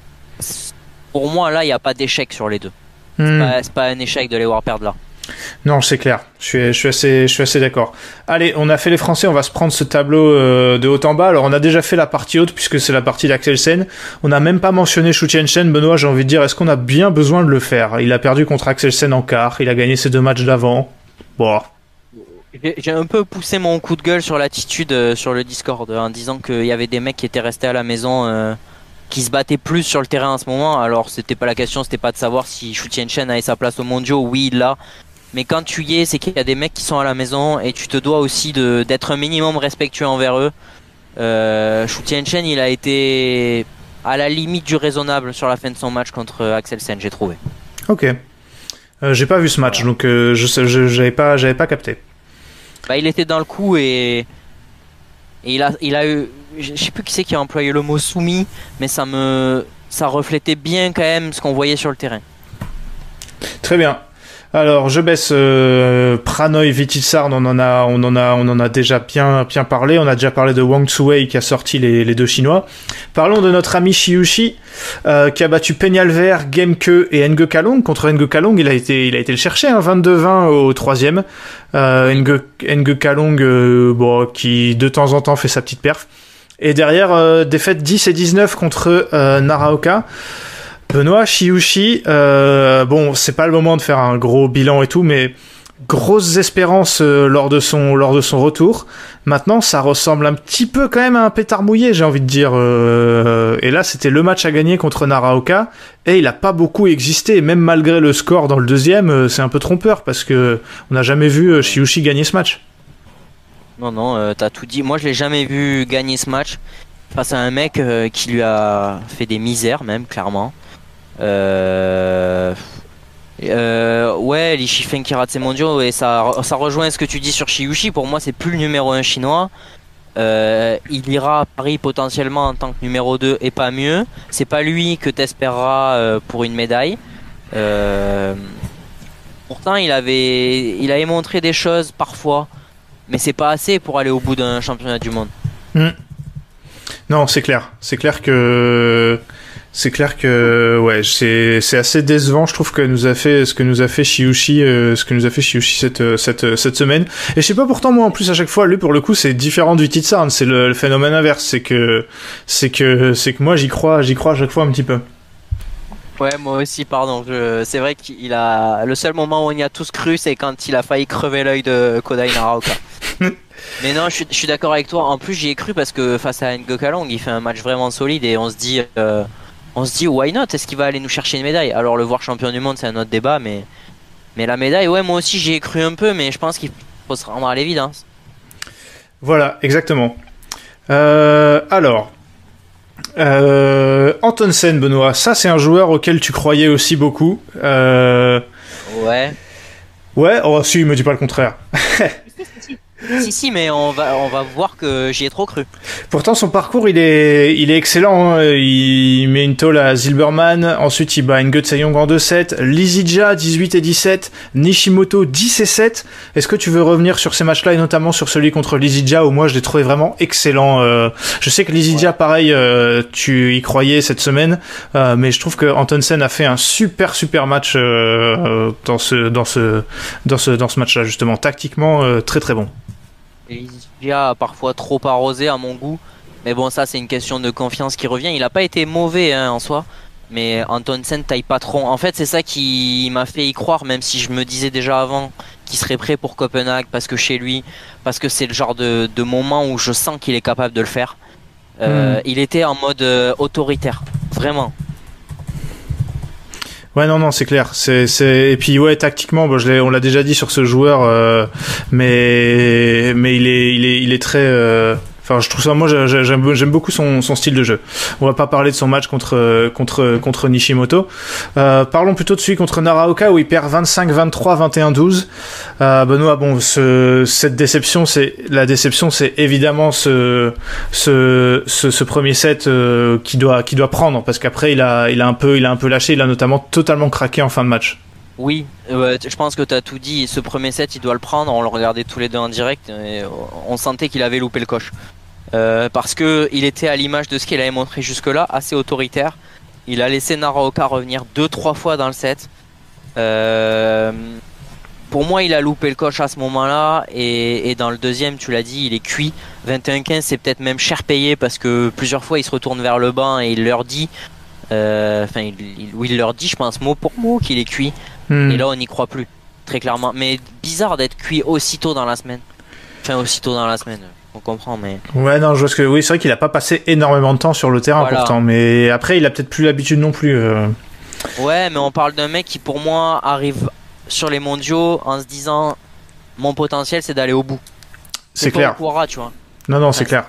E: Pour moi, là, il n'y a pas d'échec sur les deux. Mm. C'est pas, c'est pas un échec de les voir perdre là.
D: Non, c'est clair. Je suis, je suis assez, je suis assez d'accord. Allez, on a fait les Français. On va se prendre ce tableau euh, de haut en bas. Alors, on a déjà fait la partie haute puisque c'est la partie d'Axelsen. On n'a même pas mentionné Xu Tianchen. Benoît, j'ai envie de dire, est-ce qu'on a bien besoin de le faire ? Il a perdu contre Axelsen en quart. Il a gagné ses deux matchs d'avant. Bon.
E: J'ai un peu poussé mon coup de gueule sur l'attitude euh, sur le Discord en disant qu'il y avait des mecs qui étaient restés à la maison, euh, qui se battaient plus sur le terrain en ce moment. Alors c'était pas la question, c'était pas de savoir si Xu Tianchen avait sa place au mondiaux. Oui, il l'a. Mais quand tu y es, c'est qu'il y a des mecs qui sont à la maison et tu te dois aussi de, d'être un minimum respectueux envers eux. Euh, Xu Tianchen, il a été à la limite du raisonnable sur la fin de son match contre Axelsen, j'ai trouvé.
D: Ok. Euh, j'ai pas vu ce match, donc euh, je, je j'avais pas, j'avais pas capté.
E: Bah, il était dans le coup et, et il a, il a eu, je sais plus qui c'est qui a employé le mot soumis, mais ça me, ça reflétait bien quand même ce qu'on voyait sur le terrain.
D: Très bien. Alors, je baisse euh, Pranoy Vititsarn, on en a, on en a, on en a déjà bien, bien parlé. On a déjà parlé de Wang Tzuwei qui a sorti les, les deux Chinois. Parlons de notre ami Shiushi euh, qui a battu Peñalver, Gemke et Nge Kalong. Contre Nge Kalong, il a été, il a été le chercher, hein, vingt-deux vingt au troisième. Euh, Nge, Nge Kalong, euh, bon, qui de temps en temps fait sa petite perf. Et derrière, euh, défaite dix et dix-neuf contre euh, Naraoka. Benoît, Shiushi, euh, bon, c'est pas le moment de faire un gros bilan et tout, mais grosses espérances euh, lors de son lors de son retour. Maintenant, ça ressemble un petit peu quand même à un pétard mouillé, j'ai envie de dire. Euh, et là, c'était le match à gagner contre Naraoka, et il a pas beaucoup existé. Même malgré le score dans le deuxième, euh, c'est un peu trompeur parce que on n'a jamais vu euh, Shiushi gagner ce match.
E: Non, non, euh, t'as tout dit. Moi, je l'ai jamais vu gagner ce match face à un mec euh, qui lui a fait des misères, même clairement. Euh... Euh, ouais, Li Shifeng qui rate ses mondiaux, et ça, ça rejoint ce que tu dis sur Shiushi. Pour moi, c'est plus le numéro un chinois. Euh, il ira à Paris potentiellement en tant que numéro deux et pas mieux. C'est pas lui que t'espéreras euh, pour une médaille. Euh, pourtant, il avait, il avait montré des choses parfois, mais c'est pas assez pour aller au bout d'un championnat du monde.
D: Mmh. Non, c'est clair. C'est clair que. C'est clair que ouais, c'est c'est assez décevant, je trouve, que nous a fait ce que nous a fait Shiushi, euh, ce que nous a fait Shiushi cette cette cette semaine. Et je sais pas, pourtant moi en plus à chaque fois, lui pour le coup c'est différent du Vititsarn, c'est le, le phénomène inverse, c'est que c'est que c'est que moi j'y crois, j'y crois à chaque fois un petit peu.
E: Ouais, moi aussi, pardon. Je... C'est vrai qu'il a. Le seul moment où on y a tous cru, c'est quand il a failli crever l'œil de Kodai Naraoka. Mais non, je suis, je suis d'accord avec toi. En plus, j'y ai cru parce que face à Ngoka Long, il fait un match vraiment solide et on se dit, euh, on se dit, why not? Est-ce qu'il va aller nous chercher une médaille? Alors, le voir champion du monde, c'est un autre débat, mais, mais la médaille, ouais, moi aussi, j'y ai cru un peu, mais je pense qu'il faut se rendre à l'évidence.
D: Voilà, exactement. Euh, alors. Euh, Antonsen, Benoît, ça c'est un joueur auquel tu croyais aussi beaucoup. Euh...
E: Ouais.
D: Ouais, oh si, il me dit pas le contraire.
E: Si, si, mais on va, on va voir que j'y ai trop cru.
D: Pourtant, son parcours, il est, il est excellent. Hein. Il met une tôle à Zilberman. Ensuite, il bat Ngo Tseyong en deux sept. Lizidja, dix-huit et dix-sept. Nishimoto, dix et sept. Est-ce que tu veux revenir sur ces matchs-là, et notamment sur celui contre Lizidja, où moi, je l'ai trouvé vraiment excellent. Euh, je sais que Lizidja, ouais. pareil, euh, tu y croyais cette semaine. Euh, mais je trouve que Antonsen a fait un super, super match euh, dans ce, dans ce, dans ce, dans ce match-là, justement. Tactiquement, euh, très, très bon.
E: Lizidja a parfois trop arrosé à mon goût, mais bon, ça c'est une question de confiance qui revient. Il a pas été mauvais hein, en soi, mais Antonsen taille patron. En fait, c'est ça qui m'a fait y croire, même si je me disais déjà avant qu'il serait prêt pour Copenhague, parce que chez lui, parce que c'est le genre de, de moment où je sens qu'il est capable de le faire. Euh, mmh. Il était en mode euh, autoritaire, vraiment.
D: Ouais, non, non, c'est clair. C'est, c'est... Et puis, ouais, tactiquement, bon, je l'ai, on l'a déjà dit sur ce joueur, euh, mais, mais il est, il est, il est très, euh... enfin, je trouve ça, moi, j'aime, j'aime beaucoup son, son style de jeu. On va pas parler de son match contre, contre, contre Nishimoto. Euh, parlons plutôt de celui contre Naraoka où il perd vingt-cinq vingt-trois, vingt et un douze. Euh, Benoît, bon, ce, cette déception, c'est, la déception, c'est évidemment ce, ce, ce, ce premier set, euh, qui doit, qui doit prendre, parce qu'après, il a, il a un peu, il a un peu lâché, il a notamment totalement craqué en fin de match.
E: Oui, euh, je pense que tu as tout dit. Ce premier set, il doit le prendre. On le regardait tous les deux en direct et on sentait qu'il avait loupé le coche. Euh, parce que il était à l'image de ce qu'il avait montré jusque-là, assez autoritaire. Il a laissé Naraoka revenir deux trois fois dans le set. Euh, pour moi, il a loupé le coche à ce moment-là. Et, et dans le deuxième, tu l'as dit, il est cuit. vingt et un quinze, c'est peut-être même cher payé parce que plusieurs fois, il se retourne vers le banc et il leur dit, enfin, euh, il, il, oui, il leur dit, je pense mot pour mot, qu'il est cuit. Mmh. Et là, on n'y croit plus, très clairement. Mais bizarre d'être cuit aussitôt dans la semaine. Enfin, aussitôt dans la semaine. On comprend, mais. Ouais,
D: non, je vois ce que. Oui, c'est vrai qu'il a pas passé énormément de temps sur le terrain voilà. Pourtant, mais après, il a peut-être plus l'habitude non plus. Euh...
E: Ouais, mais on parle d'un mec qui, pour moi, arrive sur les mondiaux en se disant mon potentiel, c'est d'aller au bout.
D: C'est, c'est clair.
E: Pourra, tu vois.
D: Non, non, c'est ouais. clair.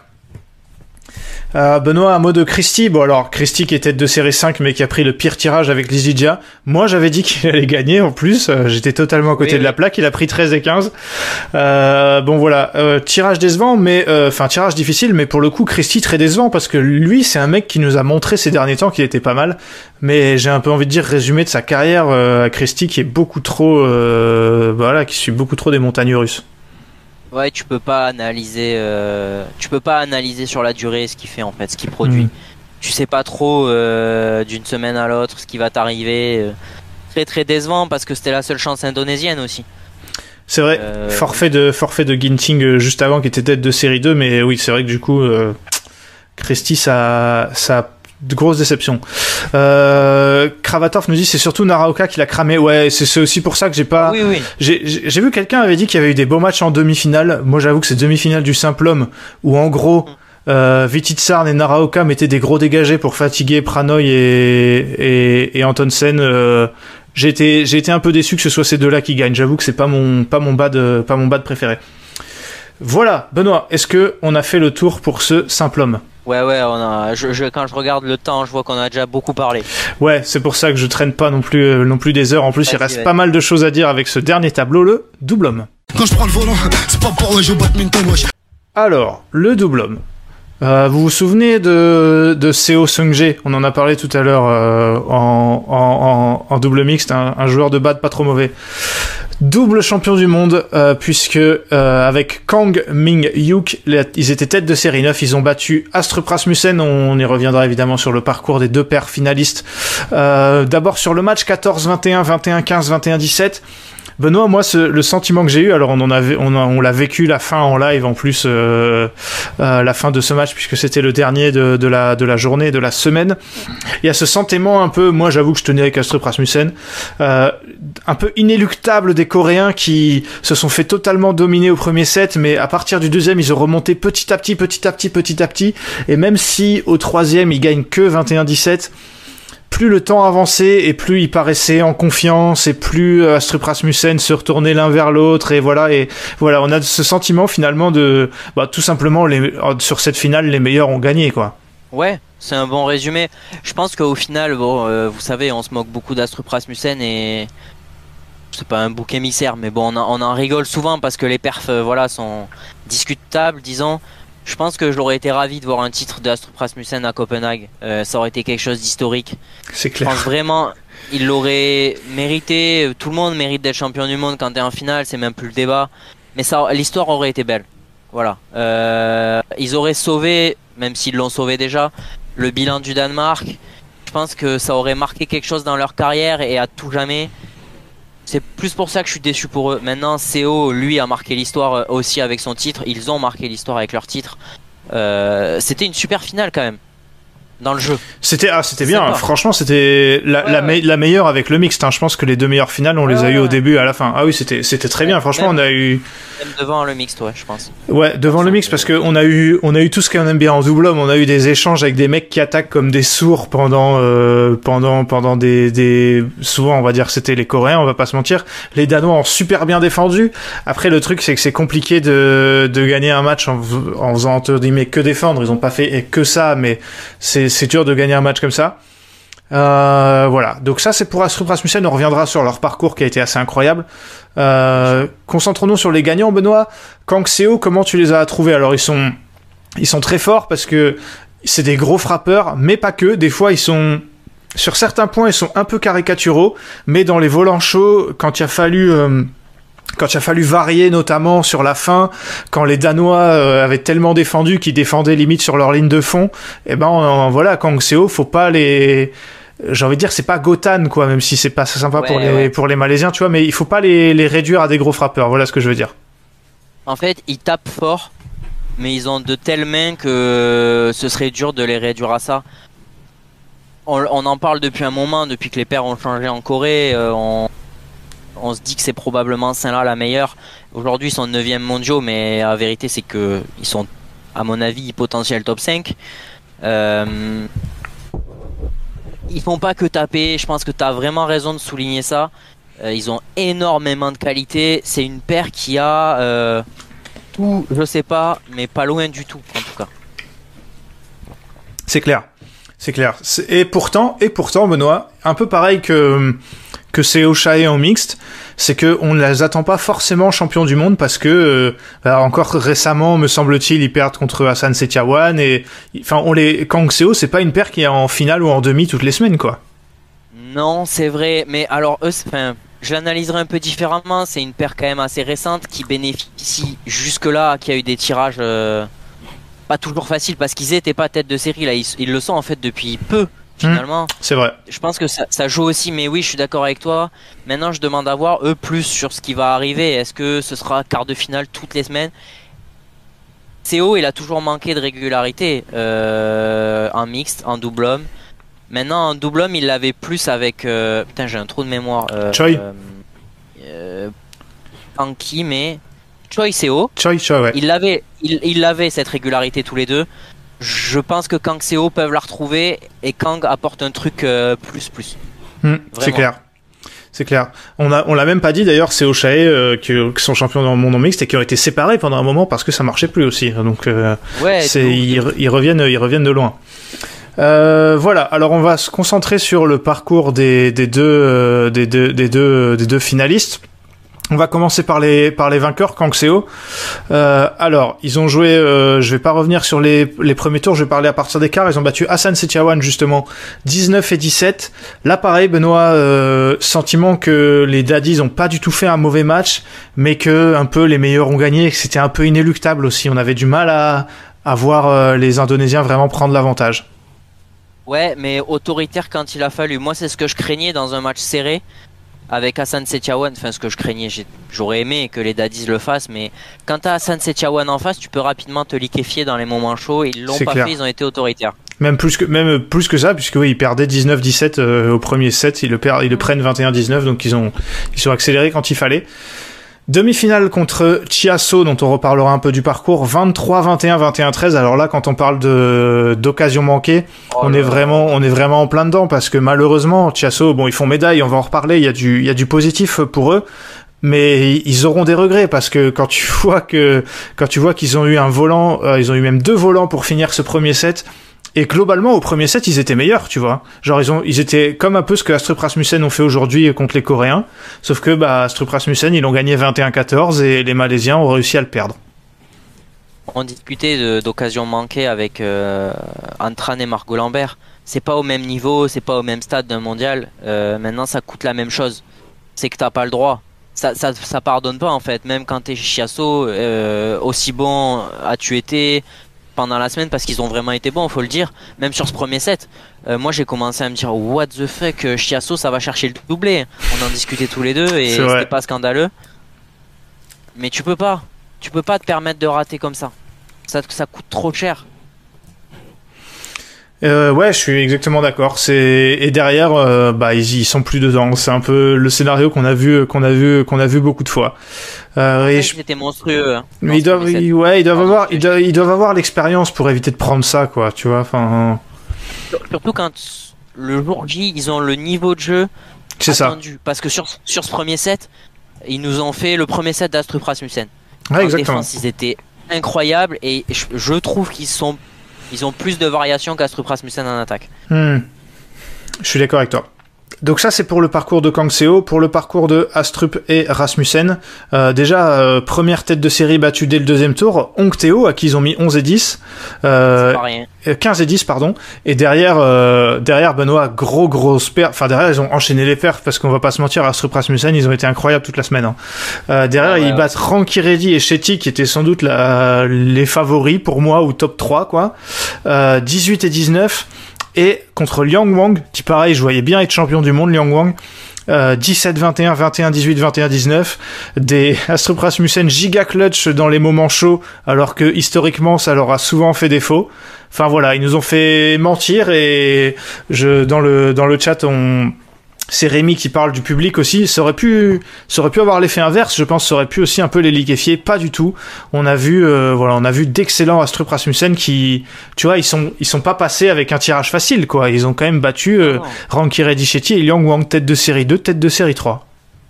D: Euh, Benoît, un mot de Christie. Bon, alors, Christie qui est tête de série cinq, mais qui a pris le pire tirage avec Lizidja. Moi, j'avais dit qu'il allait gagner, en plus. Euh, j'étais totalement à côté oui, de oui. la plaque. Il a pris treize et quinze. Euh, bon, voilà. Euh, tirage décevant, mais, enfin, euh, tirage difficile, mais pour le coup, Christie très décevant, parce que lui, c'est un mec qui nous a montré ces derniers temps qu'il était pas mal. Mais j'ai un peu envie de dire résumé de sa carrière euh, à Christie, qui est beaucoup trop, euh, voilà, qui suit beaucoup trop des montagnes russes.
E: Ouais, tu peux pas analyser, euh, tu peux pas analyser sur la durée ce qu'il fait en fait, ce qu'il produit. Mmh. Tu sais pas trop euh, d'une semaine à l'autre ce qui va t'arriver. Euh, très très décevant parce que c'était la seule chance indonésienne aussi.
D: C'est vrai, euh... forfait de forfait de Ginting juste avant qui était tête de série deux, mais oui c'est vrai que du coup, euh, Christie ça ça de grosses déceptions. Euh, Kravatov nous dit c'est surtout Naraoka qui l'a cramé. Ouais, c'est, c'est aussi pour ça que j'ai pas.
E: Oui, oui.
D: J'ai, j'ai, j'ai vu quelqu'un avait dit qu'il y avait eu des beaux matchs en demi-finale. Moi, j'avoue que c'est demi-finale du simple homme où en gros, euh, Vititsarn et Naraoka mettaient des gros dégagés pour fatiguer Pranoy et et, et Antonsen. Euh, j'ai été j'ai été un peu déçu que ce soit ces deux-là qui gagnent. J'avoue que c'est pas mon pas mon bad pas mon bad préféré. Voilà, Benoît. Est-ce que on a fait le tour pour ce simple homme?
E: Ouais, ouais, on a, je, je, quand je regarde le temps, je vois qu'on a déjà beaucoup parlé.
D: Ouais, c'est pour ça que je traîne pas non plus, euh, non plus des heures. En plus, vas-y, il reste vas-y. pas mal de choses à dire avec ce dernier tableau, le double homme. Quand je prends le volant, c'est pas pour jouer au badminton, wesh. Alors, le double homme. Euh, vous vous souvenez de, de Seo Seung-jae? On en a parlé tout à l'heure euh, en, en, en, en double mixte, un, un joueur de bad pas trop mauvais. Double champion du monde, euh, puisque euh, avec Kang Min-hyuk, ils étaient tête de série neuf, ils ont battu Astrup Rasmussen, on y reviendra évidemment sur le parcours des deux paires finalistes. Euh, d'abord sur le match quatorze vingt et un, vingt et un quinze, vingt et un dix-sept. Benoît, moi, ce, le sentiment que j'ai eu, alors on en avait, on, a, on l'a vécu la fin en live en plus, euh, euh, la fin de ce match puisque c'était le dernier de, de la de la journée, de la semaine. Il y a ce sentiment un peu, moi j'avoue que je tenais avec Astrup Rasmussen, euh, un peu inéluctable des Coréens qui se sont fait totalement dominer au premier set, mais à partir du deuxième ils ont remonté petit à petit, petit à petit, petit à petit, et même si au troisième ils gagnent que vingt et un dix-sept. Plus le temps avançait et plus ils paraissaient en confiance et plus Astrup Rasmussen se retournait l'un vers l'autre et voilà et voilà on a ce sentiment finalement de bah, tout simplement les, sur cette finale les meilleurs ont gagné quoi.
E: Ouais, c'est un bon résumé. Je pense qu'au final, bon, euh, vous savez, on se moque beaucoup d'Astrup Rasmussen et c'est pas un bouc émissaire, mais bon, on, a, on en rigole souvent parce que les perfs, euh, voilà, sont discutables, disons. Je pense que j'aurais été ravi de voir un titre d'Astrup Rasmussen à Copenhague. Euh, ça aurait été quelque chose d'historique.
D: C'est clair.
E: Je pense vraiment, il l'aurait mérité. Tout le monde mérite d'être champion du monde quand t'es en finale, c'est même plus le débat. Mais ça, l'histoire aurait été belle. Voilà. Euh, ils auraient sauvé, même s'ils l'ont sauvé déjà, le bilan du Danemark. Je pense que ça aurait marqué quelque chose dans leur carrière et à tout jamais. C'est plus pour ça que je suis déçu pour eux. Maintenant, C O, lui, a marqué l'histoire aussi avec son titre. Ils ont marqué l'histoire avec leur titre. Euh, c'était une super finale quand même. Dans le jeu.
D: C'était ah c'était bien, franchement c'était la, ouais, la, me- ouais. la meilleure avec le mixte, hein. Je pense que les deux meilleures finales on ouais, les a ouais, eu ouais. au début et à la fin. Ah oui c'était c'était très ouais, bien, franchement même, on a eu
E: même devant le mixte ouais je pense.
D: Ouais devant le mixte parce que on a eu on a eu tout ce qu'on aime bien en double homme, on a eu des échanges avec des mecs qui attaquent comme des sourds pendant euh, pendant pendant des des souvent on va dire que c'était les Coréens, on va pas se mentir, les Danois ont super bien défendu. Après le truc c'est que c'est compliqué de de gagner un match en, en faisant entre guillemets que défendre, ils ont pas fait que ça mais c'est c'est dur de gagner un match comme ça. Euh, voilà. Donc ça, c'est pour Astrup Rasmussen. On reviendra sur leur parcours qui a été assez incroyable. Euh, concentrons-nous sur les gagnants, Benoît. Kang Seo, comment tu les as trouvés? Alors, ils sont, ils sont très forts parce que c'est des gros frappeurs, mais pas que. Des fois, ils sont, sur certains points, ils sont un peu caricaturaux, mais dans les volants chauds, quand il a fallu, euh, Quand il a fallu varier, notamment sur la fin, quand les Danois euh, avaient tellement défendu qu'ils défendaient limite sur leur ligne de fond, et eh ben on, on, voilà, Kang Seo, faut pas les, j'ai envie de dire c'est pas Gotan quoi, même si c'est pas sympa ouais, pour les ouais. pour les Malaisiens, tu vois, mais il faut pas les les réduire à des gros frappeurs. Voilà ce que je veux dire.
E: En fait, ils tapent fort, mais ils ont de telles mains que ce serait dur de les réduire à ça. On, on en parle depuis un moment, depuis que les paires ont changé en Corée. Euh, on On se dit que c'est probablement celle-là la meilleure. Aujourd'hui, ils sont neuvième mondiaux, mais la vérité, c'est que ils sont, à mon avis, potentiel top cinq. Euh, ils font pas que taper. Je pense que tu as vraiment raison de souligner ça. Euh, ils ont énormément de qualité. C'est une paire qui a euh, tout, je sais pas, mais pas loin du tout, en tout cas.
D: C'est clair. C'est clair. C'est... Et pourtant, et pourtant, Benoît, un peu pareil que que c'est Oshae en mixte, c'est que on ne les attend pas forcément champions du monde parce que euh, bah, encore récemment, me semble-t-il, ils perdent contre Hassan Setiawan et enfin on les Kang Seo, c'est pas une paire qui est en finale ou en demi toutes les semaines quoi.
E: Non, c'est vrai, mais alors eux, enfin, je l'analyserai un peu différemment. C'est une paire quand même assez récente qui bénéficie jusque-là, qui a eu des tirages euh, pas toujours faciles parce qu'ils étaient pas tête de série là, ils, ils le sont en fait depuis peu. Finalement, mmh,
D: c'est vrai.
E: Je pense que ça, ça joue aussi, mais oui, je suis d'accord avec toi. Maintenant, je demande à voir eux plus sur ce qui va arriver. Est-ce que ce sera quart de finale toutes les semaines? C O, il a toujours manqué de régularité euh, en mixte, en double homme. Maintenant, en double homme, il l'avait plus avec. Euh, putain, j'ai un trou de mémoire. Euh,
D: Choi.
E: Euh, euh, Anki, mais Choi C O.
D: Choi, Choi, ouais.
E: Il l'avait, il, il l'avait cette régularité tous les deux. Je pense que Kang Seo peuvent la retrouver et Kang apporte un truc euh, plus plus.
D: Mmh, c'est clair. C'est clair. On a on l'a même pas dit d'ailleurs, c'est Oshae euh, qui, qui sont champions dans le monde en mixte et qui ont été séparés pendant un moment parce que ça marchait plus aussi. Donc euh,
E: ouais,
D: c'est ils, ils reviennent ils reviennent de loin. Euh, voilà. Alors on va se concentrer sur le parcours des des deux euh, des deux des deux des deux finalistes. On va commencer par les par les vainqueurs, Kang Seo. Euh, alors, ils ont joué. Euh, je vais pas revenir sur les les premiers tours. Je vais parler à partir des quarts. Ils ont battu Hassan Setiawan justement, dix-neuf et dix-sept. Là, pareil, Benoît, euh, sentiment que les Daddies ont pas du tout fait un mauvais match, mais que un peu les meilleurs ont gagné et que c'était un peu inéluctable aussi. On avait du mal à à voir euh, les Indonésiens vraiment prendre l'avantage.
E: Ouais, mais autoritaire quand il a fallu. Moi, c'est ce que je craignais dans un match serré. avec Hassan Setiawan, enfin ce que je craignais, j'ai, j'aurais aimé que les Daddies le fassent, mais quand t'as Hassan Setiawan en face, tu peux rapidement te liquéfier dans les moments chauds. Ils l'ont
D: C'est
E: pas
D: clair.
E: fait, ils ont été autoritaires.
D: Même plus que, même plus que ça, puisque oui, ils perdaient dix-neuf dix-sept euh, au premier set, ils le, perdent, ils le prennent vingt et un dix-neuf, donc ils ont, ils sont accélérés quand il fallait. Demi-finale contre Chiasso, dont on reparlera un peu du parcours, vingt-trois vingt et un, vingt et un treize. Alors là, quand on parle de, d'occasion manquée,
E: Oh
D: on
E: là
D: est
E: là.
D: vraiment, on est vraiment en plein dedans, parce que malheureusement, Chiasso, bon, ils font médaille, on va en reparler, il y a du, il y a du positif pour eux. Mais ils auront des regrets parce que quand tu vois que, quand tu vois qu'ils ont eu un volant, euh, ils ont eu même deux volants pour finir ce premier set. Et globalement, au premier set, ils étaient meilleurs, tu vois. Genre, ils ont, ils étaient comme un peu ce que Astrup Rasmussen ont fait aujourd'hui contre les Coréens. Sauf que, bah, Astrup Rasmussen, ils l'ont gagné vingt et un quatorze et les Malaisiens ont réussi à le perdre.
E: On discutait de, d'occasions manquées avec euh, Antran et Margot Lambert. C'est pas au même niveau, c'est pas au même stade d'un mondial. Euh, maintenant, ça coûte la même chose. C'est que t'as pas le droit. Ça, ça, ça pardonne pas en fait. Même quand t'es Chiasso, euh, aussi bon as-tu été pendant la semaine parce qu'ils ont vraiment été bons, faut le dire. Même sur ce premier set, euh, moi j'ai commencé à me dire what the fuck, Chiasso ça va chercher le doublé. On en discutait tous les deux et
D: C'est vrai.
E: c'était pas scandaleux. Mais tu peux pas, tu peux pas te permettre de rater comme ça. Ça, ça coûte trop cher.
D: Euh, ouais, je suis exactement d'accord. C'est et derrière, euh, bah ils y sont plus dedans. C'est un peu le scénario qu'on a vu, qu'on a vu, qu'on a vu beaucoup de fois. Euh, et je-
E: C'était monstrueux. Hein, dans
D: Mais ils
E: ce
D: doivent,
E: premier set.
D: ils- ouais, ils doivent
E: Pardon,
D: avoir,
E: je-
D: ils doivent, ils doivent avoir l'expérience pour éviter de prendre ça, quoi. Tu vois, enfin,
E: Surtout quand le jour J, ils ont le niveau de jeu
D: c'est ça.
E: attendu. Parce que sur, sur ce premier set, ils nous ont fait le premier set d'Astrup Rasmussen.
D: Ouais,
E: En
D: exactement.
E: défense, ils étaient incroyables et je, je trouve qu'ils sont, ils ont plus de variations qu'Astrup Rasmussen en attaque.
D: Hmm. Je suis d'accord avec toi. Donc ça, c'est pour le parcours de Kang Seo. Pour le parcours de Astrup et Rasmussen, euh, déjà, euh, première tête de série battue dès le deuxième tour, Hong Teo, à qui ils ont mis onze et dix. Euh,
E: C'est pas rien.
D: Euh, quinze et dix, pardon. Et derrière, euh, derrière Benoît, gros, grosse perte. Enfin, derrière, ils ont enchaîné les perfs parce qu'on va pas se mentir, Astrup Rasmussen, ils ont été incroyables toute la semaine. Hein. Euh, derrière,
E: Ah ouais,
D: ils
E: ouais.
D: battent Ranky Reddy et Shetty, qui étaient sans doute la, les favoris pour moi, ou top trois, quoi. Euh, dix-huit et dix-neuf. Et contre Liang Wang, qui pareil, je voyais bien être champion du monde, Liang Wang. Euh, dix-sept vingt et un, vingt et un dix-huit, vingt et un dix-neuf, des Astrup Rasmussen giga clutch dans les moments chauds, alors que historiquement ça leur a souvent fait défaut. Enfin voilà, ils nous ont fait mentir et je dans le dans le chat on c'est Rémi qui parle du public aussi, ça aurait pu ça aurait pu avoir l'effet inverse, je pense, ça aurait pu aussi un peu les liquéfier, pas du tout. On a vu euh, voilà, on a vu d'excellents Astrup Rasmussen qui tu vois, ils sont ils sont pas passés avec un tirage facile quoi, ils ont quand même battu euh,
E: Non.
D: Ranky Reddy Shetty et Liang Wang, tête de série deux, tête de série trois.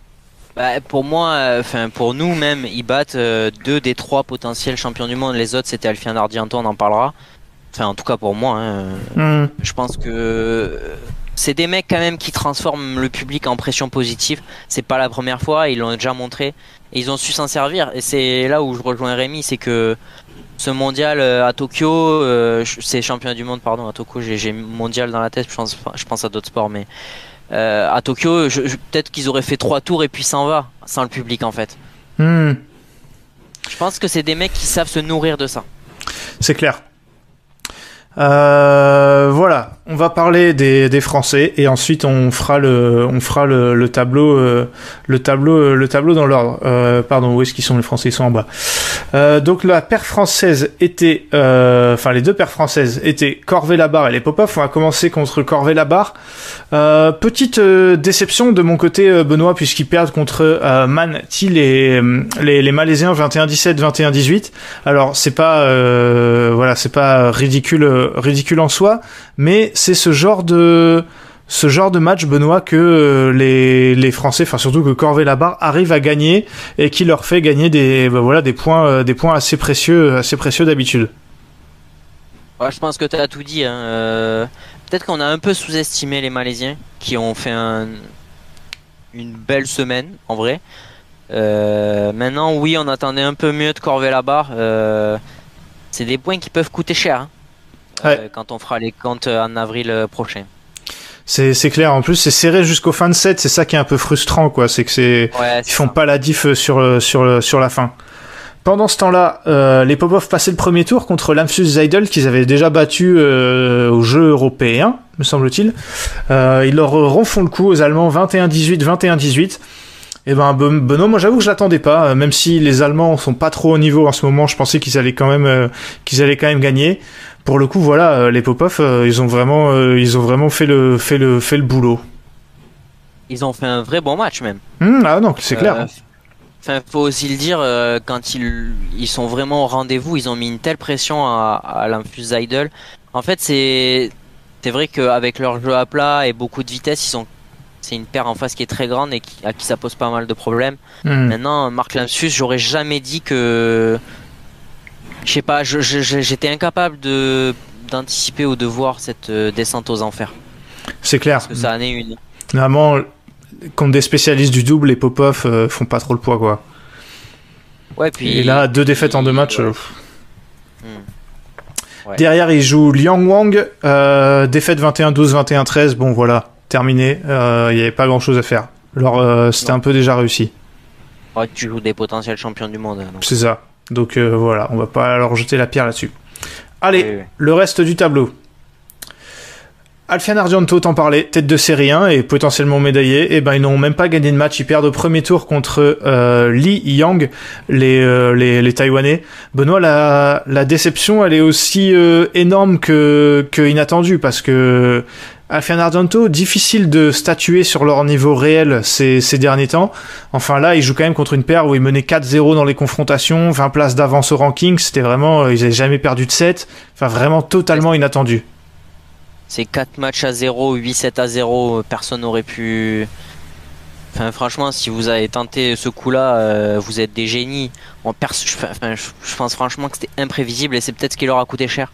E: Bah, pour moi, enfin euh, pour nous même, ils battent euh, deux des trois potentiels champions du monde. Les autres, c'était Alfian Ardianto, on en parlera. Enfin, en tout cas pour moi, hein,
D: Hmm.
E: je pense que euh, c'est des mecs quand même qui transforment le public en pression positive. C'est pas la première fois, ils l'ont déjà montré et ils ont su s'en servir. Et c'est là où je rejoins Rémi, c'est que ce mondial euh, à Tokyo, euh, je- c'est champion du monde, pardon, à Tokyo, j'ai, j'ai mondial dans la tête, je pense, je pense à d'autres sports, mais euh, à Tokyo, je, je- peut-être qu'ils auraient fait trois tours et puis s'en va, sans le public en fait.
D: Hmm.
E: Je pense que c'est des mecs qui savent se nourrir de ça.
D: C'est clair. Euh, voilà, on va parler des, des Français et ensuite on fera le, on fera le, le tableau, euh, le tableau, euh, le tableau dans l'ordre. Euh, pardon, où est-ce qu'ils sont les Français? Ils sont en bas. Euh, donc la paire française était, euh, enfin les deux paires françaises étaient Corvée-Labarre et les Popov. On va commencer contre Corvée-Labarre. Euh, petite euh, déception de mon côté, euh, Benoît, puisqu'ils perdent contre euh, Man Thi les, les les Malaisiens vingt et un dix-sept, vingt et un dix-huit. Alors c'est pas, euh, voilà, c'est pas ridicule. Euh, ridicule en soi, mais c'est ce genre de ce genre de match, Benoît, que euh, les les Français, enfin surtout que Corvée-Labarre arrive à gagner et qui leur fait gagner des bah, voilà des points euh, des points assez précieux assez précieux d'habitude.
E: Ouais, je pense que tu as tout dit. Hein. Euh, peut-être qu'on a un peu sous-estimé les Malaisiens qui ont fait un, une belle semaine en vrai. Euh, maintenant, oui, on attendait un peu mieux de Corvée-Labarre. Euh, c'est des points qui peuvent coûter cher. Hein.
D: Ouais.
E: Euh, quand on fera les comptes euh, en avril euh, prochain.
D: C'est c'est clair. En plus, c'est serré jusqu'au fin de set. C'est ça qui est un peu frustrant, quoi. C'est que c'est
E: Ouais,
D: ils font pas la diff sur le, sur le, sur la fin. Pendant ce temps-là, euh, les Popov passaient le premier tour contre l'Amphius Zeidel qu'ils avaient déjà battu euh, aux Jeux européens. me semble-t-il. Euh, ils leur refont le coup aux Allemands vingt et un dix-huit, vingt et un dix-huit. Et ben Benoît, moi j'avoue que je l'attendais pas, même si les Allemands sont pas trop au niveau en ce moment, je pensais qu'ils allaient quand même euh, qu'ils allaient quand même gagner. Pour le coup, voilà, euh, les Popov, euh, ils ont vraiment euh, ils ont vraiment fait le fait le fait le boulot.
E: Ils ont fait un vrai bon match même.
D: Mmh, ah non, c'est clair.
E: Enfin, euh, faut aussi le dire, euh, quand ils ils sont vraiment au rendez-vous, ils ont mis une telle pression à, à l'Infuse Idol. En fait, c'est c'est vrai qu'avec leur jeu à plat et beaucoup de vitesse, ils sont c'est une paire en face qui est très grande et qui, à qui ça pose pas mal de problèmes. Mmh. Maintenant, Marc Lamsus, j'aurais jamais dit que... Je sais pas, je, je, j'étais incapable de, d'anticiper ou de voir cette euh, descente aux enfers.
D: C'est clair.
E: Parce que ça en est une.
D: Normalement, contre des spécialistes du double, les Popov euh, font pas trop le poids, quoi.
E: Ouais, puis...
D: Et là, deux défaites puis, en deux matchs... Ouais. Euh...
E: Mmh. Ouais.
D: Derrière, il joue Liang Wang, euh, défaite vingt et un douze, vingt et un treize, bon voilà. Terminé, il euh, n'y avait pas grand chose à faire. Alors euh, c'était non. un peu déjà réussi.
E: Ouais, tu joues des potentiels champions du monde. Donc.
D: C'est ça. Donc euh, voilà, on va pas leur jeter la pierre là-dessus. Allez, oui, oui. Le reste du tableau. Alfian Argento, t'en parlais, tête de série un et potentiellement médaillé. Et ben ils n'ont même pas gagné de match, ils perdent au premier tour contre euh, Li Yang, les, euh, les les Taïwanais. Benoît, la la déception, elle est aussi euh, énorme que que inattendue parce que Alfian Argento, difficile de statuer sur leur niveau réel ces, ces derniers temps. Enfin là, ils jouent quand même contre une paire où ils menaient quatre zéro dans les confrontations, vingt places d'avance au ranking, c'était vraiment, ils n'avaient jamais perdu de set, enfin vraiment totalement inattendu.
E: C'est quatre matchs à zéro, huit sept à zéro, personne n'aurait pu... Enfin franchement, si vous avez tenté ce coup-là, euh, vous êtes des génies. On pers... enfin, je pense franchement que c'était imprévisible et c'est peut-être ce qui leur a coûté cher.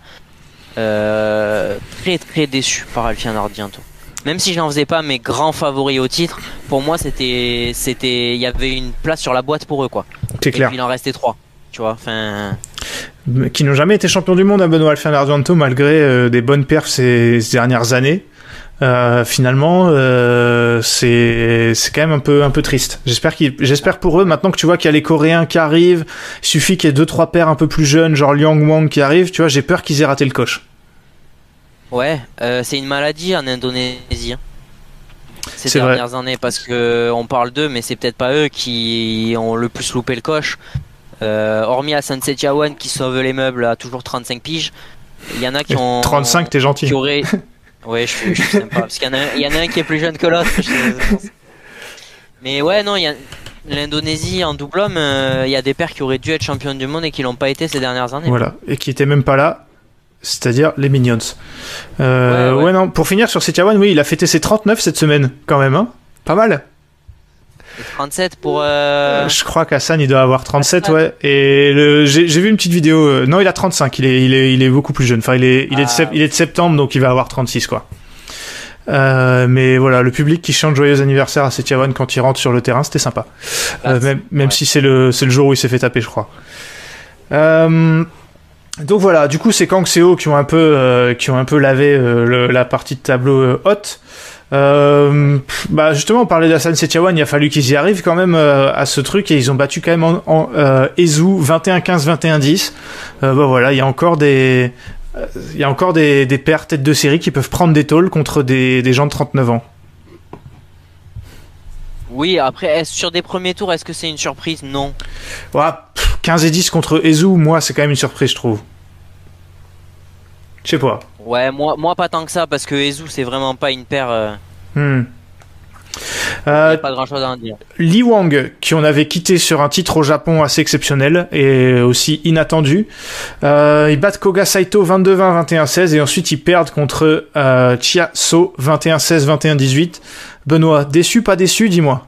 E: Euh, très très déçu par Alfian Argento. Même si je n'en faisais pas mes grands favoris au titre, pour moi c'était c'était il y avait une place sur la boîte pour eux quoi.
D: C'est clair.
E: Et puis il en restait trois, tu vois. Enfin.
D: Qui n'ont jamais été champions du monde à Benoît Alfian Argento malgré euh, des bonnes perfs ces, ces dernières années. Euh, finalement, euh, c'est c'est quand même un peu un peu triste. J'espère qu'il j'espère pour eux maintenant que tu vois qu'il y a les Coréens qui arrivent. Il suffit qu'il y ait deux trois paires un peu plus jeunes, genre Liang Wang qui arrivent. Tu vois, j'ai peur qu'ils aient raté le coche.
E: Ouais, euh, c'est une maladie en Indonésie. Hein. Ces
D: c'est
E: dernières
D: vrai.
E: années parce que on parle d'eux, mais c'est peut-être pas eux qui ont le plus loupé le coche. Euh, hormis Hassan Setiawan qui sauve les meubles à toujours trente-cinq piges, il y en a qui ont
D: trente-cinq, t'es gentil.
E: Qui auraient... Ouais, je suis, je suis sympa. Parce qu'il y en a, il y en a un qui est plus jeune que l'autre. Mais ouais, non, il y a l'Indonésie en double homme. Euh, il y a des paires qui auraient dû être championnes du monde et qui l'ont pas été ces dernières années.
D: Voilà, et qui étaient même pas là. C'est-à-dire les Minions. Euh, ouais, ouais. ouais, non. Pour finir sur Setiawan, oui, il a fêté ses trente-neuf cette semaine, quand même, hein. Pas mal.
E: Et trente-sept pour. Euh...
D: Je crois qu'Hassan il doit avoir trente-sept, ouais. Et le, j'ai, j'ai vu une petite vidéo. Non, il a trente-cinq. Il est, il est, il est beaucoup plus jeune. Enfin, il est, il est, ah. de, il est de septembre, donc il va avoir trente-six, quoi. Euh, mais voilà, le public qui chante joyeux anniversaire à Setiawan quand il rentre sur le terrain, c'était sympa. Euh, même, même ouais. si c'est le, c'est le jour où il s'est fait taper, je crois. Euh, donc voilà. Du coup, c'est Kang Seo qui ont un peu, euh, qui ont un peu lavé euh, le, la partie de tableau euh, haute. Euh, bah justement, on parlait d'Hassan Setiawan, il a fallu qu'ils y arrivent quand même euh, à ce truc et ils ont battu quand même en, en euh, Ezhou vingt et un quinze, vingt et un dix. Euh, bah voilà, il y a encore des euh, il y a encore des des paires tête de série qui peuvent prendre des tôles contre des des gens de trente-neuf ans.
E: Oui, après est-ce, sur des premiers tours, est-ce que c'est une surprise? Non.
D: Ouais, pff, quinze et dix contre Ezhou, moi c'est quand même une surprise, je trouve. Je sais pas.
E: Ouais, moi, moi pas tant que ça, parce que Ezhou, c'est vraiment pas une paire... Euh...
D: Hmm.
E: Euh, pas grand chose à en dire.
D: Li Wang, qui on avait quitté sur un titre au Japon assez exceptionnel et aussi inattendu. Euh, ils battent Koga Saito vingt-deux vingt, vingt et un seize et ensuite ils perdent contre euh, Chia So vingt et un seize, vingt et un dix-huit. Benoît, déçu, pas déçu, dis-moi.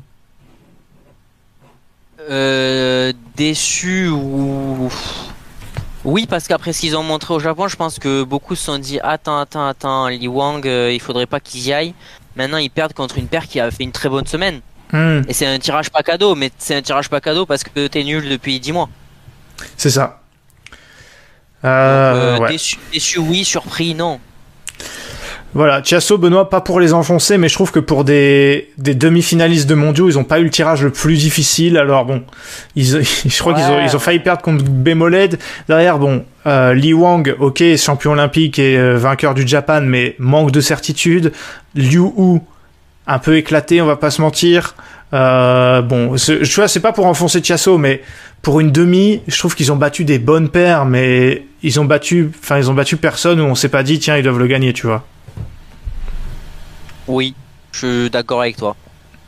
E: Euh, déçu ou... Oui, parce qu'après ce qu'ils ont montré au Japon, je pense que beaucoup se sont dit attends, attends, attends, Li Wang, euh, il faudrait pas qu'ils y aillent. Maintenant, ils perdent contre une paire qui a fait une très bonne semaine. Mmh. Et c'est un tirage pas cadeau, mais c'est un tirage pas cadeau parce que t'es nul depuis dix mois.
D: C'est ça. Euh,
E: Donc, euh,
D: ouais.
E: déçu, déçu, oui, surpris, non.
D: Voilà, Chiasso, Benoît, pas pour les enfoncer, mais je trouve que pour des, des demi-finalistes de mondiaux, ils ont pas eu le tirage le plus difficile. Alors bon, ils, je crois ouais. qu'ils ont, ils ont failli perdre contre Bemoled. Derrière, bon, euh, Li Wang, ok, champion olympique et euh, vainqueur du Japan, mais manque de certitude. Liu Hu, un peu éclaté, on va pas se mentir. Euh, bon, je vois, c'est pas pour enfoncer Chiasso, mais pour une demi, je trouve qu'ils ont battu des bonnes paires, mais ils ont battu, enfin, ils ont battu personne où on s'est pas dit, tiens, ils doivent le gagner, tu vois.
E: Oui, je suis d'accord avec toi.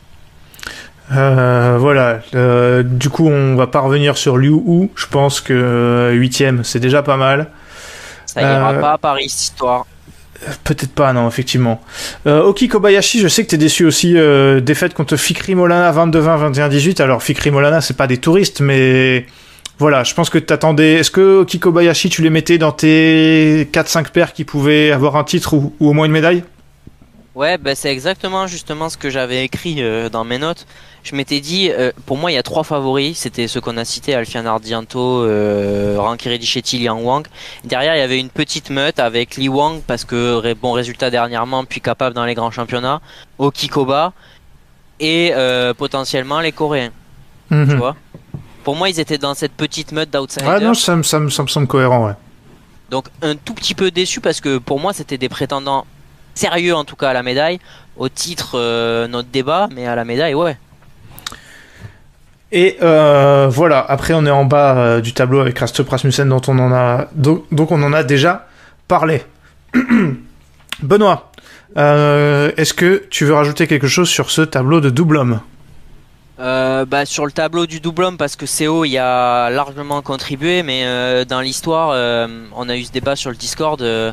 D: Euh, voilà. Euh, du coup, on va pas revenir sur Liu Hu. Je pense que huitième, c'est déjà pas mal.
E: Ça ira euh, pas à Paris, cette histoire.
D: Peut-être pas, non, effectivement. Euh, Oki Kobayashi, je sais que t'es déçu aussi. Euh, défaite contre Fikri Molana vingt-deux vingt, vingt et un dix-huit. Alors, Fikri Molana, c'est pas des touristes, mais voilà, je pense que t'attendais. Est-ce que Oki Kobayashi, tu les mettais dans tes quatre cinq paires qui pouvaient avoir un titre ou, ou au moins une médaille?
E: Ouais, bah c'est exactement justement ce que j'avais écrit euh, dans mes notes. Je m'étais dit, euh, pour moi, il y a trois favoris. C'était ceux qu'on a cités, Alfian Ardianto, euh, Ranky Reddichetti, Liang Wang. Derrière, il y avait une petite meute avec Li Wang, parce que bon résultat dernièrement, puis capable dans les grands championnats, Oki Koba, et euh, potentiellement les Coréens. Mm-hmm. Tu vois, pour moi, ils étaient dans cette petite meute d'outsiders.
D: Ouais, non, ça me, ça, me, ça me semble cohérent, ouais.
E: Donc, un tout petit peu déçu, parce que pour moi, c'était des prétendants sérieux, en tout cas, à la médaille. Au titre, euh, notre débat, mais à la médaille, ouais.
D: Et euh, voilà, après on est en bas euh, du tableau avec Rastrup Rasmussen dont on en a donc, donc on en a déjà parlé. Benoît, euh, est-ce que tu veux rajouter quelque chose sur ce tableau de double homme?
E: euh, bah, Sur le tableau du double homme, parce que C O y a largement contribué, mais euh, dans l'histoire, euh, on a eu ce débat sur le Discord. Euh,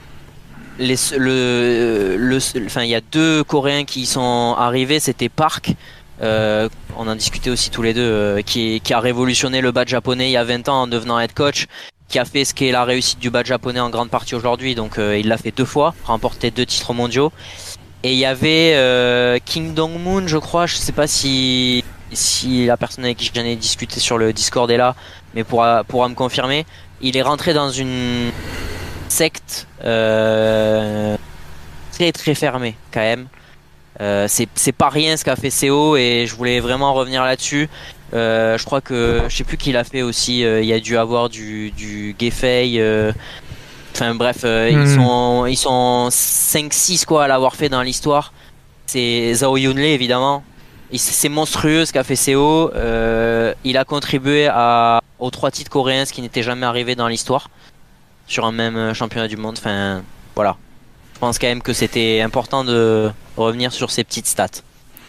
E: les, le, le, enfin, il y a deux Coréens qui sont arrivés, c'était Park. Euh, on en discutait aussi tous les deux, euh, qui, qui a révolutionné le badge japonais il y a vingt ans en devenant head coach, qui a fait ce qu'est la réussite du badge japonais en grande partie aujourd'hui. Donc euh, il l'a fait deux fois, remporté deux titres mondiaux. Et il y avait euh, Kim Dong-moon, je crois, je sais pas si si la personne avec qui j'en ai discuté sur le Discord est là, mais pourra, pourra me confirmer. Il est rentré dans une secte euh, très très fermée quand même. Euh, c'est, c'est pas rien ce qu'a fait C O, et je voulais vraiment revenir là-dessus. Euh, je crois que je sais plus qui l'a fait aussi. Euh, il y a dû avoir du du Gefei. Euh, enfin bref, euh, mmh. ils sont ils sont cinq six quoi à l'avoir fait dans l'histoire. C'est Zhao Yunle évidemment. Et c'est monstrueux ce qu'a fait C O. Euh, il a contribué à aux trois titres coréens, ce qui n'était jamais arrivé dans l'histoire sur un même championnat du monde. Enfin voilà. Je pense quand même que c'était important de revenir sur ces petites stats.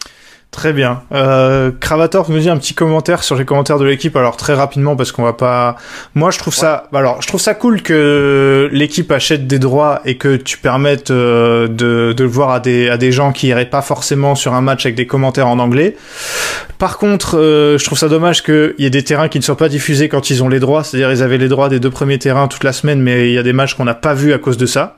D: Très bien. Euh, Cravator nous dit un petit commentaire sur les commentaires de l'équipe. Alors très rapidement parce qu'on va pas. Moi je trouve ouais. ça. Alors je trouve ça cool que l'équipe achète des droits et que tu permettes euh, de de le voir à des à des gens qui iraient pas forcément sur un match avec des commentaires en anglais. Par contre, euh, je trouve ça dommage qu'il y ait des terrains qui ne soient pas diffusés quand ils ont les droits. C'est-à-dire ils avaient les droits des deux premiers terrains toute la semaine, mais il y a des matchs qu'on n'a pas vus à cause de ça.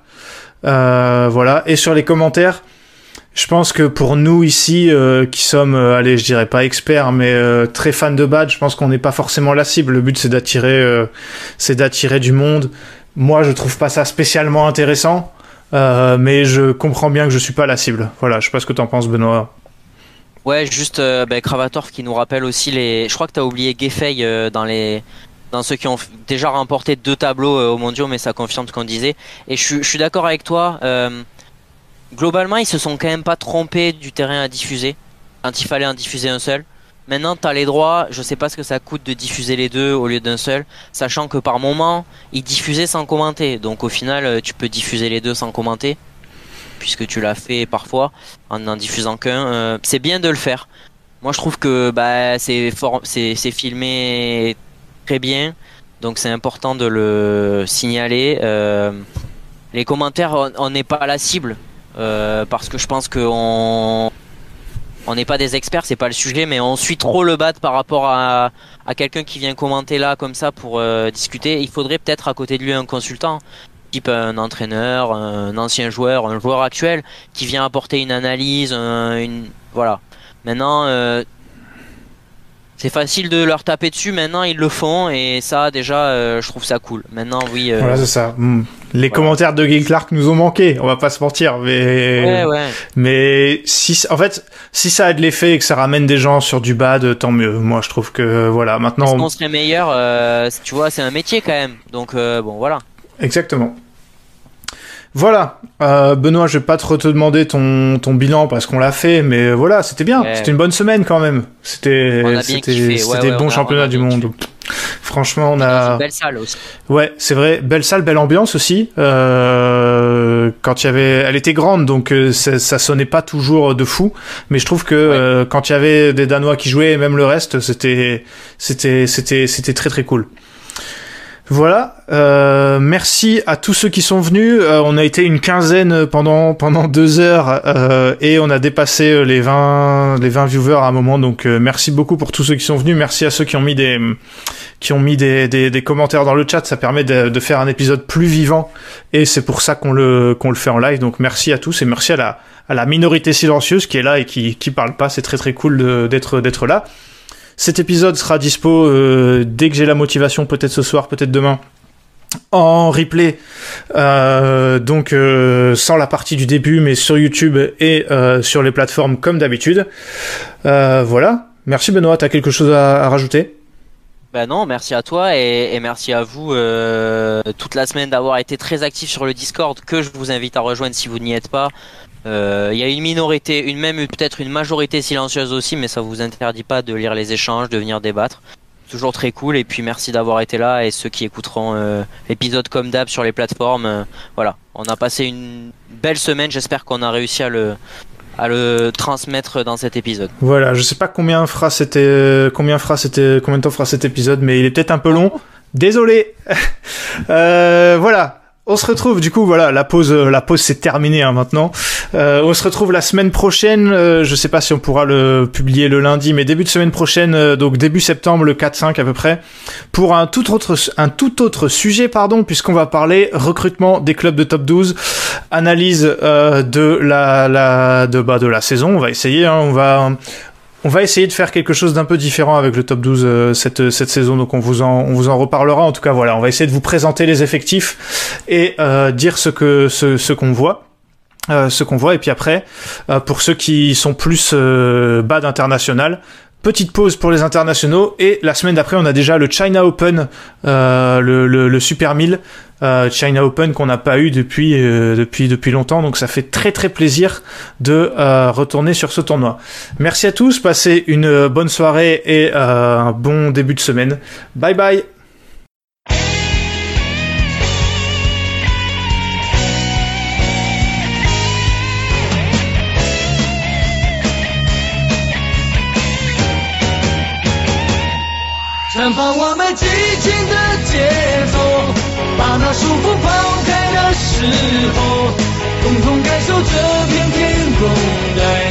D: Euh, voilà. Et sur les commentaires, je pense que pour nous ici, euh, qui sommes, euh, allez, je dirais pas experts, mais euh, très fans de badge, je pense qu'on n'est pas forcément la cible. Le but, c'est d'attirer, euh, c'est d'attirer du monde. Moi, je trouve pas ça spécialement intéressant, euh, mais je comprends bien que je suis pas la cible. Voilà. Je sais pas ce que t'en penses, Benoît.
E: Ouais, juste euh, bah, Cravator qui nous rappelle aussi les. Je crois que t'as oublié Gefei euh, dans les. Dans ceux qui ont déjà remporté deux tableaux euh, aux mondiaux, mais ça confirme ce qu'on disait. Et je, je suis d'accord avec toi. Euh, globalement, ils se sont quand même pas trompés du terrain à diffuser quand il fallait en diffuser un seul. Maintenant, tu as les droits. Je sais pas ce que ça coûte de diffuser les deux au lieu d'un seul, sachant que par moment, ils diffusaient sans commenter. Donc au final, tu peux diffuser les deux sans commenter, puisque tu l'as fait parfois en n'en diffusant qu'un. Euh, c'est bien de le faire. Moi, je trouve que bah, c'est, for- c'est, c'est filmé très bien, donc c'est important de le signaler. Euh, les commentaires, on n'est pas la cible, euh, parce que je pense qu'on on n'est pas des experts, c'est pas le sujet, mais on suit trop le bat par rapport à, à quelqu'un qui vient commenter là comme ça pour euh, discuter. Il faudrait peut-être à côté de lui un consultant, type un entraîneur, un ancien joueur, un joueur actuel qui vient apporter une analyse, un, une voilà. Maintenant, euh, c'est facile de leur taper dessus. Maintenant, ils le font et ça, déjà, euh, je trouve ça cool. Maintenant, oui. Euh,
D: voilà, c'est ça. Mmh. Les voilà. commentaires de Guy Clark nous ont manqué. On va pas se mentir, mais
E: ouais, ouais.
D: mais si, en fait, si ça a de l'effet et que ça ramène des gens sur du bad, tant mieux. Moi, je trouve que voilà, maintenant.
E: Est-ce qu'on serait meilleur euh, tu vois, c'est un métier quand même. Donc euh, bon, voilà.
D: Exactement. Voilà, euh, Benoît, je vais pas trop te demander ton ton bilan parce qu'on l'a fait, mais voilà, c'était bien, ouais. C'était une bonne semaine quand même. C'était c'était, c'était ouais, des ouais, bons a, championnats du monde. Kiffé. Franchement, on a
E: une belle salle aussi.
D: Ouais, c'est vrai, belle salle, belle ambiance aussi. Euh, quand il y avait, elle était grande, donc euh, ça, ça sonnait pas toujours de fou, mais je trouve que ouais. euh, quand il y avait des Danois qui jouaient et même le reste, c'était c'était c'était c'était très très cool. Voilà, euh, merci à tous ceux qui sont venus. Euh, on a été une quinzaine pendant pendant deux heures euh, et on a dépassé les vingt les vingt viewers à un moment. Donc euh, merci beaucoup pour tous ceux qui sont venus. Merci à ceux qui ont mis des qui ont mis des des, des commentaires dans le chat. Ça permet de, de faire un épisode plus vivant et c'est pour ça qu'on le qu'on le fait en live. Donc merci à tous et merci à la à la minorité silencieuse qui est là et qui qui parle pas. C'est très très cool de, d'être d'être là. Cet épisode sera dispo euh, dès que j'ai la motivation, peut-être ce soir, peut-être demain, en replay, euh, donc euh, sans la partie du début, mais sur YouTube et euh, sur les plateformes comme d'habitude. Euh, voilà. Merci Benoît, t'as quelque chose à, à rajouter ?
E: Ben non, merci à toi et, et merci à vous euh, toute la semaine d'avoir été très actifs sur le Discord que je vous invite à rejoindre si vous n'y êtes pas. Il euh, y a une minorité, une même peut-être une majorité silencieuse aussi, mais ça vous interdit pas de lire les échanges, de venir débattre. Toujours très cool et puis merci d'avoir été là et ceux qui écouteront euh, l'épisode comme d'hab sur les plateformes. Euh, voilà, on a passé une belle semaine. J'espère qu'on a réussi à le à le transmettre dans cet épisode.
D: Voilà, je sais pas combien fera c'était combien fera c'était combien de temps fera cet épisode, mais il est peut-être un peu long. Désolé. euh, voilà. On se retrouve du coup, voilà, la pause, la pause c'est terminé hein, maintenant. Euh, on se retrouve la semaine prochaine. Euh, je sais pas si on pourra le publier le lundi, mais début de semaine prochaine, euh, donc début septembre, le quatre cinq à peu près, pour un tout autre, un tout autre sujet, pardon, puisqu'on va parler recrutement des clubs de top douze, analyse euh, de la, la, de bah de la saison. On va essayer, hein, on va. On va essayer de faire quelque chose d'un peu différent avec le top douze euh, cette cette saison, donc on vous en on vous en reparlera. En tout cas, voilà, on va essayer de vous présenter les effectifs et euh, dire ce que ce ce qu'on voit, euh, ce qu'on voit. Et puis après, euh, pour ceux qui sont plus euh, bas d'international, petite pause pour les internationaux et la semaine d'après, on a déjà le China Open, euh, le, le le Super mille. Euh, China Open qu'on n'a pas eu depuis euh, depuis depuis longtemps, donc ça fait très très plaisir de euh, retourner sur ce tournoi. Merci à tous, passez une euh, bonne soirée et euh, un bon début de semaine. Bye bye.
F: 绽放我们激情的节奏，把那束缚抛开的时候，共同感受这片天空的